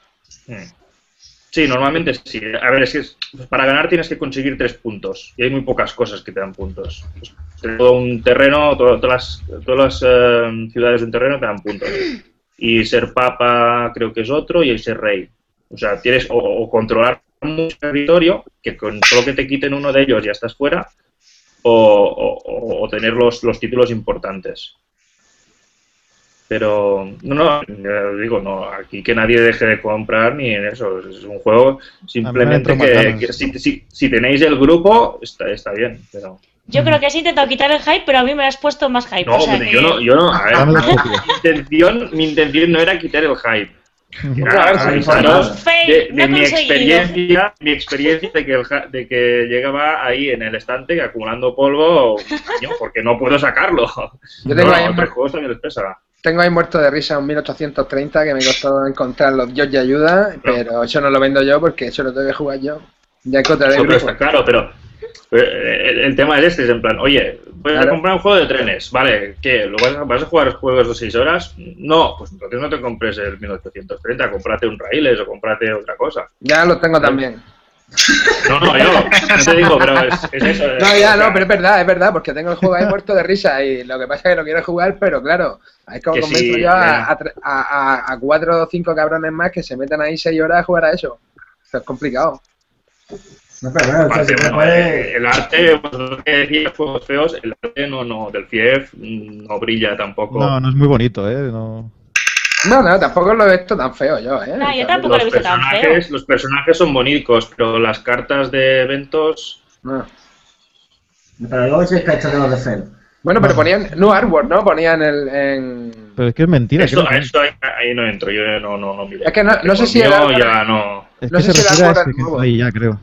Sí, normalmente sí. A ver, es que es- para ganar tienes que conseguir tres puntos. Y hay muy pocas cosas que te dan puntos. Pues, todo un terreno, todo- todas las, todas las eh, ciudades de un terreno te dan puntos. Y ser papa creo que es otro, y ser rey. O sea, tienes o, o controlar mucho territorio, que con solo que te quiten uno de ellos ya estás fuera, o, o- o tener los, los títulos importantes. Pero, no, no, ya digo, no, aquí que nadie deje de comprar ni en eso. Es un juego simplemente A mí me que, entró más que ganas. si, si, si tenéis el grupo, está, está bien, pero... Yo creo que has intentado quitar el hype, pero a mí me has puesto más hype. No, o sea hombre, que- yo no, yo no, a ver, Dame la mi copia. intención, mi intención no era quitar el hype. Era A ver si avisaros Fail, de, de no mi conseguido. experiencia, mi experiencia de que, el, ja- de que llegaba ahí en el estante acumulando polvo, coño, porque no puedo sacarlo. Yo tengo No, ahí a en- otros juegos también les pesa. Tengo ahí muerto de risa un mil ochocientos treinta que me costó encontrar los dios de ayuda, pero eso no lo vendo yo porque eso lo tengo que jugar yo. Ya encontraré el Eso grupo. está claro, pero eh, el, el tema es este, es en plan, oye, voy a Claro. comprar un juego de trenes, ¿vale? ¿Qué? ¿Lo vas, a, ¿Vas a jugar juegos de seis horas? No, pues entonces no te compres el mil ochocientos treinta, cómprate un Raíles o cómprate otra cosa. Ya lo tengo también. No, no, yo no te digo, pero es, es eso. No, o ya, sea, no, pero es verdad, es verdad, porque tengo el juego ahí muerto de risa y lo que pasa es que lo quiero jugar, pero claro, es como Que convenzo sí, yo a, ya. a, tre- a, a- a cuatro o cinco cabrones más que se metan ahí seis horas a jugar a eso. Eso es complicado. No, pero bueno, aparte, se bueno, puede... eh, el arte, vosotros que decíais, juegos feos, el arte no, no, del F I E F no brilla tampoco. No, no es muy bonito, ¿eh? No... No, no, tampoco lo he visto tan feo yo, ¿eh? No, yo tampoco lo he Los visto tan feo. personajes, los personajes son bonitos, pero las cartas de eventos... No. Pero luego sí está hecho de los de cero. Bueno, pero ponían, no artwork, ¿no? Ponían el, en... Pero es que es mentira. Eso, creo que- eso ahí, ahí no entro, yo no, no, no miré. Es que no- no sé Por si mí era- no, ya no... Es no que sé se si refiere a era este ahora que nuevo. está ahí ya, creo.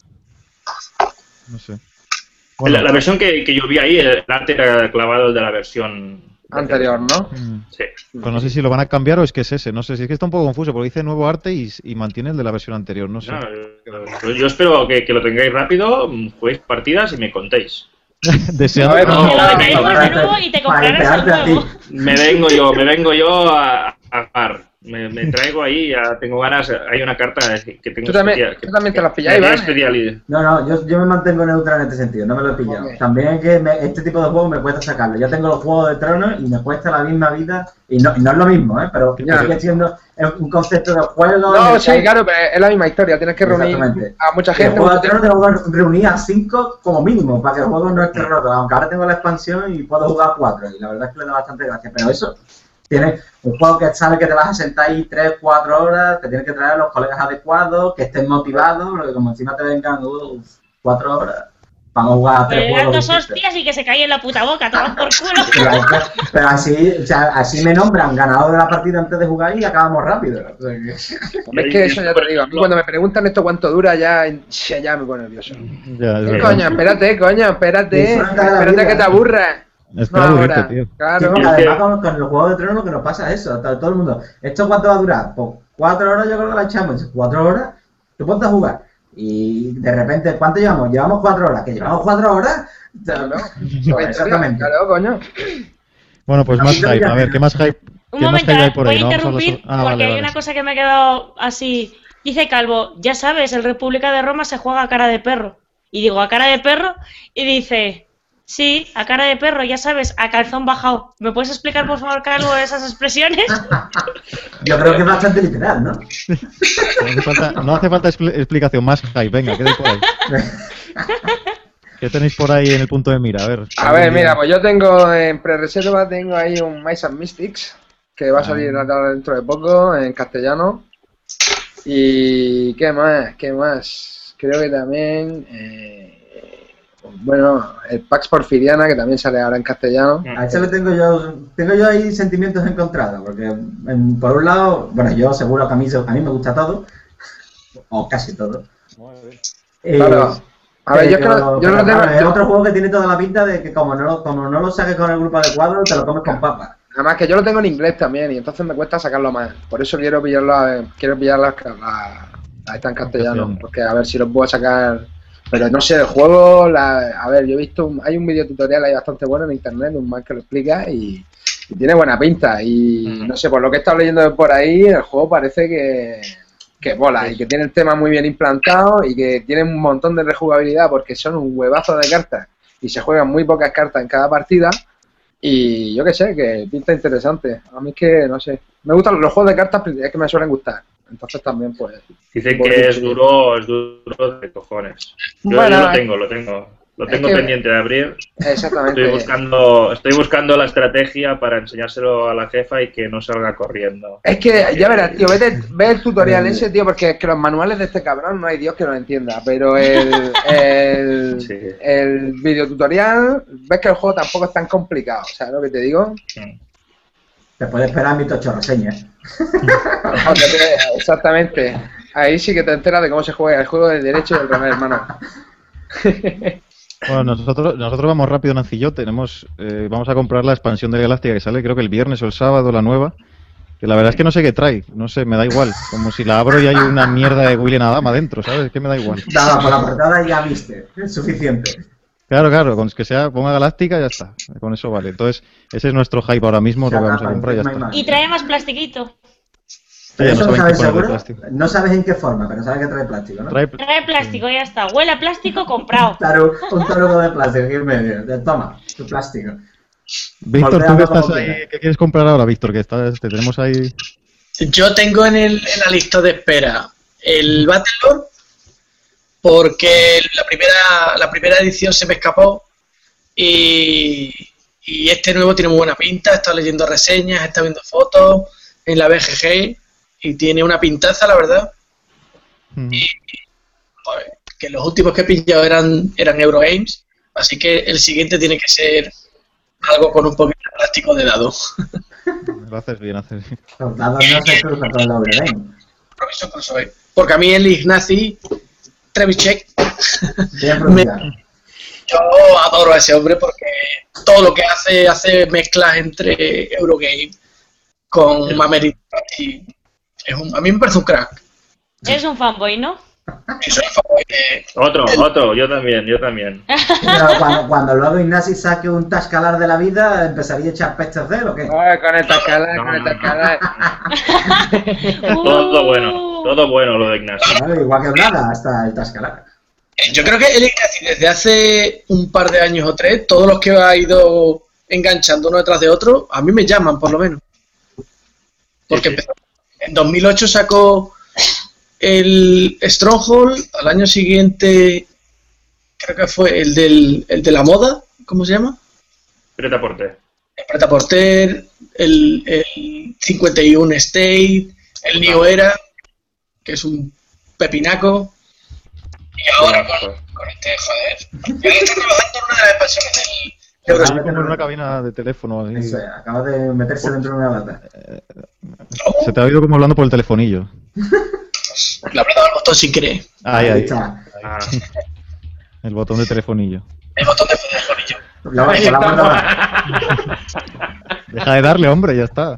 No sé. la, Bueno, la versión que, que yo vi ahí, el arte era clavado el de la versión... anterior, ¿no? mm, Sí. pues no sé si lo van a cambiar o es que es ese. No sé, si es que está un poco confuso porque dice nuevo arte y, y mantiene el de la versión anterior. No sé. No, yo, yo espero que, que lo tengáis rápido, juguéis partidas y me contéis. Deseando. A ver, Que no. lo no, vendemos no, de nuevo y te para comprarás el pegarte a ti. nuevo. Me vengo yo, me vengo yo a, a jugar. Me, me traigo ahí, ya tengo ganas. Hay una carta que tengo. ¿Tú también, especial, que, ¿tú también te la has que pillado, tiene Iván? especialidad. No, no, yo, yo me mantengo neutral en este sentido, no me lo he pillado. Ok. También es que me- este tipo de juegos me cuesta sacarlo. Yo tengo los Juegos de Tronos y me cuesta la misma vida, y no, y no es lo mismo, ¿eh? Pero Ya. sigue siendo un concepto de juego. No, en el sí, que- claro, pero es la misma historia. Tienes que reunir Exactamente. a mucha El gente. Juego de Tronos tengo que reunir a cinco como mínimo para que el juego no esté roto. Aunque ahora tengo la expansión y puedo jugar cuatro, y la verdad es que le da bastante gracia. Pero eso, tienes un juego que sabes que te vas a sentar ahí tres, cuatro horas, te tienes que traer a los colegas adecuados, que estén motivados, porque como encima te vengan uf, cuatro horas, vamos a jugar a tres Le dan juegos dos distintos. hostias y que se cae en la puta boca, toma por culo. Pero, pero así, o sea, así me nombran ganador de la partida antes de jugar y acabamos rápido. O sea que- Es que eso ya te digo. A mí cuando me preguntan esto cuánto dura, ya, ya, ya me pone nervioso. Ya, es ¿Qué verdad. coño? Espérate, coño, espérate. Disfruta de la Espérate vida. que te aburras. Espera Una aburrirte, hora. tío. Sí, Claro. porque es que- además con, con los Juegos de Tronos lo que nos pasa es eso, todo, todo el mundo. ¿Esto cuánto va a durar? Pues cuatro horas yo creo que la echamos. Dice, ¿Cuatro horas? ¿Tú ponte a jugar? Y de repente, ¿cuánto llevamos? Llevamos cuatro horas. ¿Que llevamos cuatro horas? Claro. Exactamente. Claro, coño. Bueno, pues más Aquí no hype. ya- A ver, ¿qué más hype? Un ¿Qué más momento, hype hay eh, por voy ahí? a No, vamos a los- interrumpir Ah, porque vale, hay vale. una cosa que me ha quedado así. Dice Calvo, ya sabes, el República de Roma se juega a cara de perro. Y digo, ¿a cara de perro? Y dice, sí, a cara de perro, ya sabes, a calzón bajado. ¿Me puedes explicar, por favor, Calvo, esas expresiones? Yo creo que es bastante literal, ¿no? No hace falta, no hace falta expli- explicación, más hype. Venga, ¿qué hay por ahí? ¿Qué tenéis por ahí en el punto de mira? A ver. A ver, mira, pues yo tengo en pre-reserva, tengo ahí un Mice and Mystics que va a salir ahora dentro de poco en castellano. Y ¿qué más? ¿Qué más? Creo que también, eh, bueno, el Pax Porfiriana que también sale ahora en castellano. A ese le tengo yo, tengo yo ahí sentimientos encontrados, porque en- por un lado, bueno, yo seguro que a mí, se- a mí me gusta todo, o casi todo. Eh, Claro. A ver, yo es que pero- no, yo pero no lo tengo. claro, es yo- otro juego que tiene toda la pinta de que como no lo, como no lo saques con el grupo adecuado, te lo comes con papas. Además que yo lo tengo en inglés también y entonces me cuesta sacarlo más. Por eso quiero pillarlo, a- quiero pillarlas la, la esta en castellano, castellano. porque a ver si lo puedo sacar. Pero no sé, el juego, la, a ver, yo he visto, un- hay un video tutorial ahí bastante bueno en internet, de un man que lo explica y, y tiene buena pinta. Y Ujú. no sé, por lo que he estado leyendo por ahí, el juego parece que, que mola y que tiene el tema muy bien implantado y que tiene un montón de rejugabilidad porque son un huevazo de cartas y se juegan muy pocas cartas en cada partida. Y yo qué sé, que pinta interesante. A mí es que, no sé, me gustan los juegos de cartas, es que me suelen gustar. Entonces también, pues... Dicen Porque que es sí. duro, es duro de cojones. Yo, Bueno, yo lo tengo, lo tengo. Lo es tengo que- pendiente de abrir. Exactamente. Estoy buscando, estoy buscando la estrategia para enseñárselo a la jefa y que no salga corriendo. Es que, ya verás, tío, vete, ve el tutorial Eh. ese, tío, porque es que los manuales de este cabrón no hay Dios que lo entienda, pero el, el, Sí. el videotutorial, ves que el juego tampoco es tan complicado, ¿sabes lo que te digo? Mm. Te puedes esperar mi tocho reseña. O sea, que- exactamente. Ahí sí que te enteras de cómo se juega el juego del derecho y del revés, hermano. Bueno, nosotros, nosotros vamos rápido, Nancillo. Tenemos, eh, vamos a comprar la expansión de Galáctica que sale, creo que el viernes o el sábado, la nueva. Que la verdad es que no sé qué trae. No sé, me da igual. Como si la abro y hay una mierda de William Adama dentro, ¿sabes? Es que me da igual. Nada, por la portada ya viste, es suficiente. Claro, claro, con que sea, ponga Galáctica ya está. Con eso vale. Entonces, ese es nuestro hype ahora mismo, lo que vamos a comprar y ya está. Y trae más plastiquito. Pero Sí, eso no no saben sabes qué poner de seguro, plástico. no sabes en qué forma, pero sabes que trae plástico, ¿no? Trae- Trae plástico, ya está. Huele a plástico comprado. Claro, un tarugo de plástico aquí en medio. Toma, tu plástico. Víctor, ¿tú Moldeado qué estás como ahí? quiera. ¿Qué quieres comprar ahora, Víctor? Que estás, te tenemos ahí. Yo tengo en, el, en la lista de espera el Battlelord porque la primera, la primera edición se me escapó y, y este nuevo tiene muy buena pinta. He estado leyendo reseñas, he estado viendo fotos en la B G G y tiene una pintaza, la verdad. Mm. Pues, que los últimos que he pillado eran, eran Eurogames, así que el siguiente tiene que ser algo con un poquito de plástico de dado. Lo haces bien, haces bien. Los dados no se cruzan con el Overgame. Proviso Crusoe. Porque a mí el Ignacy Trzewiczek, Bien Me- pronunciado. yo adoro a ese hombre porque todo lo que hace, hace mezclas entre Eurogame con Maverick y es un, a mí me parece un crack. Eres un fanboy, ¿no? Eso es favorito. Otro, otro, yo también, yo también. Pero cuando, cuando luego Ignasi saque un Tascalar de la vida, ¿empezaría a echar pestes de él o qué? Ay, con el Tascalar, No, con el no, no. Tascalar. Todo bueno, todo bueno lo de Ignacio. Vale, igual que Blada, hasta el Tascalar. Yo creo que el Ignasi, desde hace un par de años o tres, todos los que ha ido enganchando uno detrás de otro, a mí me llaman, por lo menos. Porque Sí, sí. empezó- en dos mil ocho sacó el Stronghold, al año siguiente creo que fue el, del, el de la moda, ¿cómo se llama? Preta Porter. El Prêt-à-Porter, el, el cincuenta y uno State, el New Era, que es un pepinaco. Y ahora con, con este, joder. Y ahora está trabajando en una de las expansiones del... de Así Brasil. como en una cabina de teléfono. así. Eso, acaba de meterse dentro de una lata. Se te ha oído como hablando por el telefonillo. Le habré dado el botón sin querer. Ahí, Ahí ahí. está. Ah, El botón de telefonillo. El botón de telefonillo. Lo Ahí la está. mano. Deja de darle, hombre, ya está.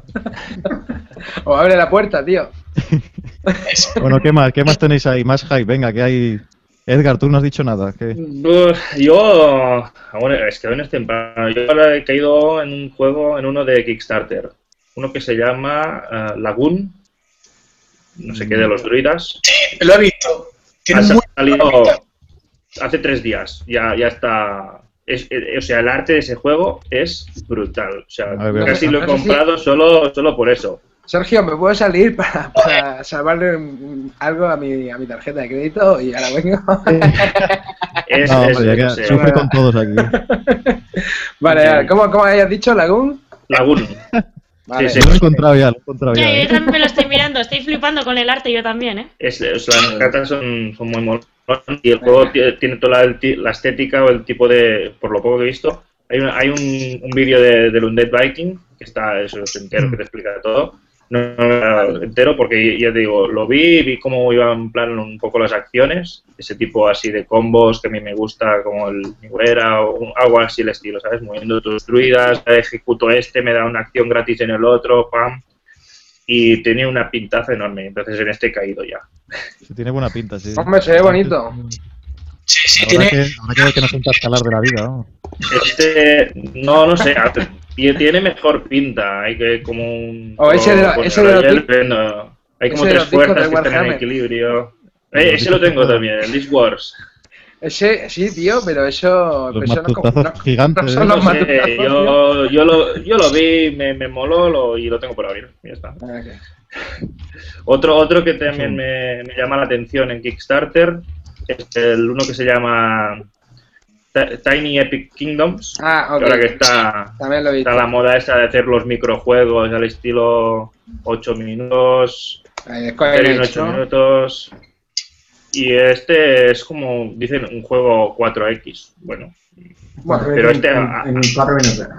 O abre la puerta, tío. Bueno, ¿qué más? ¿Qué más tenéis ahí? Más hype, venga, que hay... Edgar, tú no has dicho nada. ¿Qué? Uf, yo, aún es que aún es temprano. Yo ahora he caído en un juego, en uno de Kickstarter. Uno que se llama uh, Lagoon, no sé qué, de los druidas. Sí, lo he visto. Tiene Ha muy salido buena pinta. hace tres días. Ya, ya está. Es, eh, o sea, el arte de ese juego es brutal. O sea, A ver, casi lo he no sé si- comprado solo, solo por eso. Sergio, ¿me puedo salir para, para salvarle un- algo a mi, a mi tarjeta de crédito? Y ahora vengo. Es, No, es- hombre, ya queda- o sea, sufre con todos aquí. Vale, a ver, ¿cómo, ¿cómo habías dicho? ¿Lagoon? Lagoon. Vale. Sí, Lo he encontrado ya, lo he encontrado ya. Ya, ¿eh? yo también lo estoy mirando, estoy flipando con el arte yo también, ¿eh? Es, o sea, las cartas son, son muy molonas y el juego tiene, tiene toda la, la estética o el tipo de, por lo poco que he visto, hay un, hay un, un vídeo de, del Undead Viking que está, eso es entero, que te explica todo. No, no entero porque ya te digo, lo vi, vi cómo iban en plan un poco las acciones, ese tipo así de combos que a mí me gusta, como el Niguera o un- algo así el estilo, ¿sabes? Moviendo tus druidas, ejecuto este, me da una acción gratis en el otro, pam. Y tenía una pintaza enorme, entonces en este he caído ya. Se tiene buena pinta, sí. Hombre, se ve bonito. Sí, sí, Habrá tiene... que, habrá que ver que no son escalar de la vida, ¿no? Este, no, no sé, hace- tiene tiene mejor pinta, hay que como un... O ese de lo- con ese el de los Royal, di- pero hay como ese de tres los discos fuerzas de que están en Warhammer. equilibrio. Los Eh, ese lo discos tengo de- también, el Disc Wars. Ese, sí, tío, pero eso... Los pero eso no es como- matutazos no- gigantes, no son ¿eh? los No sé, matutazos, tío. yo, yo, lo, yo lo vi, me, me moló lo- y lo tengo por abrir, ya está. Ah, ok. Otro, otro que también Sí. me, me llama la atención en Kickstarter es el uno que se llama Ti- Tiny Epic Kingdoms. Ah, ok. Que ahora que está, También lo he visto. está la moda esa de hacer los microjuegos al estilo ocho minutos, Ahí, Square serie en Enix, ocho ¿no? minutos. Y este es como, dicen, un juego cuatro equis. Bueno, Cuatro pero en- este- en, en cuatro minutos.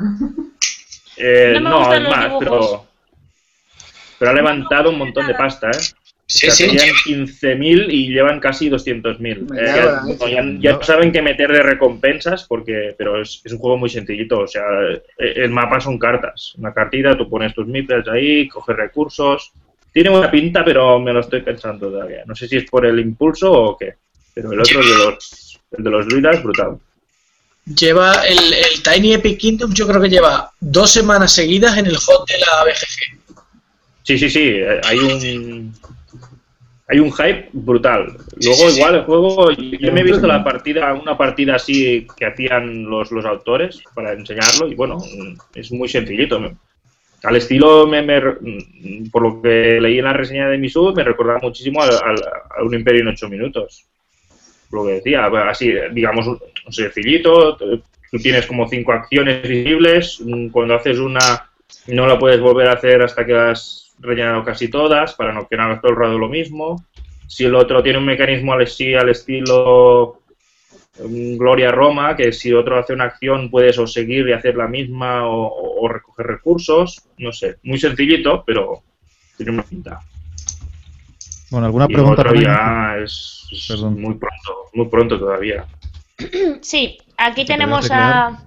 eh, No me no, gustan es los más, dibujos. pero, pero ha levantado un montón de pasta, ¿eh? Sí, O sea, sí, tenían quince mil y llevan casi doscientos mil. Me Eh, cago ya, en la bueno, leche. ya- ya no saben qué meter de recompensas, porque pero es, es un juego muy sencillito. O sea, eh, el mapa son cartas. Una cartita, tú pones tus meeples ahí, coges recursos. Tiene buena pinta, pero me lo estoy pensando todavía. No sé si es por el impulso o qué. Pero el otro, el de los, el de los druidas, brutal. Lleva el, el Tiny Epic Kingdom, yo creo que lleva dos semanas seguidas en el hot de la B G G. Sí, sí, sí. eh, Hay un... Hay un hype brutal. Luego, Sí, sí, sí. igual, el juego... Yo me he visto la partida, una partida así que hacían los, los autores para enseñarlo y, bueno, es muy sencillito. Al estilo, me, me- por lo que leí en la reseña de Misu, me recordaba muchísimo al- al- a un Imperio en ocho minutos. Lo que decía, así, digamos, un, un sencillito. Tú tienes como cinco acciones visibles. Cuando haces una, no la puedes volver a hacer hasta que has rellenado casi todas, para no que no hagas todo el rato lo mismo. Si el otro tiene un mecanismo al, sí, al estilo um, Gloria Roma, que si otro hace una acción puedes o seguir y hacer la misma o, o- o recoger recursos, no sé, muy sencillito, pero tiene una pinta. Bueno, ¿alguna Y el pregunta otro por ahí? ya es, es Perdón. muy pronto, muy pronto todavía. Sí, aquí te tenemos voy a a,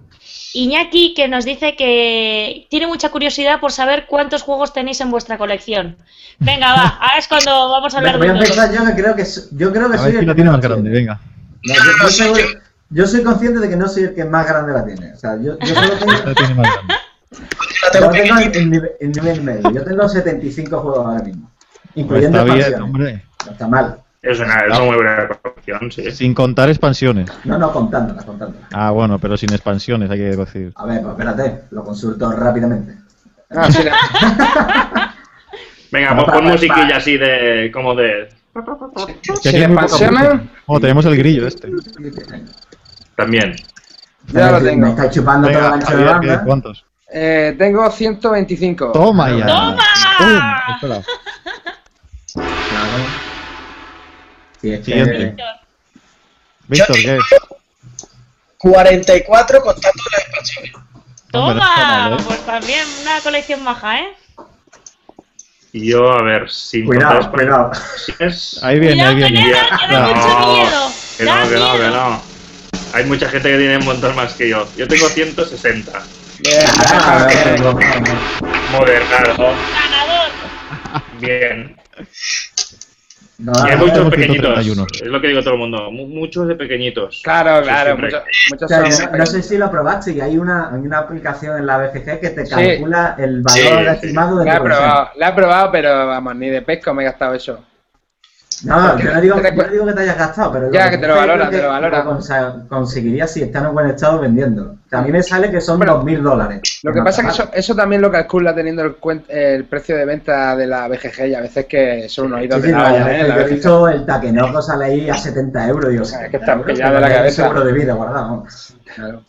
Iñaki, que nos dice que tiene mucha curiosidad por saber cuántos juegos tenéis en vuestra colección. Venga, va, ahora es cuando vamos a hablar Voy de a números. empezar yo, que creo que, so- yo creo que A soy ver el si la que tiene más menos grande, tiene. venga. No, yo, yo soy, yo soy consciente de que no soy el que más grande la tiene. O sea, yo, yo solo tengo, La tiene más grande. La yo tengo tengo pequeñita. el, nivel, el nivel medio. Yo tengo setenta y cinco juegos ahora mismo. Pues Incluyendo está bien, expansiones. hombre. No está mal. Es una, es una muy buena colección, sí. Sin contar expansiones. No, no, contándolas, contándolas. Ah, bueno, pero sin expansiones, hay que decir. A ver, pues espérate, lo consulto rápidamente. Ah, sí, la- Venga, No, pon, para- pon musiquilla para- así de... como de... Que si aquí le hay muy poca expansiones, música. Oh, tenemos el grillo este. También. ya lo Me tengo. estáis chupando todo el Venga, ancho de Javier, ¿qué- banda. ¿cuántos? Eh, tengo ciento veinticinco. Toma ya. ¡Toma! Pum, espera. Claro. Sí, es que- Siguiente. Víctor, ¿qué es? cuarenta y cuatro contando las expansiones. Hombre, no está Toma, mal, ¿eh? pues también una colección maja, ¿eh? Y yo, a ver, sin Cuidado, contar cuidado. expansiones... Ahí viene, ahí Cuidado con viene. esa, que da Ya. mucho miedo. Que Da no, que no, que miedo. no. Hay mucha gente que tiene un montón más que yo. Yo tengo ciento sesenta. Bien. Ah, no, no, no. Modernado. Ganador. Bien. No, Y hay no, muchos tengo pequeñitos. ciento treinta y uno. Es lo que digo todo el mundo. mu- Muchos de pequeñitos. Claro, Eso claro, siempre. muchos, O muchos sea, son. no, no sé si lo probaste, y hay una, hay una aplicación en la B G G que te Sí. calcula el Sí, valor sí. estimado de La he tu colección. probado, la he probado, pero vamos, ni de pesco me he gastado eso. No, yo no, digo, Te- yo no digo que te hayas gastado, pero... Ya, lo que te lo es valora, creo te lo valora. consa- conseguirías si está en un buen estado vendiéndolo. O sea, a mí me sale que son Bueno, dos mil dólares. Lo que No pasa es está que eso, eso también lo calcula teniendo el, cuen- el precio de venta de la B G G y a veces que son unos mal. oídos Sí, de sí, no, nada, yo- ¿eh? La yo he B G G. visto el Takenoko sale ahí a setenta euros. Digo, Es que setenta están euros, pillados de la pero cabeza. seguro de vida guardado. Claro.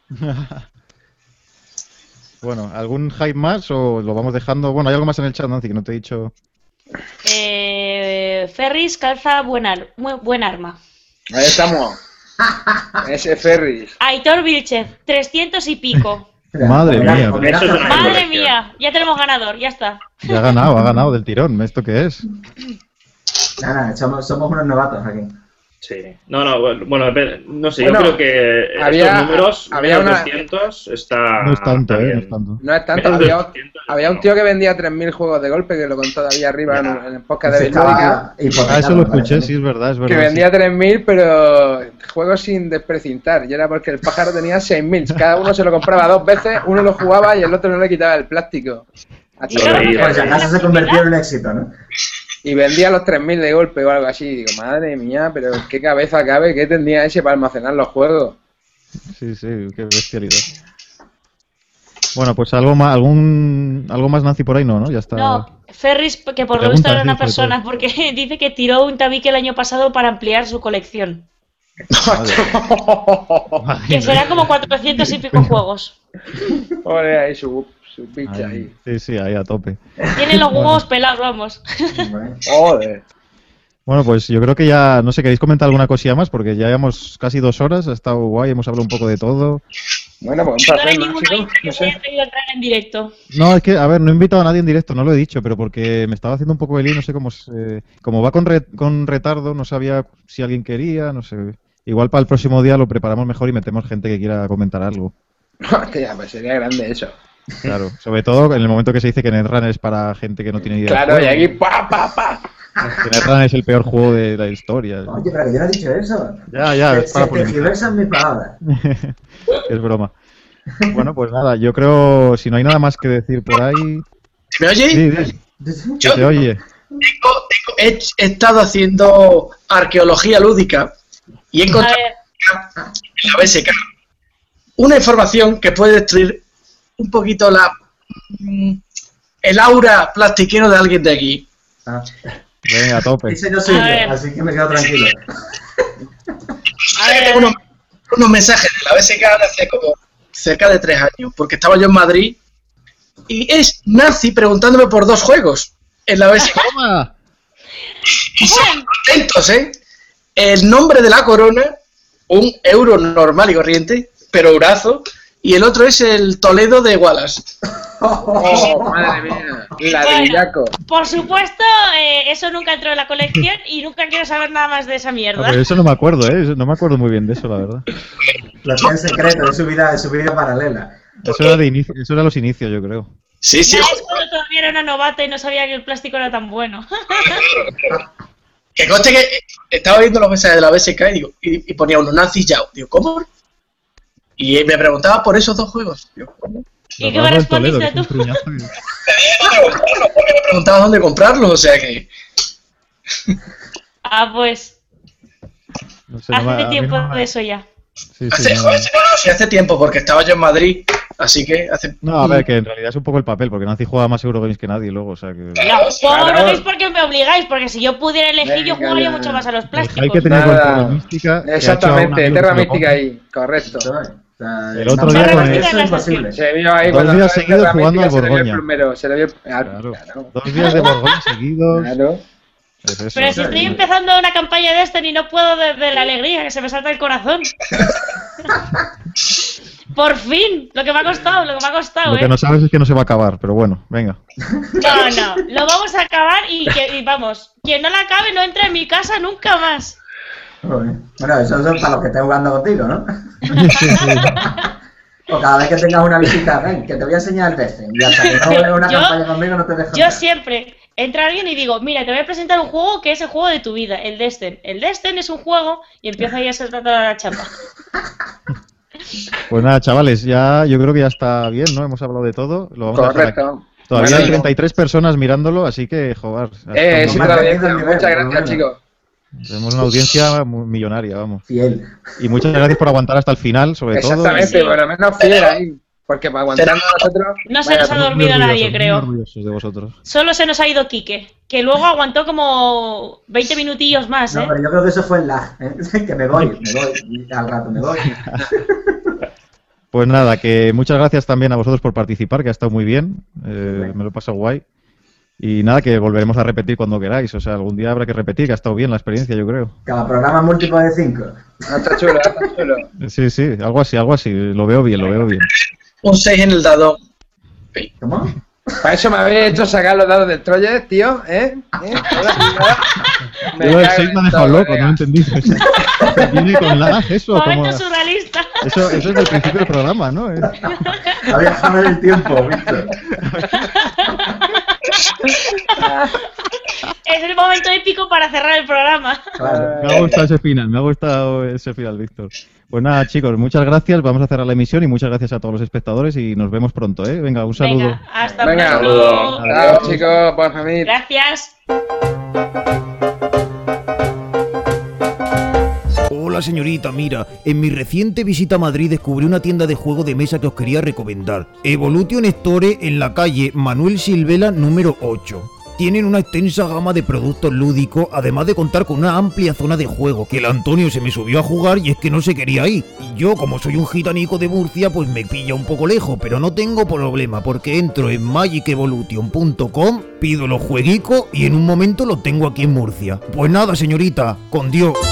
Bueno, ¿algún hype más o lo vamos dejando? Bueno, hay algo más en el chat, Nancy, que no te he dicho. Eh, Ferris calza buen, ar- mu- buen arma. Ahí estamos. Ese Ferris. Aitor Vilches, trescientos y pico. Madre Mira, mía, mira, eso es una- Madre colección. mía, ya tenemos ganador, ya está. Ya ha ganado, ha ganado del tirón. ¿Esto qué es? Nada, somos, somos unos novatos aquí. Sí. No, no, bueno, bueno, depende- no sé, Bueno, yo creo que había- estos números, había menos una- doscientos, está, No es tanto, está ¿eh? bien. No es tanto. No es tanto. Menos Había, doscientos, había un no. tío que vendía tres mil juegos de golpe, que lo contó David arriba en, en el podcast de Se Bislúdica. estaba hipotecado, Ah, eso lo me escuché, parece. sí, es verdad, es Que verdad. vendía sí. tres mil, pero juegos sin desprecintar. Y era porque el pájaro tenía seis mil. Cada uno se lo compraba dos veces, uno lo jugaba y el otro no le quitaba el plástico. Y Lo luego, leí, Por si acaso se convirtió en un éxito, ¿no? Y vendía los tres mil de golpe o algo así. Y digo, madre mía, pero qué cabeza cabe, qué tendría ese para almacenar los juegos. Sí, sí, qué bestialidad. Bueno, pues algo más, algún, algo más Nancy por ahí no, ¿no? Ya está. no, Ferris, que por lo Pregunta, visto era sí, una sobre persona, porque dice que tiró un tabique el año pasado para ampliar su colección. Madre Que mía. será como cuatrocientos y pico juegos. Pobre ahí su, su bicha Ahí. ahí. Sí, sí, ahí a tope. Tiene los huevos pelados, vamos. Hombre. Joder. Bueno, pues yo creo que ya, no sé, ¿queréis comentar alguna cosilla más? Porque ya llevamos casi dos horas, ha estado guay, hemos hablado un poco de todo. Bueno, pues un No hay placer, ningún Máximo. oyente que No se haya sé. querido entrar en directo. No, es que, a ver, no he invitado a nadie en directo, no lo he dicho, pero porque me estaba haciendo un poco de lío, no sé cómo, se- como va con, re- con retardo, no sabía si alguien quería, no sé. Igual para el próximo día lo preparamos mejor y metemos gente que quiera comentar algo. Hostia, pues sería grande eso. Claro, sobre todo en el momento que se dice que Netrunner es para gente que no tiene idea. del Claro, y juego, aquí pa, pa, pa. que Netrunner es el peor juego de la historia. Oye, pero que yo no he dicho eso. Ya, ya, Se- es para se polemizar. tergiversan mis palabras. Es broma. Bueno, pues nada, yo creo, si no hay nada más que decir por ahí... ¿Me oye? Sí, sí, que Yo- se oye. Tengo- tengo- he, he estado haciendo arqueología lúdica y he A encontrado ver, en la B S K una información que puede destruir un poquito la mm, el aura plastiquero de alguien de aquí. Ah, Venga, a tope. ese no soy A yo, ver. así que me quedo tranquilo. a Sé que ver, tengo unos, unos mensajes de la B S K de hace como cerca de tres años, porque estaba yo en Madrid y es Nazi preguntándome por dos juegos en la B S K. ¡Toma! Y son atentos, ¿eh? El nombre de la corona, un euro normal y corriente, pero eurazo, y el otro es el Toledo de Wallace. Oh, madre mía. Ladrillaco. por supuesto, eh, eso nunca entró en la colección y nunca quiero saber nada más de esa No, mierda. pero eso no me acuerdo, ¿eh? Eso- No me acuerdo muy bien de eso, la verdad. Lo que en secreto, es su vida, es su vida paralela. Eso era, de inicio, eso era los inicios, yo creo. Sí, sí. Ya es cuando todavía era una novata y no sabía que el plástico era tan bueno. Que conste que estaba viendo los mensajes de la B S K y, digo, y, y ponía uno Nancy Yao. Digo, ¿cómo? Y me preguntaba por esos dos juegos. Digo, ¿cómo? ¿Y qué me respondiste tú? Me preguntaba dónde comprarlos, o sea que... Ah, pues... No sé, no hace me- tiempo a mí no me- de eso ya. Sí, sí, Hace, no. hace- sí, hace tiempo, porque estaba yo en Madrid, así que hace... No, a ver, que en realidad es un poco el papel, porque Nancy juega más Eurogames que nadie luego, o sea que... No, juego Claro. no veis porque me obligáis, porque si yo pudiera elegir, yo Venga, jugaría ya. mucho más a los Hay plásticos. que tener Nada. con Terra Mística. que ha hecho a un Exactamente, amigo Terra que se lo Mística compre. ahí, correcto. ¿sabes? O sea, El otro no, día eso con el- es imposible. Se vio ahí Dos cuando días estaba en seguidos Terra jugando Mística, al se le vio el Borgoña. plumero, se le vio... Claro, Claro. claro. Dos días de Borgoña seguidos. Claro. Es eso. Pero si estoy empezando una campaña de este y no puedo de, de la alegría, que se me salta el corazón. Por fin, lo que me ha costado, lo que me ha costado, Lo que ¿eh? no sabes es que no se va a acabar, pero bueno, venga. No, no, lo vamos a acabar y, que, y vamos, quien no la acabe no entra en mi casa nunca más. Joder. Bueno, eso son para los que estén jugando contigo, ¿no? O cada vez que tengas una visita, ven, que te voy a enseñar el Destiny. Y hasta que no juegues una Yo- campaña conmigo no te dejo Yo entrar. siempre entra alguien y digo, mira, te voy a presentar un juego que es el juego de tu vida, el Destin. El Destin es un juego y empieza ahí a saltar toda la chapa. Pues nada, chavales, ya yo creo que ya está bien, ¿no? Hemos hablado de todo. Lo vamos a dejar aquí. Correcto. Todavía Bueno, hay treinta y tres personas mirándolo, así que, joder. Eh, hasta sí, un- me ha todavía. tenido el nivel, Muchas por lo gracias, menos. chicos. Tenemos una audiencia mu- millonaria, vamos. Fiel. Y muchas gracias por aguantar hasta el final, sobre todo. Exactamente, Sí. por lo menos fiel ahí. Porque para aguantarnos nosotros... No se vaya, nos ha Estamos muy dormido nadie, orgullosos, muy creo. orgullosos de vosotros. Solo se nos ha ido Quique, que luego aguantó como veinte minutillos más, No, ¿eh? pero yo creo que eso fue el lag. ¿eh? Que me voy, me voy. Y al rato me voy. Pues nada, que muchas gracias también a vosotros por participar, que ha estado muy bien. Eh, me lo he pasado guay. Y nada, que volveremos a repetir cuando queráis. O sea, algún día habrá que repetir, que ha estado bien la experiencia, yo creo. Cada programa múltiplo de cinco. No, está chulo, está chulo. Sí, sí, algo así, algo así. Lo veo bien, lo veo bien. Un seis en el dado. ¿Cómo? Para eso me habéis hecho sacar los dados del Troyer, tío, ¿eh? ¿Eh? Me Yo el cago seis en me ha dejado todo, loco, no venga. lo entendí. ¿Viene con lag eso? ¿Cómo? Momento surrealista. Eso, eso es del principio del programa, ¿no? Es- Ha viajado en el tiempo, Víctor. Es el momento épico para cerrar el programa. Claro. Me ha gustado ese final, me ha gustado ese final, Víctor. Pues nada, chicos, muchas gracias. Vamos a cerrar la emisión y muchas gracias a todos los espectadores y nos vemos pronto, ¿eh? Venga, un saludo. Venga, hasta Venga. pronto. Chao, chicos, por venir. Gracias. Hola señorita, mira, en mi reciente visita a Madrid descubrí una tienda de juego de mesa que os quería recomendar. Evolution Store en la calle Manuel Silvela número ocho. Tienen una extensa gama de productos lúdicos, además de contar con una amplia zona de juego, que el Antonio se me subió a jugar y es que no se quería ir. Y yo, como soy un gitanico de Murcia, pues me pilla un poco lejos, pero no tengo problema, porque entro en magic evolution punto com, pido los jueguicos y en un momento los tengo aquí en Murcia. Pues nada, señorita, con Dios.